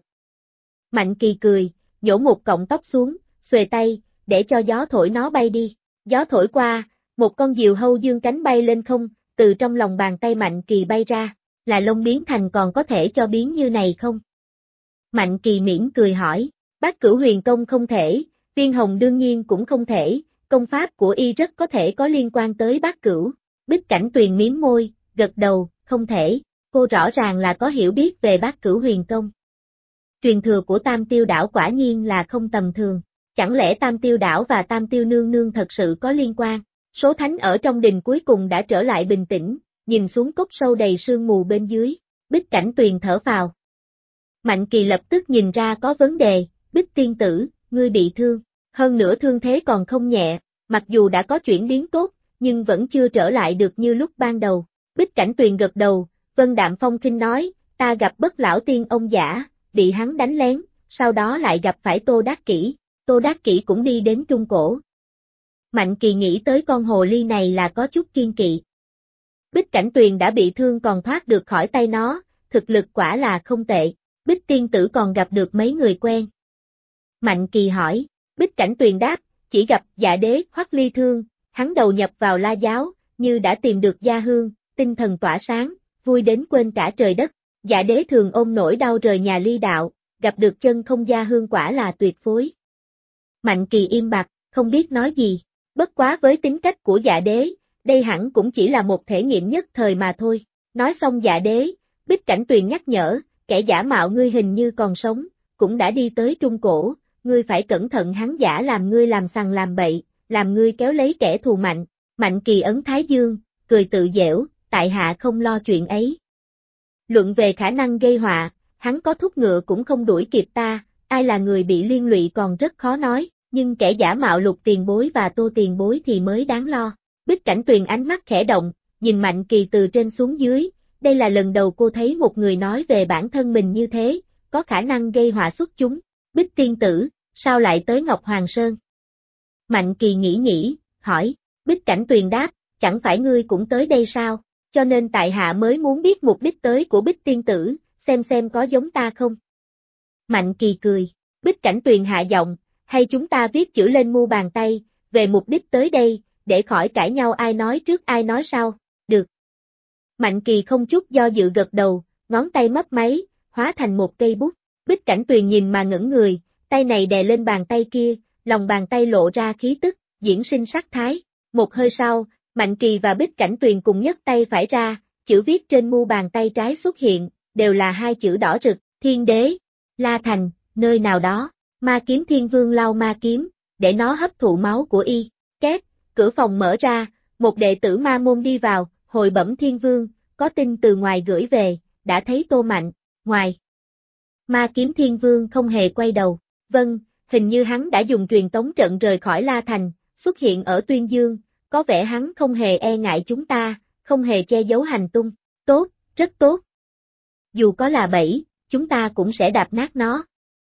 [SPEAKER 1] Mạnh Kỳ cười, nhổ một cọng tóc xuống, xuề tay, để cho gió thổi nó bay đi. Gió thổi qua, một con diều hâu dương cánh bay lên không, từ trong lòng bàn tay Mạnh Kỳ bay ra, là lông biến thành còn có thể cho biến như này không? Mạnh Kỳ mỉm cười hỏi, Bát Cửu Huyền Công không thể, Viên Hồng đương nhiên cũng không thể, công pháp của y rất có thể có liên quan tới Bát Cửu. Bích Cảnh Tuyền mím môi, gật đầu, không thể, cô rõ ràng là có hiểu biết về Bát Cửu Huyền Công. Truyền thừa của Tam Tiêu Đảo quả nhiên là không tầm thường, chẳng lẽ Tam Tiêu Đảo và Tam Tiêu Nương Nương thật sự có liên quan? Số thánh ở trong đình cuối cùng đã trở lại bình tĩnh, nhìn xuống cốc sâu đầy sương mù bên dưới, Bích Cảnh Tuyền thở phào. Mạnh Kỳ lập tức nhìn ra có vấn đề, Bích tiên tử, ngươi bị thương, hơn nữa thương thế còn không nhẹ, mặc dù đã có chuyển biến tốt, nhưng vẫn chưa trở lại được như lúc ban đầu. Bích Cảnh Tuyền gật đầu, Vân Đạm Phong khinh nói, ta gặp Bất Lão Tiên ông giả, bị hắn đánh lén, sau đó lại gặp phải Tô Đắc Kỷ, Tô Đắc Kỷ cũng đi đến Trung Cổ. Mạnh Kỳ nghĩ tới con hồ ly này là có chút kiên kỵ. Bích Cảnh Tuyền đã bị thương còn thoát được khỏi tay nó, thực lực quả là không tệ, Bích tiên tử còn gặp được mấy người quen. Mạnh Kỳ hỏi, Bích Cảnh Tuyền đáp, chỉ gặp Dạ Đế Hoắc Ly Thương, hắn đầu nhập vào La Giáo, như đã tìm được gia hương, tinh thần tỏa sáng, vui đến quên cả trời đất. Dạ Đế thường ôm nỗi đau rời nhà ly đạo, gặp được chân không gia hương quả là tuyệt phối. Mạnh Kỳ im bặt, không biết nói gì, bất quá với tính cách của Dạ Đế, đây hẳn cũng chỉ là một thể nghiệm nhất thời mà thôi. Nói xong Dạ Đế, Bích Cảnh Tuyền nhắc nhở, kẻ giả mạo ngươi hình như còn sống, cũng đã đi tới Trung Cổ, ngươi phải cẩn thận hắn giả làm ngươi làm sằng làm bậy, làm ngươi kéo lấy kẻ thù mạnh. Mạnh Kỳ ấn Thái Dương, cười tự giễu, tại hạ không lo chuyện ấy. Luận về khả năng gây họa, hắn có thúc ngựa cũng không đuổi kịp ta, ai là người bị liên lụy còn rất khó nói, nhưng kẻ giả mạo Lục tiền bối và Tô tiền bối thì mới đáng lo. Bích Cảnh Tuyền ánh mắt khẽ động, nhìn Mạnh Kỳ từ trên xuống dưới, đây là lần đầu cô thấy một người nói về bản thân mình như thế, có khả năng gây họa xuất chúng. Bích tiên tử, sao lại tới Ngọc Hoàng Sơn? Mạnh Kỳ nghĩ, hỏi, Bích Cảnh Tuyền đáp, chẳng phải ngươi cũng tới đây sao, cho nên tại hạ mới muốn biết mục đích tới của Bích tiên tử, xem có giống ta không. Mạnh Kỳ cười, Bích Cảnh Tuyền hạ giọng, hay chúng ta viết chữ lên mu bàn tay, về mục đích tới đây, để khỏi cãi nhau ai nói trước ai nói sau, được. Mạnh Kỳ không chút do dự gật đầu, ngón tay mấp máy, hóa thành một cây bút. Bích Cảnh Tuyền nhìn mà ngẩn người, tay này đè lên bàn tay kia, lòng bàn tay lộ ra khí tức, diễn sinh sắc thái. Một hơi sau, Mạnh Kỳ và Bích Cảnh Tuyền cùng nhấc tay phải ra, chữ viết trên mu bàn tay trái xuất hiện, đều là hai chữ đỏ rực, Thiên Đế, La Thành, nơi nào đó, Ma Kiếm Thiên Vương lau ma kiếm, để nó hấp thụ máu của y. Két, cửa phòng mở ra, một đệ tử ma môn đi vào, hồi bẩm Thiên Vương, có tin từ ngoài gửi về, đã thấy Tô Mạnh, ngoài. Ma Kiếm Thiên Vương không hề quay đầu, vâng, hình như hắn đã dùng truyền tống trận rời khỏi La Thành, xuất hiện ở Tuyên Dương, có vẻ hắn không hề e ngại chúng ta, không hề che giấu hành tung, tốt, rất tốt. Dù có là bẫy, chúng ta cũng sẽ đạp nát nó.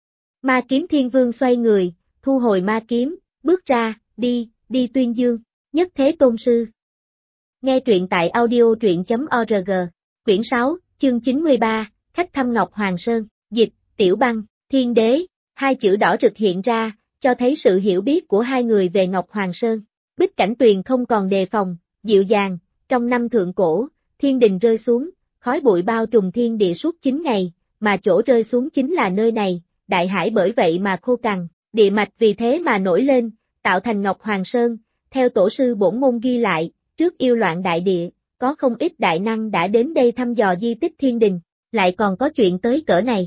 [SPEAKER 1] Ma Kiếm Thiên Vương xoay người, thu hồi ma kiếm, bước ra, đi Tuyên Dương, Nhất Thế Tôn Sư. Nghe truyện tại audio truyện.org, quyển 6, chương 93, khách thăm Ngọc Hoàng Sơn, dịch, Tiểu Băng, Thiên Đế, hai chữ đỏ rực hiện ra, cho thấy sự hiểu biết của hai người về Ngọc Hoàng Sơn. Bích Cảnh Tuyền không còn đề phòng, dịu dàng, trong năm thượng cổ, thiên đình rơi xuống, khói bụi bao trùm thiên địa suốt 9 ngày, mà chỗ rơi xuống chính là nơi này, đại hải bởi vậy mà khô cằn, địa mạch vì thế mà nổi lên, tạo thành Ngọc Hoàng Sơn, theo tổ sư bổn môn ghi lại, trước yêu loạn đại địa, có không ít đại năng đã đến đây thăm dò di tích thiên đình, lại còn có chuyện tới cỡ này.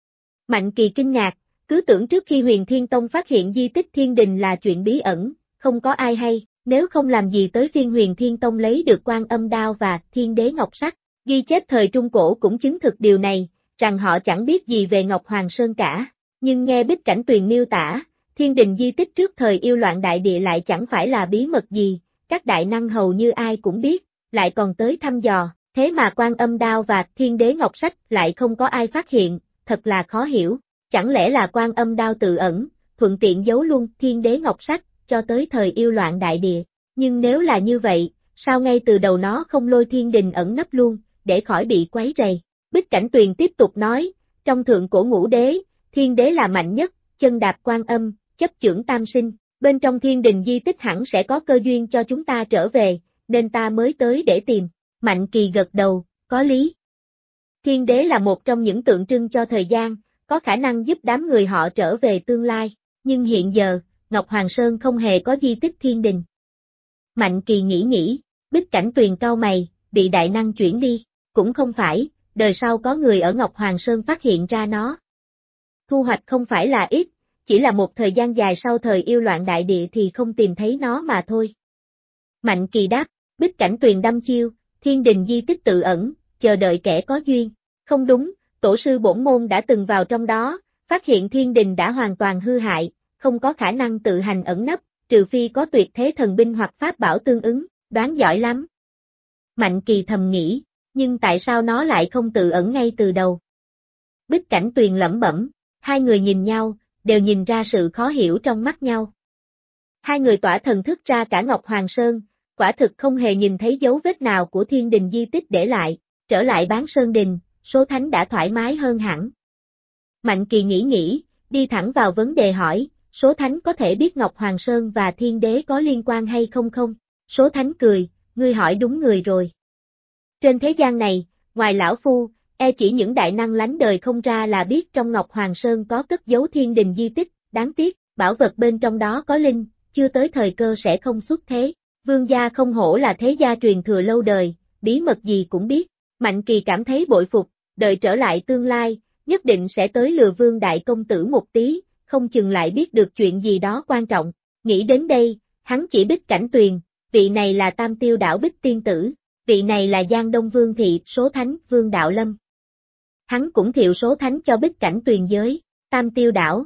[SPEAKER 1] Mạnh Kỳ kinh ngạc, cứ tưởng trước khi Huyền Thiên Tông phát hiện di tích thiên đình là chuyện bí ẩn, không có ai hay, nếu không làm gì tới phiên Huyền Thiên Tông lấy được Quan Âm Đao và Thiên Đế Ngọc Sắc, ghi chép thời Trung Cổ cũng chứng thực điều này, rằng họ chẳng biết gì về Ngọc Hoàng Sơn cả, nhưng nghe Bích Cảnh Tuyền miêu tả, thiên đình di tích trước thời yêu loạn đại địa lại chẳng phải là bí mật gì, các đại năng hầu như ai cũng biết, lại còn tới thăm dò, thế mà Quan Âm Đao và Thiên Đế Ngọc Sách lại không có ai phát hiện, thật là khó hiểu, chẳng lẽ là Quan Âm Đao tự ẩn, thuận tiện giấu luôn Thiên Đế Ngọc Sách, cho tới thời yêu loạn đại địa, nhưng nếu là như vậy, sao ngay từ đầu nó không lôi thiên đình ẩn nấp luôn, để khỏi bị quấy rầy. Bích Cảnh Tuyền tiếp tục nói, trong thượng cổ ngũ đế, thiên đế là mạnh nhất, chân đạp Quan Âm, chấp chưởng tam sinh, bên trong thiên đình di tích hẳn sẽ có cơ duyên cho chúng ta trở về, nên ta mới tới để tìm. Mạnh Kỳ gật đầu, có lý. Thiên đế là một trong những tượng trưng cho thời gian, có khả năng giúp đám người họ trở về tương lai, nhưng hiện giờ, Ngọc Hoàng Sơn không hề có di tích thiên đình. Mạnh Kỳ nghĩ, Bích Cảnh Tuyền cau mày, bị đại năng chuyển đi, cũng không phải, đời sau có người ở Ngọc Hoàng Sơn phát hiện ra nó. Thu hoạch không phải là ít, chỉ là một thời gian dài sau thời yêu loạn đại địa thì không tìm thấy nó mà thôi. Mạnh Kỳ đáp, Bích Cảnh Tuyền đăm chiêu, thiên đình di tích tự ẩn, chờ đợi kẻ có duyên. Không đúng, tổ sư bổn môn đã từng vào trong đó, phát hiện thiên đình đã hoàn toàn hư hại, không có khả năng tự hành ẩn nấp, trừ phi có tuyệt thế thần binh hoặc pháp bảo tương ứng, đoán giỏi lắm. Mạnh Kỳ thầm nghĩ, nhưng tại sao nó lại không tự ẩn ngay từ đầu? Bích Cảnh Tuyền lẩm bẩm, hai người nhìn nhau, đều nhìn ra sự khó hiểu trong mắt nhau. Hai người tỏa thần thức ra cả Ngọc Hoàng Sơn, quả thực không hề nhìn thấy dấu vết nào của thiên đình di tích để lại, trở lại Bán Sơn Đình, số thánh đã thoải mái hơn hẳn. Mạnh Kỳ nghĩ, đi thẳng vào vấn đề hỏi, số thánh có thể biết Ngọc Hoàng Sơn và thiên đế có liên quan hay không không? Số thánh cười, ngươi hỏi đúng người rồi. Trên thế gian này, ngoài lão phu, chỉ những đại năng lánh đời không ra là biết trong Ngọc Hoàng Sơn có cất giấu thiên đình di tích, đáng tiếc, bảo vật bên trong đó có linh, chưa tới thời cơ sẽ không xuất thế. Vương gia không hổ là thế gia truyền thừa lâu đời, bí mật gì cũng biết. Mạnh Kỳ cảm thấy bội phục, đợi trở lại tương lai, nhất định sẽ tới lừa Vương đại công tử một tí, không chừng lại biết được chuyện gì đó quan trọng. Nghĩ đến đây, hắn chỉ Bích Cảnh Tuyền, vị này là Tam Tiêu Đảo Bích Tiên Tử, vị này là Giang Đông Vương Thị, số thánh, Vương Đạo Lâm. Hắn cũng thiệu số thánh cho Bích Cảnh Tuyền giới, Tam Tiêu Đảo.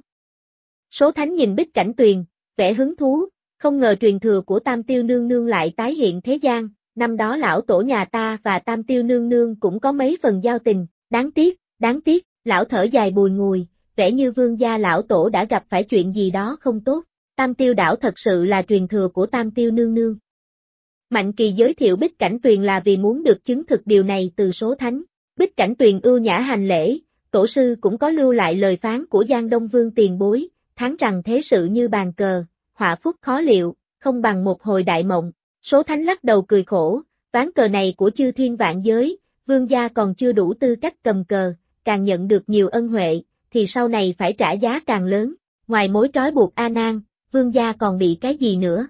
[SPEAKER 1] Số thánh nhìn Bích Cảnh Tuyền, vẻ hứng thú, không ngờ truyền thừa của Tam Tiêu Nương Nương lại tái hiện thế gian, năm đó lão tổ nhà ta và Tam Tiêu Nương Nương cũng có mấy phần giao tình, đáng tiếc, lão thở dài bùi ngùi, vẻ như vương gia lão tổ đã gặp phải chuyện gì đó không tốt, Tam Tiêu Đảo thật sự là truyền thừa của Tam Tiêu Nương Nương. Mạnh Kỳ giới thiệu Bích Cảnh Tuyền là vì muốn được chứng thực điều này từ số thánh. Bích Cảnh Tuyền ưu nhã hành lễ, tổ sư cũng có lưu lại lời phán của Giang Đông Vương tiền bối, thán rằng thế sự như bàn cờ, họa phúc khó liệu, không bằng một hồi đại mộng. Số thánh lắc đầu cười khổ, ván cờ này của chư thiên vạn giới, vương gia còn chưa đủ tư cách cầm cờ, càng nhận được nhiều ân huệ, thì sau này phải trả giá càng lớn, ngoài mối trói buộc A Nan, vương gia còn bị cái gì nữa?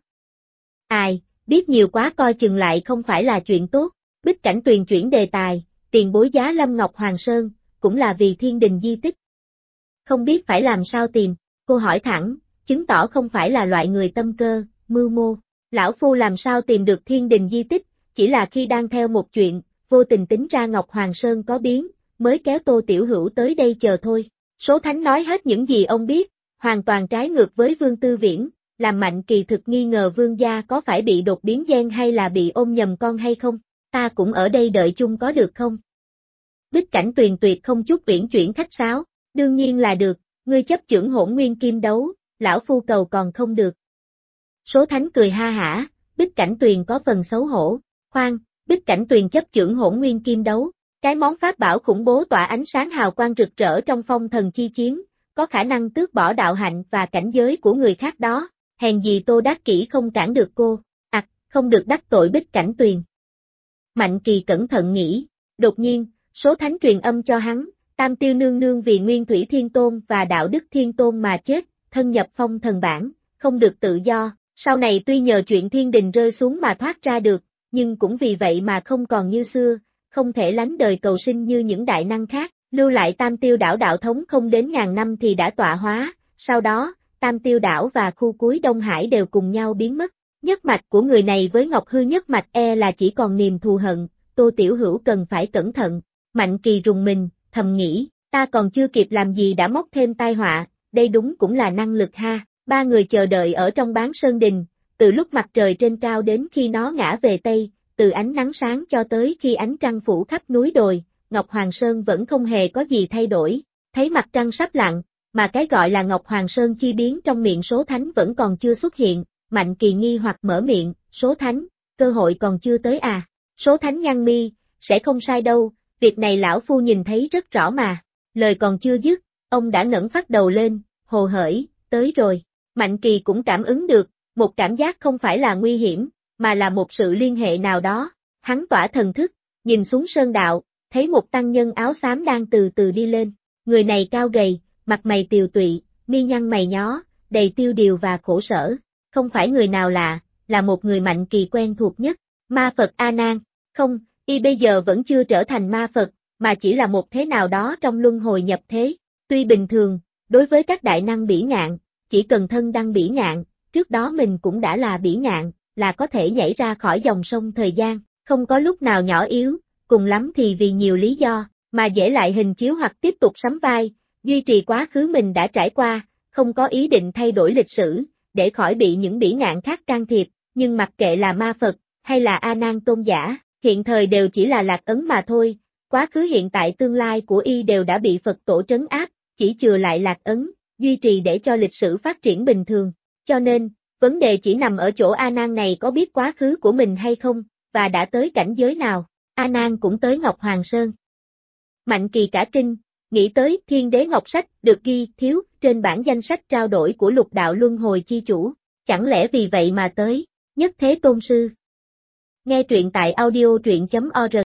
[SPEAKER 1] Ai, biết nhiều quá coi chừng lại không phải là chuyện tốt. Bích Cảnh Tuyền chuyển đề tài, tiền bối giá Lâm Ngọc Hoàng Sơn, cũng là vì thiên đình di tích. Không biết phải làm sao tìm, cô hỏi thẳng, chứng tỏ không phải là loại người tâm cơ, mưu mô. Lão phu làm sao tìm được thiên đình di tích, chỉ là khi đang theo một chuyện, vô tình tính ra Ngọc Hoàng Sơn có biến, mới kéo Tô Tiểu Hữu tới đây chờ thôi. Số thánh nói hết những gì ông biết, hoàn toàn trái ngược với Vương Tư Viễn, làm Mạnh Kỳ thực nghi ngờ vương gia có phải bị đột biến gen hay là bị ôm nhầm con hay không, ta cũng ở đây đợi chung có được không? Bích Cảnh Tuyền tuyệt không chút uyển chuyển khách sáo, đương nhiên là được, ngươi chấp chưởng hỗn nguyên kim đấu, lão phu cầu còn không được. Số thánh cười ha hả, Bích Cảnh Tuyền có phần xấu hổ, khoan, Bích Cảnh Tuyền chấp chưởng hỗn nguyên kim đấu, cái món pháp bảo khủng bố tỏa ánh sáng hào quang rực rỡ trong phong thần chi chiến, có khả năng tước bỏ đạo hạnh và cảnh giới của người khác đó, hèn gì Tô Đắc Kỷ không cản được cô, không được đắc tội Bích Cảnh Tuyền. Mạnh Kỳ cẩn thận nghĩ, đột nhiên, số thánh truyền âm cho hắn, Tam Tiêu Nương Nương vì Nguyên Thủy Thiên Tôn và Đạo Đức Thiên Tôn mà chết, thân nhập phong thần bảng, không được tự do, sau này tuy nhờ chuyện thiên đình rơi xuống mà thoát ra được, nhưng cũng vì vậy mà không còn như xưa, không thể lánh đời cầu sinh như những đại năng khác, lưu lại Tam Tiêu Đảo đạo thống không đến ngàn năm thì đã tọa hóa, sau đó, Tam Tiêu Đảo và khu cuối Đông Hải đều cùng nhau biến mất. Nhất mạch của người này với Ngọc Hư nhất mạch là chỉ còn niềm thù hận, Tô Tiểu Hữu cần phải cẩn thận. Mạnh Kỳ rùng mình, thầm nghĩ, ta còn chưa kịp làm gì đã móc thêm tai họa, đây đúng cũng là năng lực ha. Ba người chờ đợi ở trong Bán Sơn Đình, từ lúc mặt trời trên cao đến khi nó ngã về Tây, từ ánh nắng sáng cho tới khi ánh trăng phủ khắp núi đồi, Ngọc Hoàng Sơn vẫn không hề có gì thay đổi. Thấy mặt trăng sắp lặn, mà cái gọi là Ngọc Hoàng Sơn chi biến trong miệng số thánh vẫn còn chưa xuất hiện, Mạnh Kỳ nghi hoặc mở miệng, số thánh, cơ hội còn chưa tới à? Số thánh nhăn mi, sẽ không sai đâu, việc này lão phu nhìn thấy rất rõ mà. Lời còn chưa dứt, ông đã ngẩng phát đầu lên, hồ hởi, tới rồi. Mạnh Kỳ cũng cảm ứng được, một cảm giác không phải là nguy hiểm, mà là một sự liên hệ nào đó. Hắn tỏa thần thức, nhìn xuống sơn đạo, thấy một tăng nhân áo xám đang từ từ đi lên. Người này cao gầy, mặt mày tiều tụy, mi nhăn mày nhó, đầy tiêu điều và khổ sở. Không phải người nào lạ, là một người Mạnh Kỳ quen thuộc nhất, ma Phật A Nan. Không, y bây giờ vẫn chưa trở thành ma Phật, mà chỉ là một thế nào đó trong luân hồi nhập thế. Tuy bình thường, đối với các đại năng bỉ ngạn, chỉ cần thân đăng bỉ ngạn, trước đó mình cũng đã là bỉ ngạn, là có thể nhảy ra khỏi dòng sông thời gian, không có lúc nào nhỏ yếu, cùng lắm thì vì nhiều lý do, mà dễ lại hình chiếu hoặc tiếp tục sắm vai, duy trì quá khứ mình đã trải qua, không có ý định thay đổi lịch sử, để khỏi bị những bỉ ngạn khác can thiệp, nhưng mặc kệ là ma Phật, hay là A Nan tôn giả, hiện thời đều chỉ là lạc ấn mà thôi, quá khứ hiện tại tương lai của y đều đã bị Phật tổ trấn áp, chỉ chừa lại lạc ấn, duy trì để cho lịch sử phát triển bình thường, cho nên, vấn đề chỉ nằm ở chỗ A Nan này có biết quá khứ của mình hay không, và đã tới cảnh giới nào. A Nan cũng tới Ngọc Hoàng Sơn. Mạnh Kỳ cả kinh, nghĩ tới Thiên Đế Ngọc Sách được ghi thiếu trên bản danh sách trao đổi của Lục Đạo Luân Hồi chi chủ, chẳng lẽ vì vậy mà tới, Nhất Thế Tôn Sư. Nghe truyện tại audio truyện.org